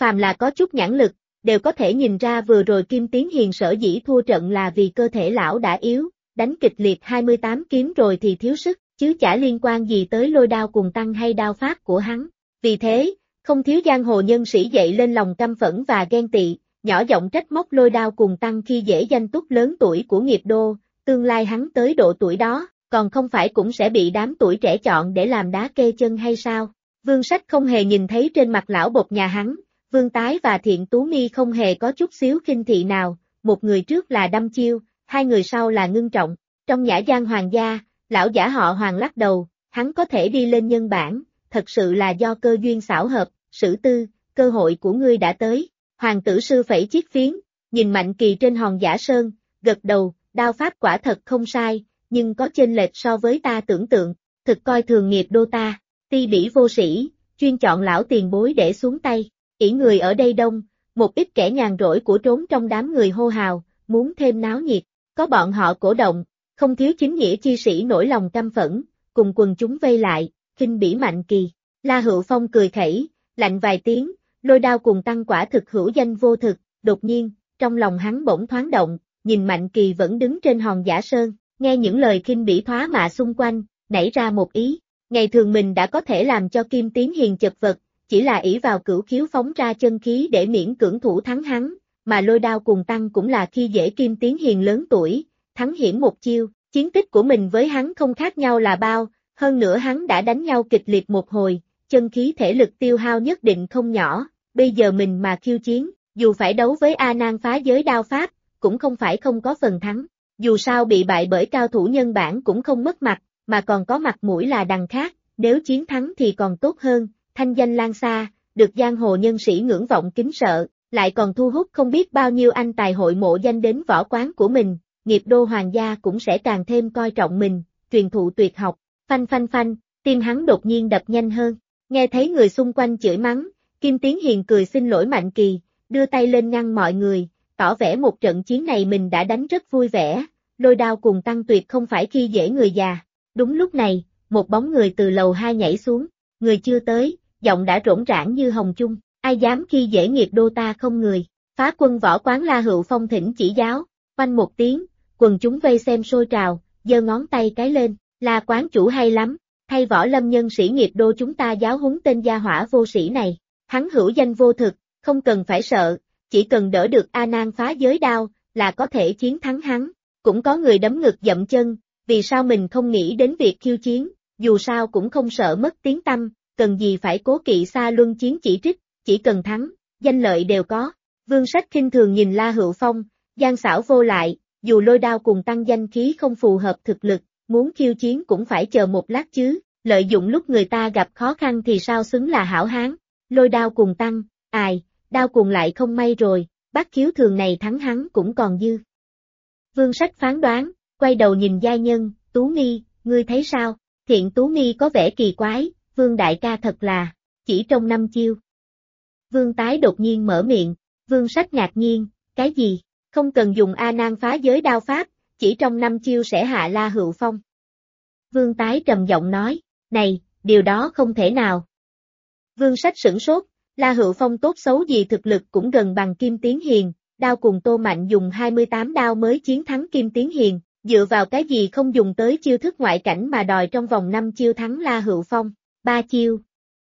phàm là có chút nhãn lực, đều có thể nhìn ra vừa rồi Kim Tiến Hiền sở dĩ thua trận là vì cơ thể lão đã yếu, đánh kịch liệt 28 kiếm rồi thì thiếu sức, chứ chả liên quan gì tới lôi đao cùng tăng hay đao pháp của hắn. Vì thế, không thiếu giang hồ nhân sĩ dậy lên lòng căm phẫn và ghen tị, nhỏ giọng trách móc lôi đao cùng tăng khi dễ danh túc lớn tuổi của nghiệp đô, tương lai hắn tới độ tuổi đó, còn không phải cũng sẽ bị đám tuổi trẻ chọn để làm đá kê chân hay sao? Vương Sách không hề nhìn thấy trên mặt lão bộc nhà hắn, Vương Tái và Thiện Tú Mi không hề có chút xíu khinh thị nào, một người trước là đăm chiêu, hai người sau là ngưng trọng. Trong nhã gian hoàng gia, lão giả họ Hoàng lắc đầu, hắn có thể đi lên nhân bản, thật sự là do cơ duyên xảo hợp, Sử Tư, cơ hội của ngươi đã tới. Hoàng tử sư phẩy chiếc phiến, nhìn Mạnh Kỳ trên hòn giả sơn, gật đầu, đao pháp quả thật không sai, nhưng có chênh lệch so với ta tưởng tượng, thực coi thường nghiệp đô ta, ti bỉ vô sĩ, chuyên chọn lão tiền bối để xuống tay, ỷ người ở đây đông, một ít kẻ nhàn rỗi của trốn trong đám người hô hào, muốn thêm náo nhiệt, có bọn họ cổ động, không thiếu chính nghĩa chi sĩ nổi lòng căm phẫn, cùng quần chúng vây lại, khinh bỉ Mạnh Kỳ. La Hữu Phong cười khẩy, lạnh vài tiếng, lôi đao cùng tăng quả thực hữu danh vô thực, đột nhiên, trong lòng hắn bỗng thoáng động, nhìn Mạnh Kỳ vẫn đứng trên hòn giả sơn, nghe những lời khinh bỉ thoá mạ xung quanh, nảy ra một ý, ngày thường mình đã có thể làm cho Kim Tiến Hiền chật vật, chỉ là ỷ vào cửu khiếu phóng ra chân khí để miễn cưỡng thủ thắng hắn, mà lôi đao cùng tăng cũng là khi dễ Kim Tiến Hiền lớn tuổi, thắng hiểm một chiêu, chiến tích của mình với hắn không khác nhau là bao, hơn nữa hắn đã đánh nhau kịch liệt một hồi, chân khí thể lực tiêu hao nhất định không nhỏ, bây giờ mình mà khiêu chiến, dù phải đấu với A Nan phá giới đao pháp, cũng không phải không có phần thắng, dù sao bị bại bởi cao thủ nhân bản cũng không mất mặt, mà còn có mặt mũi là đằng khác, nếu chiến thắng thì còn tốt hơn, thanh danh lan xa, được giang hồ nhân sĩ ngưỡng vọng kính sợ, lại còn thu hút không biết bao nhiêu anh tài hội mộ danh đến võ quán của mình, nghiệp đô hoàng gia cũng sẽ càng thêm coi trọng mình, truyền thụ tuyệt học, phanh phanh phanh, tim hắn đột nhiên đập nhanh hơn, nghe thấy người xung quanh chửi mắng, Kim Tiến Hiền cười xin lỗi Mạnh Kỳ, đưa tay lên ngăn mọi người, tỏ vẻ một trận chiến này mình đã đánh rất vui vẻ, lôi đao cùng tăng tuyệt không phải khi dễ người già. Đúng lúc này, một bóng người từ lầu 2 nhảy xuống, người chưa tới, giọng đã rỗng rãng như hồng chung, ai dám khi dễ nghiệp đô ta không người, phá quân võ quán La Hữu Phong thỉnh chỉ giáo, oanh một tiếng, quần chúng vây xem sôi trào, giơ ngón tay cái lên, La quán chủ hay lắm, thay võ lâm nhân sĩ nghiệp đô chúng ta giáo huấn tên gia hỏa vô sĩ này, hắn hữu danh vô thực, không cần phải sợ, chỉ cần đỡ được A Nan phá giới đao, là có thể chiến thắng hắn, cũng có người đấm ngực dậm chân, vì sao mình không nghĩ đến việc khiêu chiến, dù sao cũng không sợ mất tiếng tăm, cần gì phải cố kỵ xa luân chiến chỉ trích, chỉ cần thắng, danh lợi đều có. Vương Sách khinh thường nhìn La Hữu Phong, gian xảo vô lại, dù lôi đao cùng tăng danh khí không phù hợp thực lực, muốn khiêu chiến cũng phải chờ một lát chứ, lợi dụng lúc người ta gặp khó khăn thì sao xứng là hảo hán, lôi đao cùng tăng, đao cùng lại không may rồi, bát khiếu thường này thắng hắn cũng còn dư. Vương Sách phán đoán, quay đầu nhìn giai nhân, Tú Mi, ngươi thấy sao, Thiện Tú Mi có vẻ kỳ quái, Vương đại ca thật là, chỉ trong 5 chiêu. Vương Tái đột nhiên mở miệng, Vương Sách ngạc nhiên, cái gì, không cần dùng A Nan phá giới đao pháp, chỉ trong 5 chiêu sẽ hạ La Hữu Phong. Vương Tái trầm giọng nói, này, điều đó không thể nào. Vương Sách sửng sốt, La Hữu Phong tốt xấu gì thực lực cũng gần bằng Kim Tiến Hiền, đao cùng Tô Mạnh dùng 28 đao mới chiến thắng Kim Tiến Hiền, dựa vào cái gì không dùng tới chiêu thức ngoại cảnh mà đòi trong vòng 5 chiêu thắng La Hữu Phong, 3 chiêu.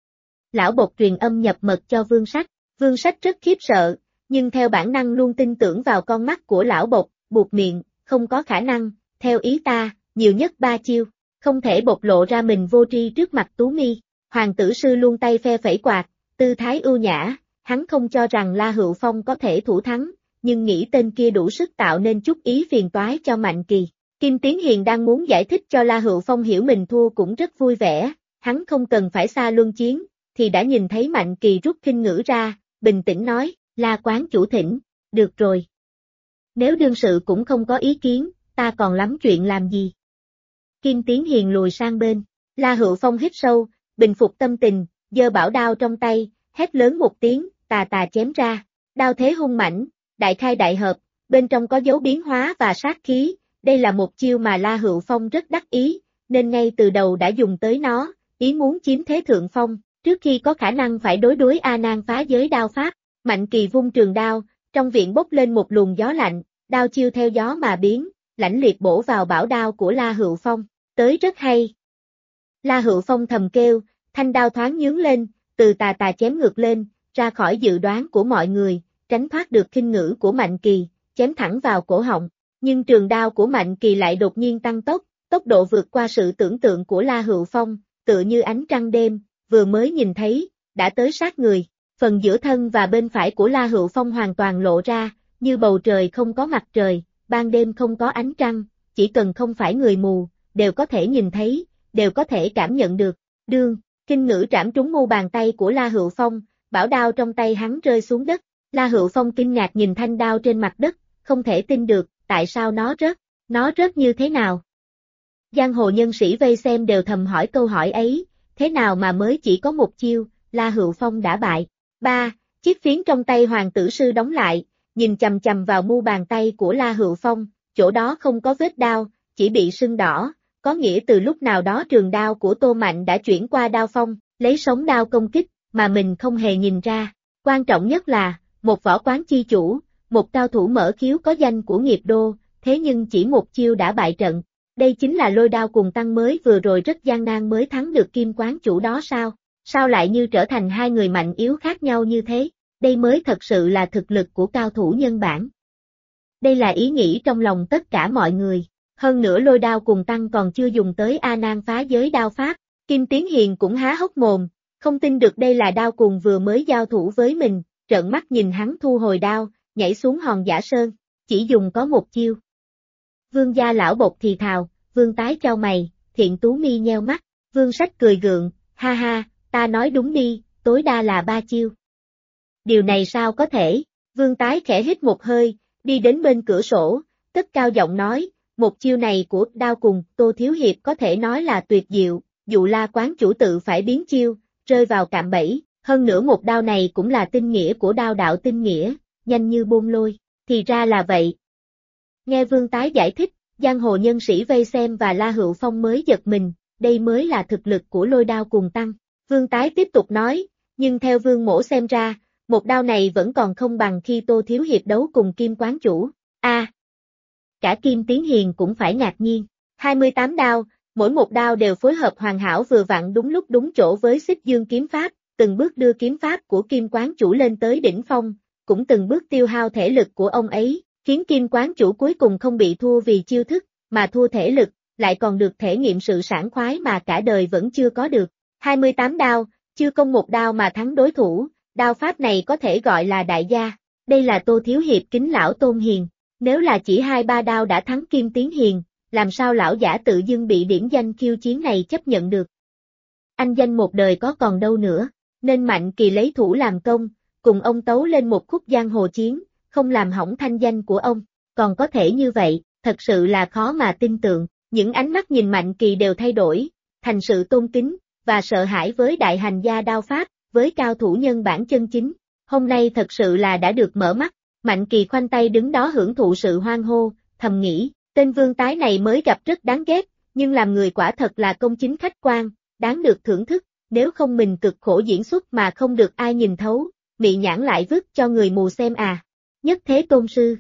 Lão bột truyền âm nhập mật cho Vương Sách rất khiếp sợ, nhưng theo bản năng luôn tin tưởng vào con mắt của lão bột, buộc miệng, không có khả năng, theo ý ta, nhiều nhất 3 chiêu, không thể bộc lộ ra mình vô tri trước mặt Tú Mi. Hoàng tử sư luôn tay phe phẩy quạt, tư thái ưu nhã, hắn không cho rằng La Hữu Phong có thể thủ thắng, nhưng nghĩ tên kia đủ sức tạo nên chút ý phiền toái cho Mạnh Kỳ. Kim Tiến Hiền đang muốn giải thích cho La Hữu Phong hiểu mình thua cũng rất vui vẻ, hắn không cần phải xa luân chiến, thì đã nhìn thấy Mạnh Kỳ rút kinh ngữ ra, bình tĩnh nói, La quán chủ thỉnh, được rồi. Nếu đương sự cũng không có ý kiến, ta còn lắm chuyện làm gì. Kim Tiến Hiền lùi sang bên, La Hữu Phong hít sâu, bình phục tâm tình, giơ bảo đao trong tay, hét lớn một tiếng, tà tà chém ra, đao thế hung mãnh, đại khai đại hợp, bên trong có dấu biến hóa và sát khí, đây là một chiêu mà La Hữu Phong rất đắc ý, nên ngay từ đầu đã dùng tới nó, ý muốn chiếm thế thượng phong, trước khi có khả năng phải đối A Nan phá giới đao pháp, Mạnh Kỳ vung trường đao, trong viện bốc lên một luồng gió lạnh, đao chiêu theo gió mà biến, lãnh liệt bổ vào bảo đao của La Hữu Phong, tới rất hay. La Hữu Phong thầm kêu, thanh đao thoáng nhướng lên, từ tà tà chém ngược lên, ra khỏi dự đoán của mọi người, tránh thoát được khinh ngữ của Mạnh Kỳ, chém thẳng vào cổ họng. Nhưng trường đao của Mạnh Kỳ lại đột nhiên tăng tốc, tốc độ vượt qua sự tưởng tượng của La Hữu Phong, tựa như ánh trăng đêm, vừa mới nhìn thấy, đã tới sát người. Phần giữa thân và bên phải của La Hữu Phong hoàn toàn lộ ra, như bầu trời không có mặt trời, ban đêm không có ánh trăng, chỉ cần không phải người mù, đều có thể nhìn thấy, đều có thể cảm nhận được. Đương, kinh ngữ trảm trúng mu bàn tay của La Hữu Phong, bảo đao trong tay hắn rơi xuống đất. La Hữu Phong kinh ngạc nhìn thanh đao trên mặt đất, không thể tin được, tại sao nó rớt như thế nào? Giang hồ nhân sĩ vây xem đều thầm hỏi câu hỏi ấy, thế nào mà mới chỉ có một chiêu, La Hữu Phong đã bại. 3. Chiếc phiến trong tay hoàng tử sư đóng lại, nhìn chằm chằm vào mu bàn tay của La Hữu Phong, chỗ đó không có vết đao, chỉ bị sưng đỏ, có nghĩa từ lúc nào đó trường đao của Tô Mạnh đã chuyển qua đao phong, lấy sống đao công kích, mà mình không hề nhìn ra. Quan trọng nhất là, một võ quán chi chủ, một cao thủ mở khiếu có danh của nghiệp đô, thế nhưng chỉ một chiêu đã bại trận. Đây chính là Lôi Đao Cùng Tăng mới vừa rồi rất gian nan mới thắng được kim quán chủ đó sao? Sao lại như trở thành hai người mạnh yếu khác nhau như thế? Đây mới thật sự là thực lực của cao thủ nhân bản. Đây là ý nghĩ trong lòng tất cả mọi người. Hơn nữa Lôi Đao Cùng Tăng còn chưa dùng tới A Nan phá giới đao pháp. Kim Tiến Hiền cũng há hốc mồm, không tin được đây là đao cùng vừa mới giao thủ với mình, trợn mắt nhìn hắn thu hồi đao, nhảy xuống hòn giả sơn, chỉ dùng có một chiêu. Vương gia lão bộc thì thào, Vương tái chau mày, Thiện Tú mi nheo mắt, Vương Sách cười gượng, ha ha, ta nói đúng đi, tối đa là 3 chiêu. Điều này sao có thể? Vương tái khẽ hít một hơi, đi đến bên cửa sổ, cất cao giọng nói, một chiêu này của đao cùng Tô Thiếu Hiệp có thể nói là tuyệt diệu, dụ La quán chủ tự phải biến chiêu, rơi vào cạm bẫy, hơn nữa một đao này cũng là tinh nghĩa của đao đạo tinh nghĩa, nhanh như bôn lôi, thì ra là vậy. Nghe Vương tái giải thích, giang hồ nhân sĩ vây xem và La Hữu Phong mới giật mình, đây mới là thực lực của Lôi Đao Cùng Tăng. Vương tái tiếp tục nói, nhưng theo Vương mỗ xem ra, một đao này vẫn còn không bằng khi Tô Thiếu Hiệp đấu cùng Kim quán chủ. Cả Kim Tiến Hiền cũng phải ngạc nhiên. 28 đao, mỗi một đao đều phối hợp hoàn hảo vừa vặn đúng lúc đúng chỗ với Xích Dương kiếm pháp, từng bước đưa kiếm pháp của Kim quán chủ lên tới đỉnh phong, cũng từng bước tiêu hao thể lực của ông ấy, khiến Kim quán chủ cuối cùng không bị thua vì chiêu thức, mà thua thể lực, lại còn được thể nghiệm sự sảng khoái mà cả đời vẫn chưa có được. 28 đao, chưa công một đao mà thắng đối thủ, đao pháp này có thể gọi là đại gia. Đây là Tô Thiếu Hiệp kính lão Tôn Hiền. Nếu là chỉ 2-3 đao đã thắng Kim Tiến Hiền, làm sao lão giả tự dưng bị điểm danh khiêu chiến này chấp nhận được? Anh danh một đời có còn đâu nữa, nên Mạnh Kỳ lấy thủ làm công, cùng ông tấu lên một khúc giang hồ chiến, không làm hỏng thanh danh của ông, còn có thể như vậy, thật sự là khó mà tin tượng. Những ánh mắt nhìn Mạnh Kỳ đều thay đổi, thành sự tôn kính, và sợ hãi với đại hành gia đao pháp, với cao thủ nhân bản chân chính. Hôm nay thật sự là đã được mở mắt. Mạnh Kỳ khoanh tay đứng đó hưởng thụ sự hoan hô, thầm nghĩ, tên Vương tái này mới gặp rất đáng ghét, nhưng làm người quả thật là công chính khách quan, đáng được thưởng thức, nếu không mình cực khổ diễn xuất mà không được ai nhìn thấu, mị nhãn lại vứt cho người mù xem à. Nhất Thế Tôn Sư.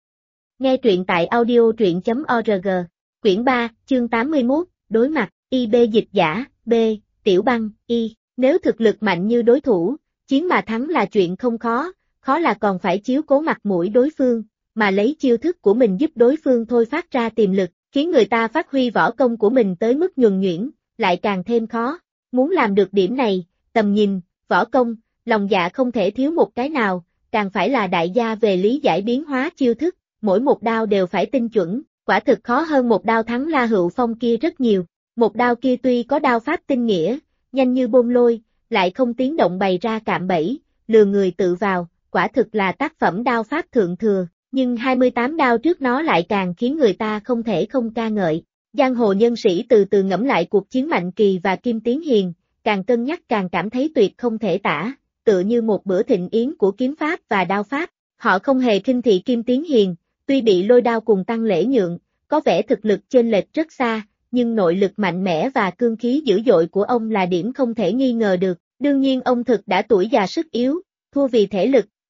Nghe truyện tại audio.org, quyển 3, chương 81, đối mặt, IB dịch giả, B, Tiểu Băng, Y, nếu thực lực mạnh như đối thủ, chiến mà thắng là chuyện không khó. Khó là còn phải chiếu cố mặt mũi đối phương, mà lấy chiêu thức của mình giúp đối phương thôi phát ra tiềm lực, khiến người ta phát huy võ công của mình tới mức nhuần nhuyễn, lại càng thêm khó. Muốn làm được điểm này, tầm nhìn, võ công, lòng dạ không thể thiếu một cái nào, càng phải là đại gia về lý giải biến hóa chiêu thức, mỗi một đao đều phải tinh chuẩn, quả thực khó hơn một đao thắng La Hữu Phong kia rất nhiều. Một đao kia tuy có đao pháp tinh nghĩa, nhanh như bôn lôi, lại không tiếng động bày ra cạm bẫy, lừa người tự vào. Quả thực là tác phẩm đao pháp thượng thừa, nhưng 28 đao trước nó lại càng khiến người ta không thể không ca ngợi. Giang hồ nhân sĩ từ từ ngẫm lại cuộc chiến Mạnh Kỳ và Kim Tiến Hiền, càng cân nhắc càng cảm thấy tuyệt không thể tả, tựa như một bữa thịnh yến của kiếm pháp và đao pháp. Họ không hề khinh thị Kim Tiến Hiền, tuy bị Lôi Đao Cùng Tăng lễ nhượng, có vẻ thực lực chênh lệch rất xa, nhưng nội lực mạnh mẽ và cương khí dữ dội của ông là điểm không thể nghi ngờ được. Đương nhiên ông thực đã tuổi già sức yếu, thua vì thể lực.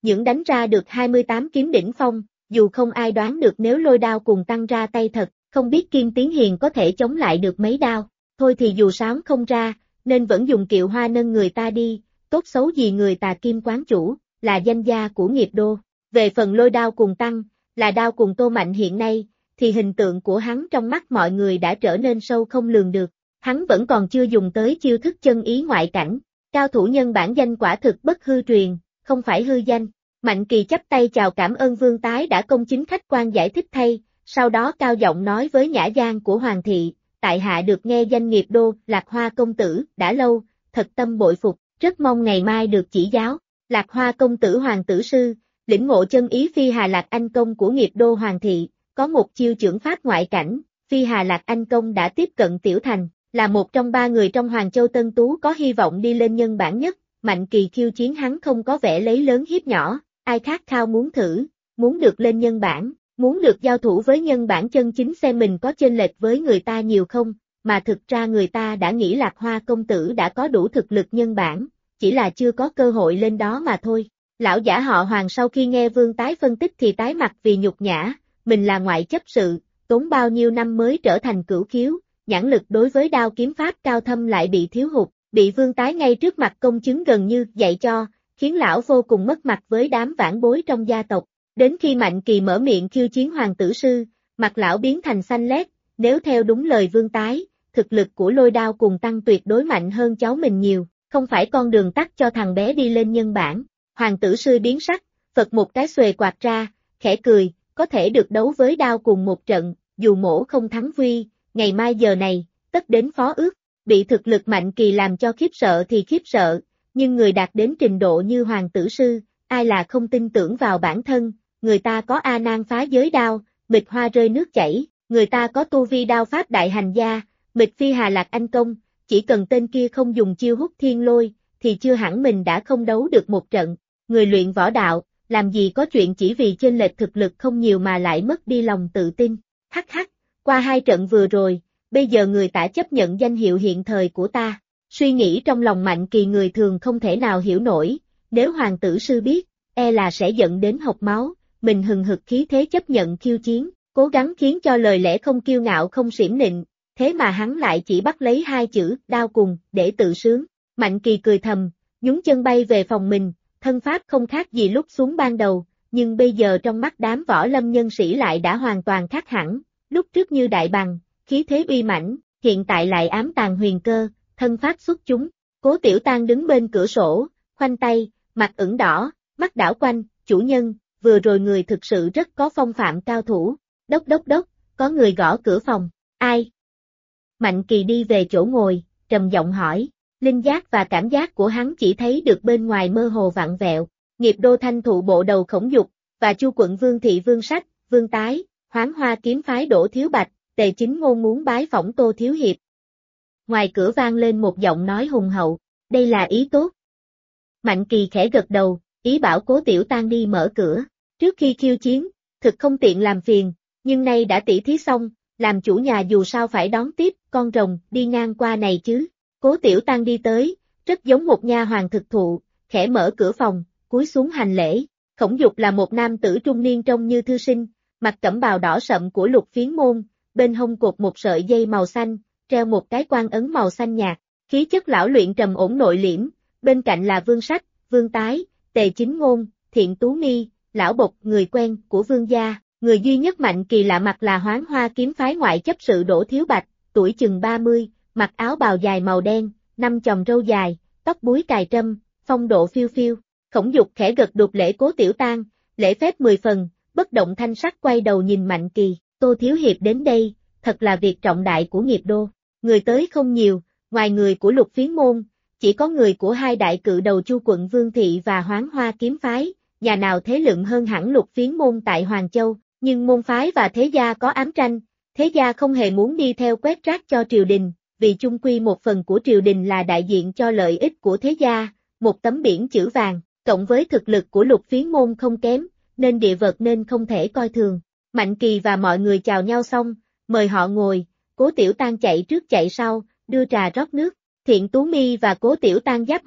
những đánh ra được 28 kiếm đỉnh phong, dù không ai đoán được nếu Lôi Đao cùng tăng ra tay thật, không biết Kim Tiến Hiền có thể chống lại được mấy đao, thôi thì dù sáo không ra, nên vẫn dùng kiệu hoa nâng người ta đi, tốt xấu gì người Tà Kim quán chủ, là danh gia của nghiệp đô. Về phần Lôi Đao cùng tăng, là đao cùng Tô Mạnh hiện nay, thì hình tượng của hắn trong mắt mọi người đã trở nên sâu không lường được, hắn vẫn còn chưa dùng tới chiêu thức chân ý ngoại cảnh, cao thủ nhân bản danh quả thực bất hư truyền, không phải hư danh. Mạnh Kỳ chắp tay chào cảm ơn Vương Tái đã công chính khách quan giải thích thay, sau đó cao giọng nói với nhã gian của Hoàng thị, tại hạ được nghe danh nghiệp đô, Lạc Hoa công tử, đã lâu, thật tâm bội phục, rất mong ngày mai được chỉ giáo. Lạc Hoa công tử Hoàng tử sư, lĩnh ngộ chân ý Phi Hà Lạc Anh công của nghiệp đô Hoàng thị, có một chiêu chưởng pháp ngoại cảnh, Phi Hà Lạc Anh công đã tiếp cận tiểu thành, là một trong 3 người trong Hoàng Châu Tân Tú có hy vọng đi lên nhân bản nhất. Mạnh Kỳ khiêu chiến hắn không có vẻ lấy lớn hiếp nhỏ, ai khát khao muốn thử, muốn được lên nhân bản, muốn được giao thủ với nhân bản chân chính xem mình có chênh lệch với người ta nhiều không, mà thực ra người ta đã nghĩ Lạc Hoa công tử đã có đủ thực lực nhân bản, chỉ là chưa có cơ hội lên đó mà thôi. Lão giả họ Hoàng sau khi nghe Vương Tái phân tích thì tái mặt vì nhục nhã, mình là ngoại chấp sự, tốn bao nhiêu năm mới trở thành cửu khiếu, nhãn lực đối với đao kiếm pháp cao thâm lại bị thiếu hụt, bị Vương Tái ngay trước mặt công chứng gần như dạy cho, khiến lão vô cùng mất mặt với đám vãn bối trong gia tộc. Đến khi Mạnh Kỳ mở miệng khiêu chiến Hoàng tử sư, mặt lão biến thành xanh lét, nếu theo đúng lời Vương Tái, thực lực của Lôi Đao cùng tăng tuyệt đối mạnh hơn cháu mình nhiều, không phải con đường tắt cho thằng bé đi lên nhân bản. Hoàng tử sư biến sắc, phật một cái xuề quạt ra, khẽ cười, có thể được đấu với Đao cùng một trận, dù mổ không thắng Huy, ngày mai giờ này, tất đến phó ước. Bị thực lực Mạnh Kỳ làm cho khiếp sợ thì khiếp sợ, nhưng người đạt đến trình độ như Hoàng tử sư, ai là không tin tưởng vào bản thân, người ta có A Nan phá giới đao, mịch hoa rơi nước chảy, người ta có tu vi đao pháp đại hành gia, mịch Phi Hà Lạc Anh công, chỉ cần tên kia không dùng chiêu hút thiên lôi, thì chưa hẳn mình đã không đấu được một trận. Người luyện võ đạo, làm gì có chuyện chỉ vì chênh lệch thực lực không nhiều mà lại mất đi lòng tự tin. Hắc hắc, qua 2 trận vừa rồi, bây giờ người ta chấp nhận danh hiệu hiện thời của ta. Suy nghĩ trong lòng Mạnh Kỳ người thường không thể nào hiểu nổi, nếu Hoàng tử sư biết, e là sẽ giận đến hộc máu, mình hừng hực khí thế chấp nhận khiêu chiến, cố gắng khiến cho lời lẽ không kiêu ngạo không xiểm nịnh, thế mà hắn lại chỉ bắt lấy 2 chữ, đao cùng, để tự sướng. Mạnh Kỳ cười thầm, nhún chân bay về phòng mình, thân pháp không khác gì lúc xuống ban đầu, nhưng bây giờ trong mắt đám võ lâm nhân sĩ lại đã hoàn toàn khác hẳn, lúc trước như đại bằng, khí thế uy mãnh, hiện tại lại ám tàng huyền cơ, thân pháp xuất chúng. Cố Tiểu Tang đứng bên cửa sổ, khoanh tay, mặt ửng đỏ, mắt đảo quanh, chủ nhân, vừa rồi người thực sự rất có phong phạm cao thủ. Đốc đốc đốc, có người gõ cửa phòng, ai? Mạnh Kỳ đi về chỗ ngồi, trầm giọng hỏi, linh giác và cảm giác của hắn chỉ thấy được bên ngoài mơ hồ vặn vẹo. Nghiệp đô Thanh Thụ bộ đầu Khổng Dục, và Chu quận Vương thị Vương Sách, Vương Tái, Hoáng Hoa kiếm phái Đỗ Thiếu Bạch, Tề Chính Ngôn muốn bái phỏng Tô Thiếu Hiệp. Ngoài cửa vang lên một giọng nói hùng hậu, đây là ý tốt. Mạnh Kỳ khẽ gật đầu, ý bảo Cố Tiểu Tang đi mở cửa. Trước khi khiêu chiến, thực không tiện làm phiền, nhưng nay đã tỉ thí xong, làm chủ nhà dù sao phải đón tiếp con rồng đi ngang qua này chứ. Cố Tiểu Tang đi tới, rất giống một nha hoàn thực thụ, khẽ mở cửa phòng, cúi xuống hành lễ. Khổng Dục là một nam tử trung niên trông như thư sinh, mặc cẩm bào đỏ sậm của Lục Phiến môn, bên hông cột một sợi dây màu xanh, treo một cái quan ấn màu xanh nhạt, khí chất lão luyện trầm ổn nội liễm, bên cạnh là Vương Sách, Vương Tái, Tề Chính Ngôn, Thiện Tú Mi, lão bộc người quen của Vương gia. Người duy nhất Mạnh Kỳ lạ mặt là Hoáng Hoa kiếm phái ngoại chấp sự Đỗ Thiếu Bạch, tuổi chừng 30, mặc áo bào dài màu đen, 5 chòm râu dài, tóc búi cài trâm, phong độ phiêu phiêu. Khổng Dục khẽ gật đục lễ Cố Tiểu Tang, lễ phép 10 phần, bất động thanh sắc quay đầu nhìn Mạnh Kỳ, Tô Thiếu Hiệp đến đây, thật là việc trọng đại của nghiệp đô. Người tới không nhiều, ngoài người của Lục Phiến môn, chỉ có người của 2 đại cự đầu Chu quận Vương thị và Hoáng Hoa kiếm phái, nhà nào thế lượng hơn hẳn Lục Phiến môn tại Hoàng Châu, nhưng môn phái và thế gia có ám tranh, thế gia không hề muốn đi theo quét rác cho triều đình, vì chung quy một phần của triều đình là đại diện cho lợi ích của thế gia, một tấm biển chữ vàng, cộng với thực lực của Lục Phiến môn không kém, nên địa vật nên không thể coi thường. Mạnh Kỳ và mọi người chào nhau xong, mời họ ngồi, Cố Tiểu Tang chạy trước chạy sau, đưa trà rót nước. Thiện Tú Mi và Cố Tiểu Tang giáp mặt,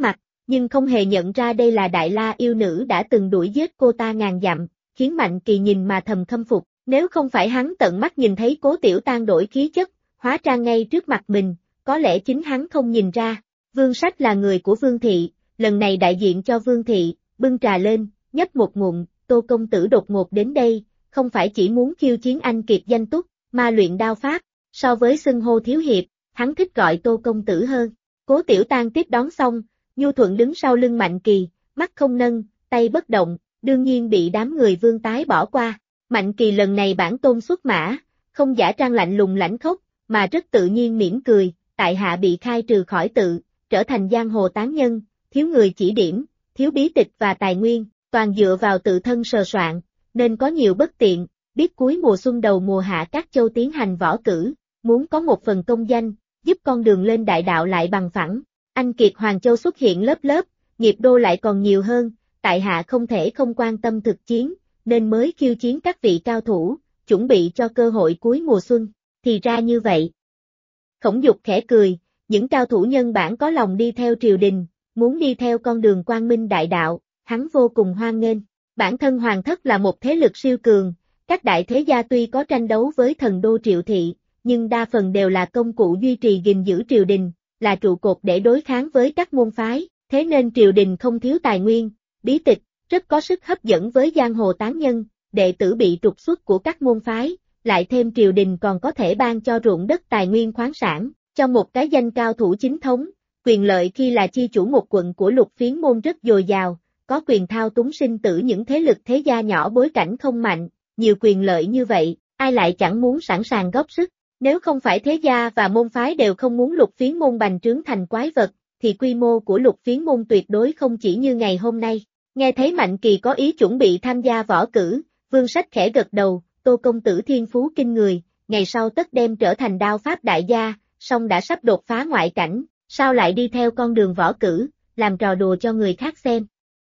nhưng không hề nhận ra đây là Đại La yêu nữ đã từng đuổi giết cô ta ngàn dặm, khiến Mạnh Kỳ nhìn mà thầm khâm phục. Nếu không phải hắn tận mắt nhìn thấy Cố Tiểu Tang đổi khí chất, hóa trang ngay trước mặt mình, có lẽ chính hắn không nhìn ra. Vương Sách là người của Vương Thị, lần này đại diện cho Vương Thị, bưng trà lên, nhấp một ngụm, Tô công tử đột ngột đến đây, không phải chỉ muốn khiêu chiến anh kiệt danh túc, ma luyện đao pháp, so với xưng hô thiếu hiệp, hắn thích gọi Tô công tử hơn. Cố Tiểu Tang tiếp đón xong, nhu thuận đứng sau lưng Mạnh Kỳ, mắt không nâng, tay bất động, đương nhiên bị đám người Vương Tái bỏ qua. Mạnh Kỳ lần này bản tôn xuất mã, không giả trang lạnh lùng lãnh khốc, mà rất tự nhiên mỉm cười, tại hạ bị khai trừ khỏi tự, trở thành giang hồ tán nhân, thiếu người chỉ điểm, thiếu bí tịch và tài nguyên, toàn dựa vào tự thân sờ soạn, nên có nhiều bất tiện, biết cuối mùa xuân đầu mùa hạ các châu tiến hành võ cử, muốn có một phần công danh, giúp con đường lên đại đạo lại bằng phẳng. Anh kiệt Hoàng Châu xuất hiện lớp lớp, nghiệp đô lại còn nhiều hơn, tại hạ không thể không quan tâm thực chiến, nên mới khiêu chiến các vị cao thủ, chuẩn bị cho cơ hội cuối mùa xuân. Thì ra như vậy. Khổng Dục khẽ cười, những cao thủ nhân bản có lòng đi theo triều đình, muốn đi theo con đường quang minh đại đạo, hắn vô cùng hoan nghênh. Bản thân Hoàng thất là một thế lực siêu cường, các đại thế gia tuy có tranh đấu với thần đô Triệu Thị, nhưng đa phần đều là công cụ duy trì gìn giữ triều đình, là trụ cột để đối kháng với các môn phái, thế nên triều đình không thiếu tài nguyên, bí tịch, rất có sức hấp dẫn với giang hồ tán nhân, đệ tử bị trục xuất của các môn phái, lại thêm triều đình còn có thể ban cho ruộng đất tài nguyên khoáng sản, cho một cái danh cao thủ chính thống, quyền lợi khi là chi chủ một quận của Lục Phiến môn rất dồi dào, có quyền thao túng sinh tử những thế lực thế gia nhỏ bối cảnh không mạnh, nhiều quyền lợi như vậy, ai lại chẳng muốn sẵn sàng góp sức. Nếu không phải thế gia và môn phái đều không muốn Lục Phiến môn bành trướng thành quái vật, thì quy mô của Lục Phiến môn tuyệt đối không chỉ như ngày hôm nay. Nghe thấy Mạnh Kỳ có ý chuẩn bị tham gia võ cử, Vương Sách khẽ gật đầu, Tô công tử thiên phú kinh người, ngày sau tất đem trở thành đao pháp đại gia, song đã sắp đột phá ngoại cảnh, sao lại đi theo con đường võ cử, làm trò đùa cho người khác xem.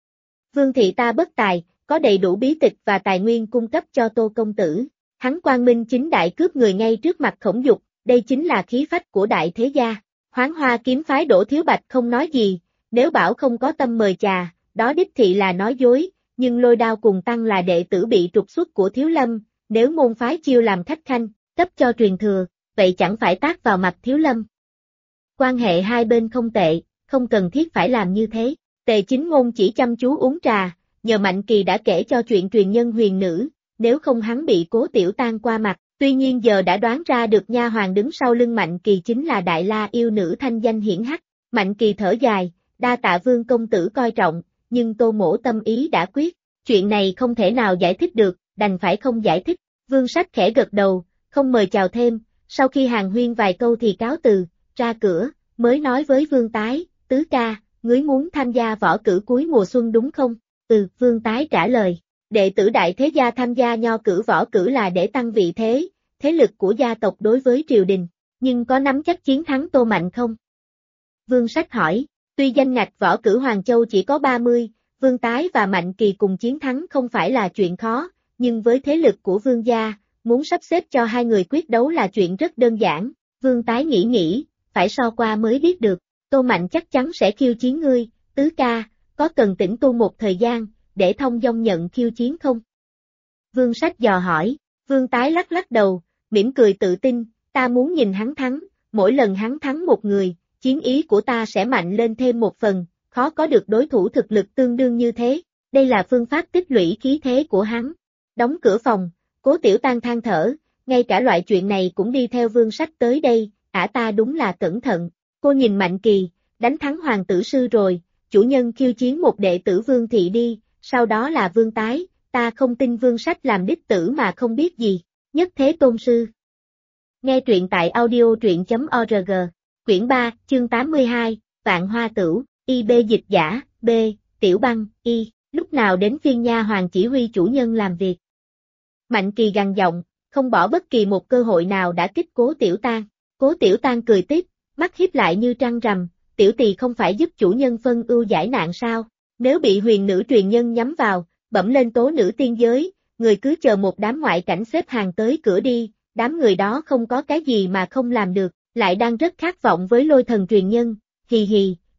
Vương Thị ta bất tài, có đầy đủ bí tịch và tài nguyên cung cấp cho Tô công tử. Hắn quang minh chính đại cướp người ngay trước mặt Khổng Dục, đây chính là khí phách của đại thế gia. Hoán Hoa kiếm phái Đỗ Thiếu Bạch không nói gì, nếu bảo không có tâm mời chà, đó đích thị là nói dối, nhưng Lôi Đao cùng Tăng là đệ tử bị trục xuất của Thiếu Lâm, nếu môn phái chiêu làm khách khanh, cấp cho truyền thừa, vậy chẳng phải tát vào mặt Thiếu Lâm. Quan hệ hai bên không tệ, không cần thiết phải làm như thế. Tề Chính Ngôn chỉ chăm chú uống trà, nhờ Mạnh Kỳ đã kể cho chuyện truyền nhân huyền nữ, nếu không hắn bị Cố Tiểu Tang qua mặt, tuy nhiên giờ đã đoán ra được nha hoàn đứng sau lưng Mạnh Kỳ chính là Đại La yêu nữ thanh danh hiển hách. Mạnh Kỳ thở dài, đa tạ Vương công tử coi trọng, nhưng Tô mỗ tâm ý đã quyết, chuyện này không thể nào giải thích được, đành phải không giải thích. Vương Sách khẽ gật đầu, không mời chào thêm, sau khi hàn huyên vài câu thì cáo từ, ra cửa, mới nói với Vương Tái, tứ ca, ngươi muốn tham gia võ cử cuối mùa xuân đúng không? Vương Tái trả lời. Đệ tử đại thế gia tham gia nho cử võ cử là để tăng vị thế, thế lực của gia tộc đối với triều đình, nhưng có nắm chắc chiến thắng Tô Mạnh không? Vương Sách hỏi, tuy danh ngạch võ cử Hoàng Châu chỉ có 30, Vương Tái và Mạnh Kỳ cùng chiến thắng không phải là chuyện khó, nhưng với thế lực của Vương gia, muốn sắp xếp cho hai người quyết đấu là chuyện rất đơn giản. Vương Tái nghĩ, phải so qua mới biết được, Tô Mạnh chắc chắn sẽ khiêu chiến ngươi, tứ ca, có cần tĩnh tu một thời gian, để thông dong nhận khiêu chiến không? Vương Sách dò hỏi, Vương Tái lắc lắc đầu, mỉm cười tự tin, ta muốn nhìn hắn thắng, mỗi lần hắn thắng một người, chiến ý của ta sẽ mạnh lên thêm một phần, khó có được đối thủ thực lực tương đương như thế, đây là phương pháp tích lũy khí thế của hắn. Đóng cửa phòng, Cố Tiểu Tang than thở, ngay cả loại chuyện này cũng đi theo Vương Sách tới đây, ta đúng là cẩn thận. Cô nhìn Mạnh Kỳ, đánh thắng hoàng tử sư rồi, chủ nhân khiêu chiến một đệ tử Vương Thị đi, sau đó là Vương Tái, ta không tin Vương Sách làm đích tử mà không biết gì, nhất thế tôn sư. Nghe truyện tại audio truyện.org, quyển 3, chương 82, Vạn Hoa Tửu, IB dịch giả, B, Tiểu Băng, Y, lúc nào đến phiên nha hoàng chỉ huy chủ nhân làm việc. Mạnh Kỳ gằn giọng, không bỏ bất kỳ một cơ hội nào đã kích Cố Tiểu Tang. Cố Tiểu Tang cười tiếp, mắt híp lại như trăng rằm, tiểu tỳ không phải giúp chủ nhân phân ưu giải nạn sao? Nếu bị huyền nữ truyền nhân nhắm vào, bẩm lên tố nữ tiên giới, người cứ chờ một đám ngoại cảnh xếp hàng tới cửa đi, đám người đó không có cái gì mà không làm được, lại đang rất khát vọng với lôi thần truyền nhân, hì hì,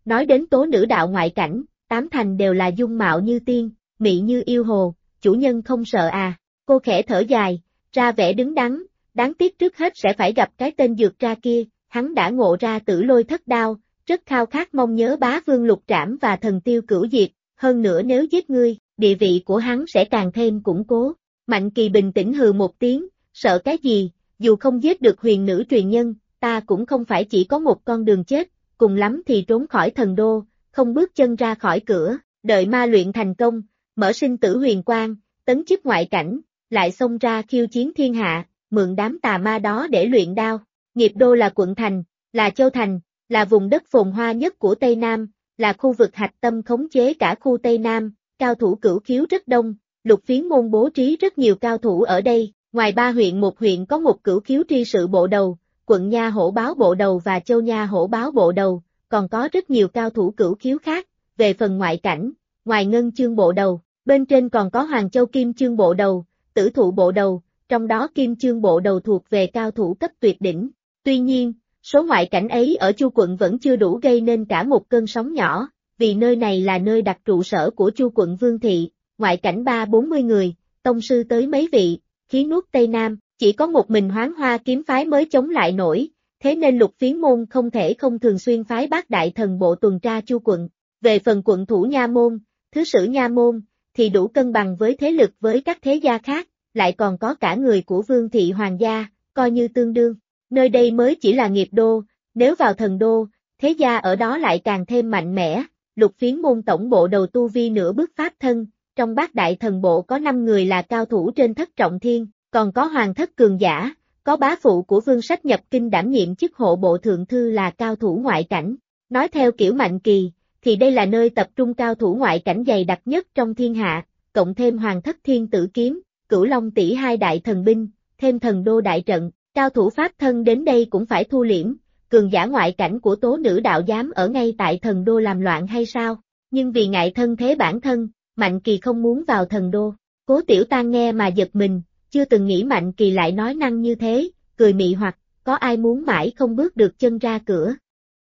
Nói đến tố nữ đạo ngoại cảnh, tám thành đều là dung mạo như tiên, mị như yêu hồ, chủ nhân không sợ à, cô khẽ thở dài, ra vẻ đứng đắn, đáng tiếc trước hết sẽ phải gặp cái tên dược ra kia, hắn đã ngộ ra Tử Lôi Thất Đao, rất khao khát mong nhớ bá vương lục trảm và thần tiêu cửu diệt, hơn nữa nếu giết ngươi, địa vị của hắn sẽ càng thêm củng cố. Mạnh Kỳ bình tĩnh hừ một tiếng, sợ cái gì, dù không giết được huyền nữ truyền nhân, ta cũng không phải chỉ có một con đường chết, cùng lắm thì trốn khỏi thần đô, không bước chân ra khỏi cửa, đợi ma luyện thành công, mở sinh tử huyền quang, tấn chức ngoại cảnh, lại xông ra khiêu chiến thiên hạ, mượn đám tà ma đó để luyện đao. Nghiệp đô là quận thành, là châu thành, là vùng đất phồn hoa nhất của Tây Nam, là khu vực hạch tâm khống chế cả khu Tây Nam, cao thủ cửu khiếu rất đông, Lục Phiến môn bố trí rất nhiều cao thủ ở đây, ngoài 3 huyện một huyện có một cửu khiếu tri sự bộ đầu, quận Nha hổ báo bộ đầu và châu Nha hổ báo bộ đầu, còn có rất nhiều cao thủ cửu khiếu khác, về phần ngoại cảnh, ngoài Ngân Chương bộ đầu, bên trên còn có Hoàng Châu Kim Chương bộ đầu, Tử Thụ bộ đầu, trong đó Kim Chương bộ đầu thuộc về cao thủ cấp tuyệt đỉnh. Tuy nhiên, số ngoại cảnh ấy ở Chu quận vẫn chưa đủ gây nên cả một cơn sóng nhỏ, vì nơi này là nơi đặt trụ sở của Chu quận Vương thị, ngoại cảnh 30-40 người, tông sư tới mấy vị, khí nuốt Tây Nam, chỉ có một mình Hoán Hoa kiếm phái mới chống lại nổi, thế nên Lục Phiến môn không thể không thường xuyên phái Bát Đại Thần bộ tuần tra Chu quận. Về phần quận thủ Nha môn, thứ sử Nha môn, thì đủ cân bằng với thế lực với các thế gia khác, lại còn có cả người của Vương thị hoàng gia, coi như tương đương. Nơi đây mới chỉ là nghiệp đô, nếu vào thần đô, thế gia ở đó lại càng thêm mạnh mẽ. Lục Phiến môn tổng bộ đầu tu vi nửa bước pháp thân, trong Bát Đại Thần bộ có 5 người là cao thủ trên thất trọng thiên, còn có hoàng thất cường giả, có bá phụ của Vương Sách nhập kinh đảm nhiệm chức hộ bộ thượng thư là cao thủ ngoại cảnh. Nói theo kiểu Mạnh Kỳ, thì đây là nơi tập trung cao thủ ngoại cảnh dày đặc nhất trong thiên hạ, cộng thêm hoàng thất thiên tử kiếm, Cửu Long tỷ 2 đại thần binh, thêm thần đô đại trận, cao thủ pháp thân đến đây cũng phải thu liễm, cường giả ngoại cảnh của tố nữ đạo dám ở ngay tại thần đô làm loạn hay sao? Nhưng vì ngại thân thế bản thân, Mạnh Kỳ không muốn vào thần đô. Cố Tiểu Tan nghe mà giật mình, chưa từng nghĩ Mạnh Kỳ lại nói năng như thế, cười mị hoặc, có ai muốn mãi không bước được chân ra cửa?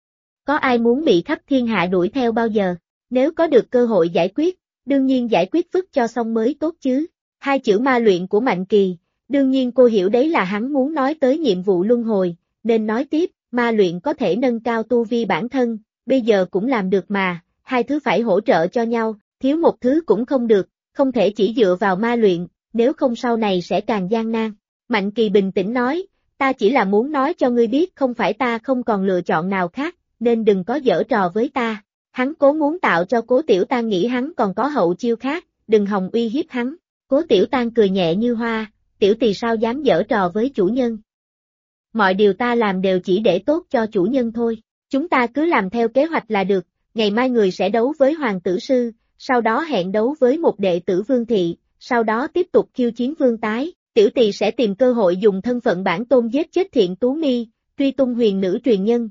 Có ai muốn bị khắp thiên hạ đuổi theo bao giờ? Nếu có được cơ hội giải quyết, đương nhiên giải quyết vứt cho xong mới tốt chứ. 2 chữ ma luyện của Mạnh Kỳ, đương nhiên cô hiểu đấy là hắn muốn nói tới nhiệm vụ luân hồi, nên nói tiếp, ma luyện có thể nâng cao tu vi bản thân, bây giờ cũng làm được mà, 2 thứ phải hỗ trợ cho nhau, thiếu một thứ cũng không được, không thể chỉ dựa vào ma luyện, nếu không sau này sẽ càng gian nan. Mạnh Kỳ bình tĩnh nói, ta chỉ là muốn nói cho ngươi biết không phải ta không còn lựa chọn nào khác, nên đừng có giở trò với ta. Hắn cố muốn tạo cho Cố Tiểu Tan nghĩ hắn còn có hậu chiêu khác, đừng hòng uy hiếp hắn. Cố Tiểu Tan cười nhẹ như hoa, tiểu tỳ sao dám giở trò với chủ nhân. Mọi điều ta làm đều chỉ để tốt cho chủ nhân thôi, chúng ta cứ làm theo kế hoạch là được, ngày mai người sẽ đấu với Hoàng Tử Sư, sau đó hẹn đấu với một đệ tử Vương Thị, sau đó tiếp tục khiêu chiến Vương Tái, tiểu tỳ sẽ tìm cơ hội dùng thân phận bản tôn giết chết Thiện Tú Mi, truy tung huyền nữ truyền nhân,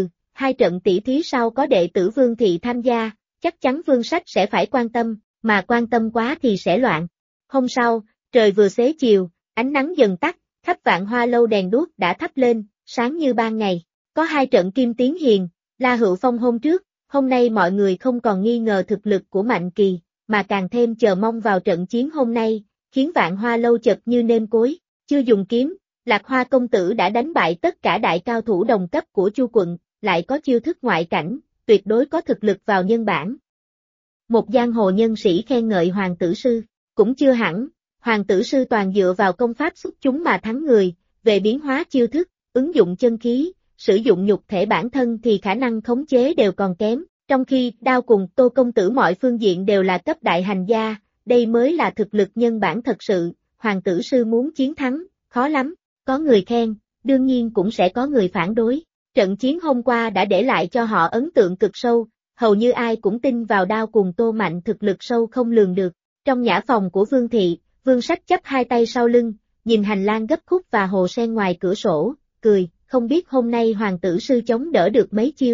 2 trận tỷ thí sau có đệ tử Vương Thị tham gia, chắc chắn Vương Sách sẽ phải quan tâm, mà quan tâm quá thì sẽ loạn. Hôm sau, trời vừa xế chiều, ánh nắng dần tắt, khắp Vạn Hoa lâu đèn đuốc đã thắp lên, sáng như ban ngày. Có 2 trận kim tiến hiền, La Hữu Phong hôm trước, hôm nay mọi người không còn nghi ngờ thực lực của Mạnh Kỳ, mà càng thêm chờ mong vào trận chiến hôm nay, khiến Vạn Hoa lâu chật như nêm cối. Chưa dùng kiếm, Lạc Hoa công tử đã đánh bại tất cả đại cao thủ đồng cấp của Chu quận, lại có chiêu thức ngoại cảnh, tuyệt đối có thực lực vào nhân bản. Một giang hồ nhân sĩ khen ngợi Hoàng Tử Sư, cũng chưa hẳn, Hoàng Tử Sư toàn dựa vào công pháp xuất chúng mà thắng người, về biến hóa chiêu thức, ứng dụng chân khí, sử dụng nhục thể bản thân thì khả năng khống chế đều còn kém, trong khi Đao cùng Tô công tử mọi phương diện đều là cấp đại hành gia, đây mới là thực lực nhân bản thật sự, Hoàng Tử Sư muốn chiến thắng, khó lắm, có người khen, đương nhiên cũng sẽ có người phản đối. Trận chiến hôm qua đã để lại cho họ ấn tượng cực sâu, hầu như ai cũng tin vào Đao cùng Tô mạnh thực lực sâu không lường được. Trong nhã phòng của Vương Thị, Vương Sách chắp 2 tay sau lưng, nhìn hành lang gấp khúc và hồ sen ngoài cửa sổ, cười, không biết hôm nay Hoàng Tử Sư chống đỡ được mấy chiêu.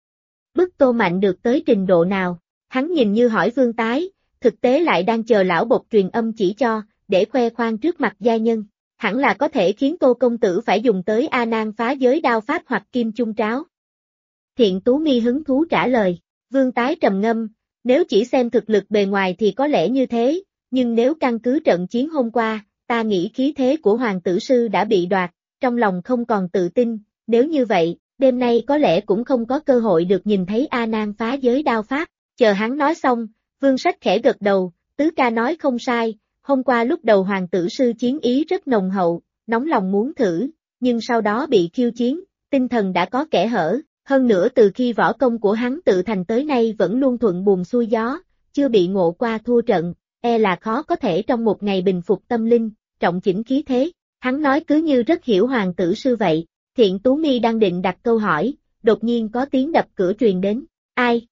Bức Tô mạnh được tới trình độ nào, hắn nhìn như hỏi Vương Tái, thực tế lại đang chờ lão bộc truyền âm chỉ cho, để khoe khoang trước mặt gia nhân. Hẳn là có thể khiến Tô công tử phải dùng tới A Nan phá giới đao pháp hoặc kim chung tráo. Thiện Tú Mi hứng thú trả lời. Vương Tái trầm ngâm, nếu chỉ xem thực lực bề ngoài thì có lẽ như thế, nhưng nếu căn cứ trận chiến hôm qua, ta nghĩ khí thế của Hoàng tử sư đã bị đoạt, trong lòng không còn tự tin, nếu như vậy, đêm nay có lẽ cũng không có cơ hội được nhìn thấy A Nan phá giới đao pháp. Chờ hắn nói xong, Vương Sách khẽ gật đầu, tứ ca nói không sai, hôm qua lúc đầu Hoàng tử sư chiến ý rất nồng hậu, nóng lòng muốn thử, nhưng sau đó bị khiêu chiến, tinh thần đã có kẽ hở, hơn nữa từ khi võ công của hắn tự thành tới nay vẫn luôn thuận buồm xuôi gió, chưa bị ngộ qua thua trận, là khó có thể trong một ngày bình phục tâm linh, trọng chỉnh khí thế. Hắn nói cứ như rất hiểu Hoàng tử sư vậy. Thiện Tú Mi đang định đặt câu hỏi, đột nhiên có tiếng đập cửa truyền đến. Ai?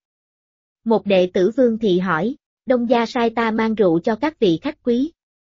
Một đệ tử Vương Thị hỏi, Đông gia sai ta mang rượu cho các vị khách quý.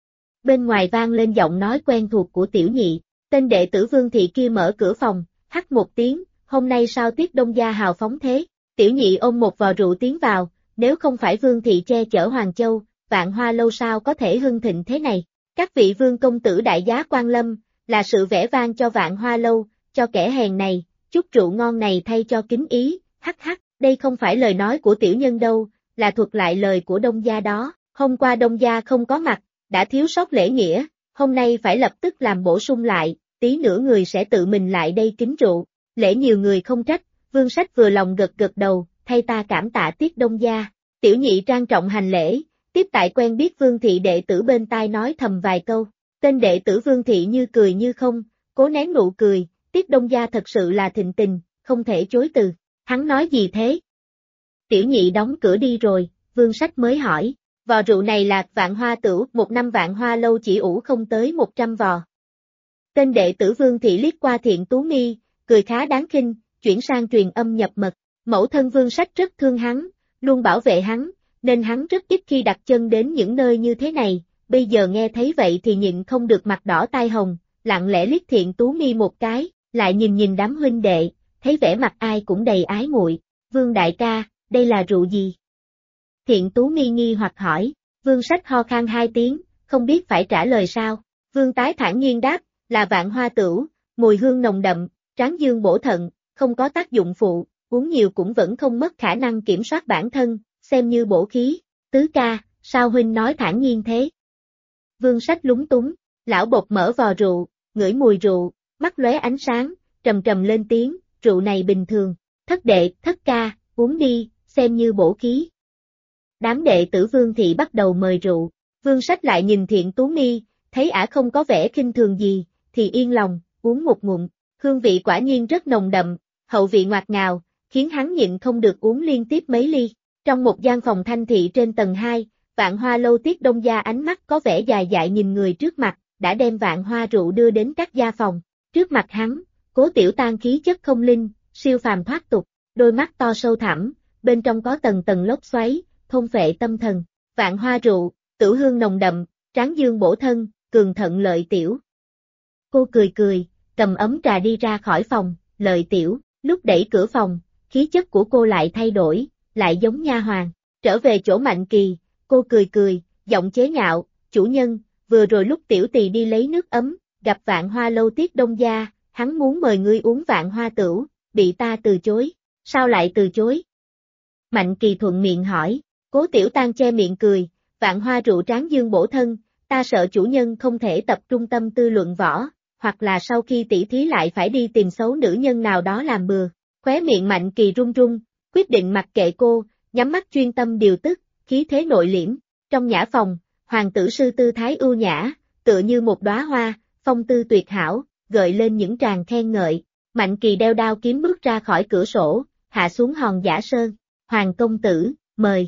Bên ngoài vang lên giọng nói quen thuộc của Tiểu Nhị, tên đệ tử Vương Thị kia mở cửa phòng, hắt một tiếng, hôm nay sao Tiết Đông gia hào phóng thế? Tiểu Nhị ôm một vò rượu tiến vào, nếu không phải Vương Thị che chở Hoàng Châu, Vạn Hoa lâu sao có thể hưng thịnh thế này? Các vị vương công tử đại giá quan lâm, là sự vẻ vang cho Vạn Hoa lâu, cho kẻ hèn này, chút rượu ngon này thay cho kính ý, hắc hắc, đây không phải lời nói của tiểu nhân đâu, là thuật lại lời của Đông gia đó, hôm qua Đông gia không có mặt, đã thiếu sót lễ nghĩa, hôm nay phải lập tức làm bổ sung lại, tí nữa người sẽ tự mình lại đây kính rượu, lễ nhiều người không trách, Vương Sách vừa lòng gật gật đầu, thay ta cảm tạ Tiết Đông gia. Tiểu Nhị trang trọng hành lễ, tiếp tại quen biết Vương Thị đệ tử bên tai nói thầm vài câu, tên đệ tử Vương Thị như cười như không, cố nén nụ cười, Tiết Đông gia thật sự là thịnh tình, không thể chối từ. Hắn nói gì thế? Tiểu Nhị đóng cửa đi rồi, Vương Sách mới hỏi, vò rượu này là Vạn Hoa Tửu, một năm Vạn Hoa lâu chỉ ủ không tới 100 vò. Tên đệ tử Vương Thị liếc qua Thiện Tú Mi, cười khá đáng khinh, chuyển sang truyền âm nhập mật, mẫu thân Vương Sách rất thương hắn, luôn bảo vệ hắn, nên hắn rất ít khi đặt chân đến những nơi như thế này, bây giờ nghe thấy vậy thì nhịn không được mặt đỏ tai hồng, lặng lẽ liếc Thiện Tú Mi một cái, lại nhìn đám huynh đệ, thấy vẻ mặt ai cũng đầy ái muội. Vương đại ca, đây là rượu gì? Thiện Tú Mi nghi hoặc hỏi, Vương Sách ho khan 2 tiếng, không biết phải trả lời sao. Vương Tái thản nhiên đáp, là Vạn Hoa Tửu, mùi hương nồng đậm, tráng dương bổ thận, không có tác dụng phụ, uống nhiều cũng vẫn không mất khả năng kiểm soát bản thân, xem như bổ khí. Tứ ca, sao huynh nói thản nhiên thế? Vương Sách lúng túng, lão bột mở vò rượu, ngửi mùi rượu, mắt lóe ánh sáng, trầm trầm lên tiếng, rượu này bình thường, thất đệ, thất ca, uống đi, xem như bổ khí. Đám đệ tử Vương Thị bắt đầu mời rượu, Vương Sách lại nhìn Thiện Tú Mi, thấy ả không có vẻ khinh thường gì, thì yên lòng, uống một ngụm, hương vị quả nhiên rất nồng đậm, hậu vị ngọt ngào, khiến hắn nhịn không được uống liên tiếp mấy ly. Trong một gian phòng thanh thị trên tầng 2, Vạn Hoa lâu Tiết Đông gia ánh mắt có vẻ dài dại nhìn người trước mặt, đã đem vạn hoa rượu đưa đến các gia phòng. Trước mặt hắn, Cố Tiểu Tan khí chất không linh, siêu phàm thoát tục, đôi mắt to sâu thẳm, bên trong có tầng tầng lốc xoáy, thôn phệ tâm thần. Vạn hoa rượu, tử hương nồng đậm, tráng dương bổ thân, cường thận lợi tiểu. Cô cười cười, cầm ấm trà đi ra khỏi phòng, lợi tiểu, lúc đẩy cửa phòng, khí chất của cô lại thay đổi, lại giống nha hoàn. Trở về chỗ Mạnh Kỳ, cô cười cười, giọng chế nhạo, chủ nhân, vừa rồi lúc tiểu tỳ đi lấy nước ấm, gặp Vạn Hoa lâu Tiết Đông gia, hắn muốn mời ngươi uống Vạn Hoa Tửu, bị ta từ chối. Sao lại từ chối? Mạnh Kỳ thuận miệng hỏi, Cố Tiểu Tan che miệng cười, Vạn Hoa rượu tráng dương bổ thân, ta sợ chủ nhân không thể tập trung tâm tư luận võ, hoặc là sau khi tỉ thí lại phải đi tìm xấu nữ nhân nào đó làm bừa. Khóe miệng Mạnh Kỳ run run, quyết định mặc kệ cô, nhắm mắt chuyên tâm điều tức, khí thế nội liễm. Trong nhã phòng, hoàng tử sư tư thái ưu nhã, tựa như một đóa hoa, phong tư tuyệt hảo, gợi lên những tràng khen ngợi. Mạnh Kỳ đeo đao kiếm bước ra khỏi cửa sổ, hạ xuống hòn giả sơn. Hoàng công tử, mời.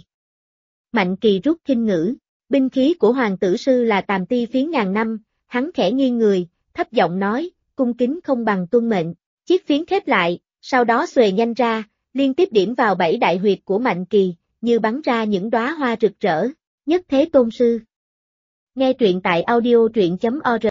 Mạnh Kỳ rút kinh ngữ, binh khí của hoàng tử sư là Tàm Ti phiến ngàn năm, hắn khẽ nghiêng người, thấp giọng nói, cung kính không bằng tuân mệnh. Chiếc phiến khép lại, sau đó xuề nhanh ra, liên tiếp điểm vào 7 đại huyệt của Mạnh Kỳ, như bắn ra những đóa hoa rực rỡ. Nhất thế tôn sư. Nghe truyện tại audio truyện.org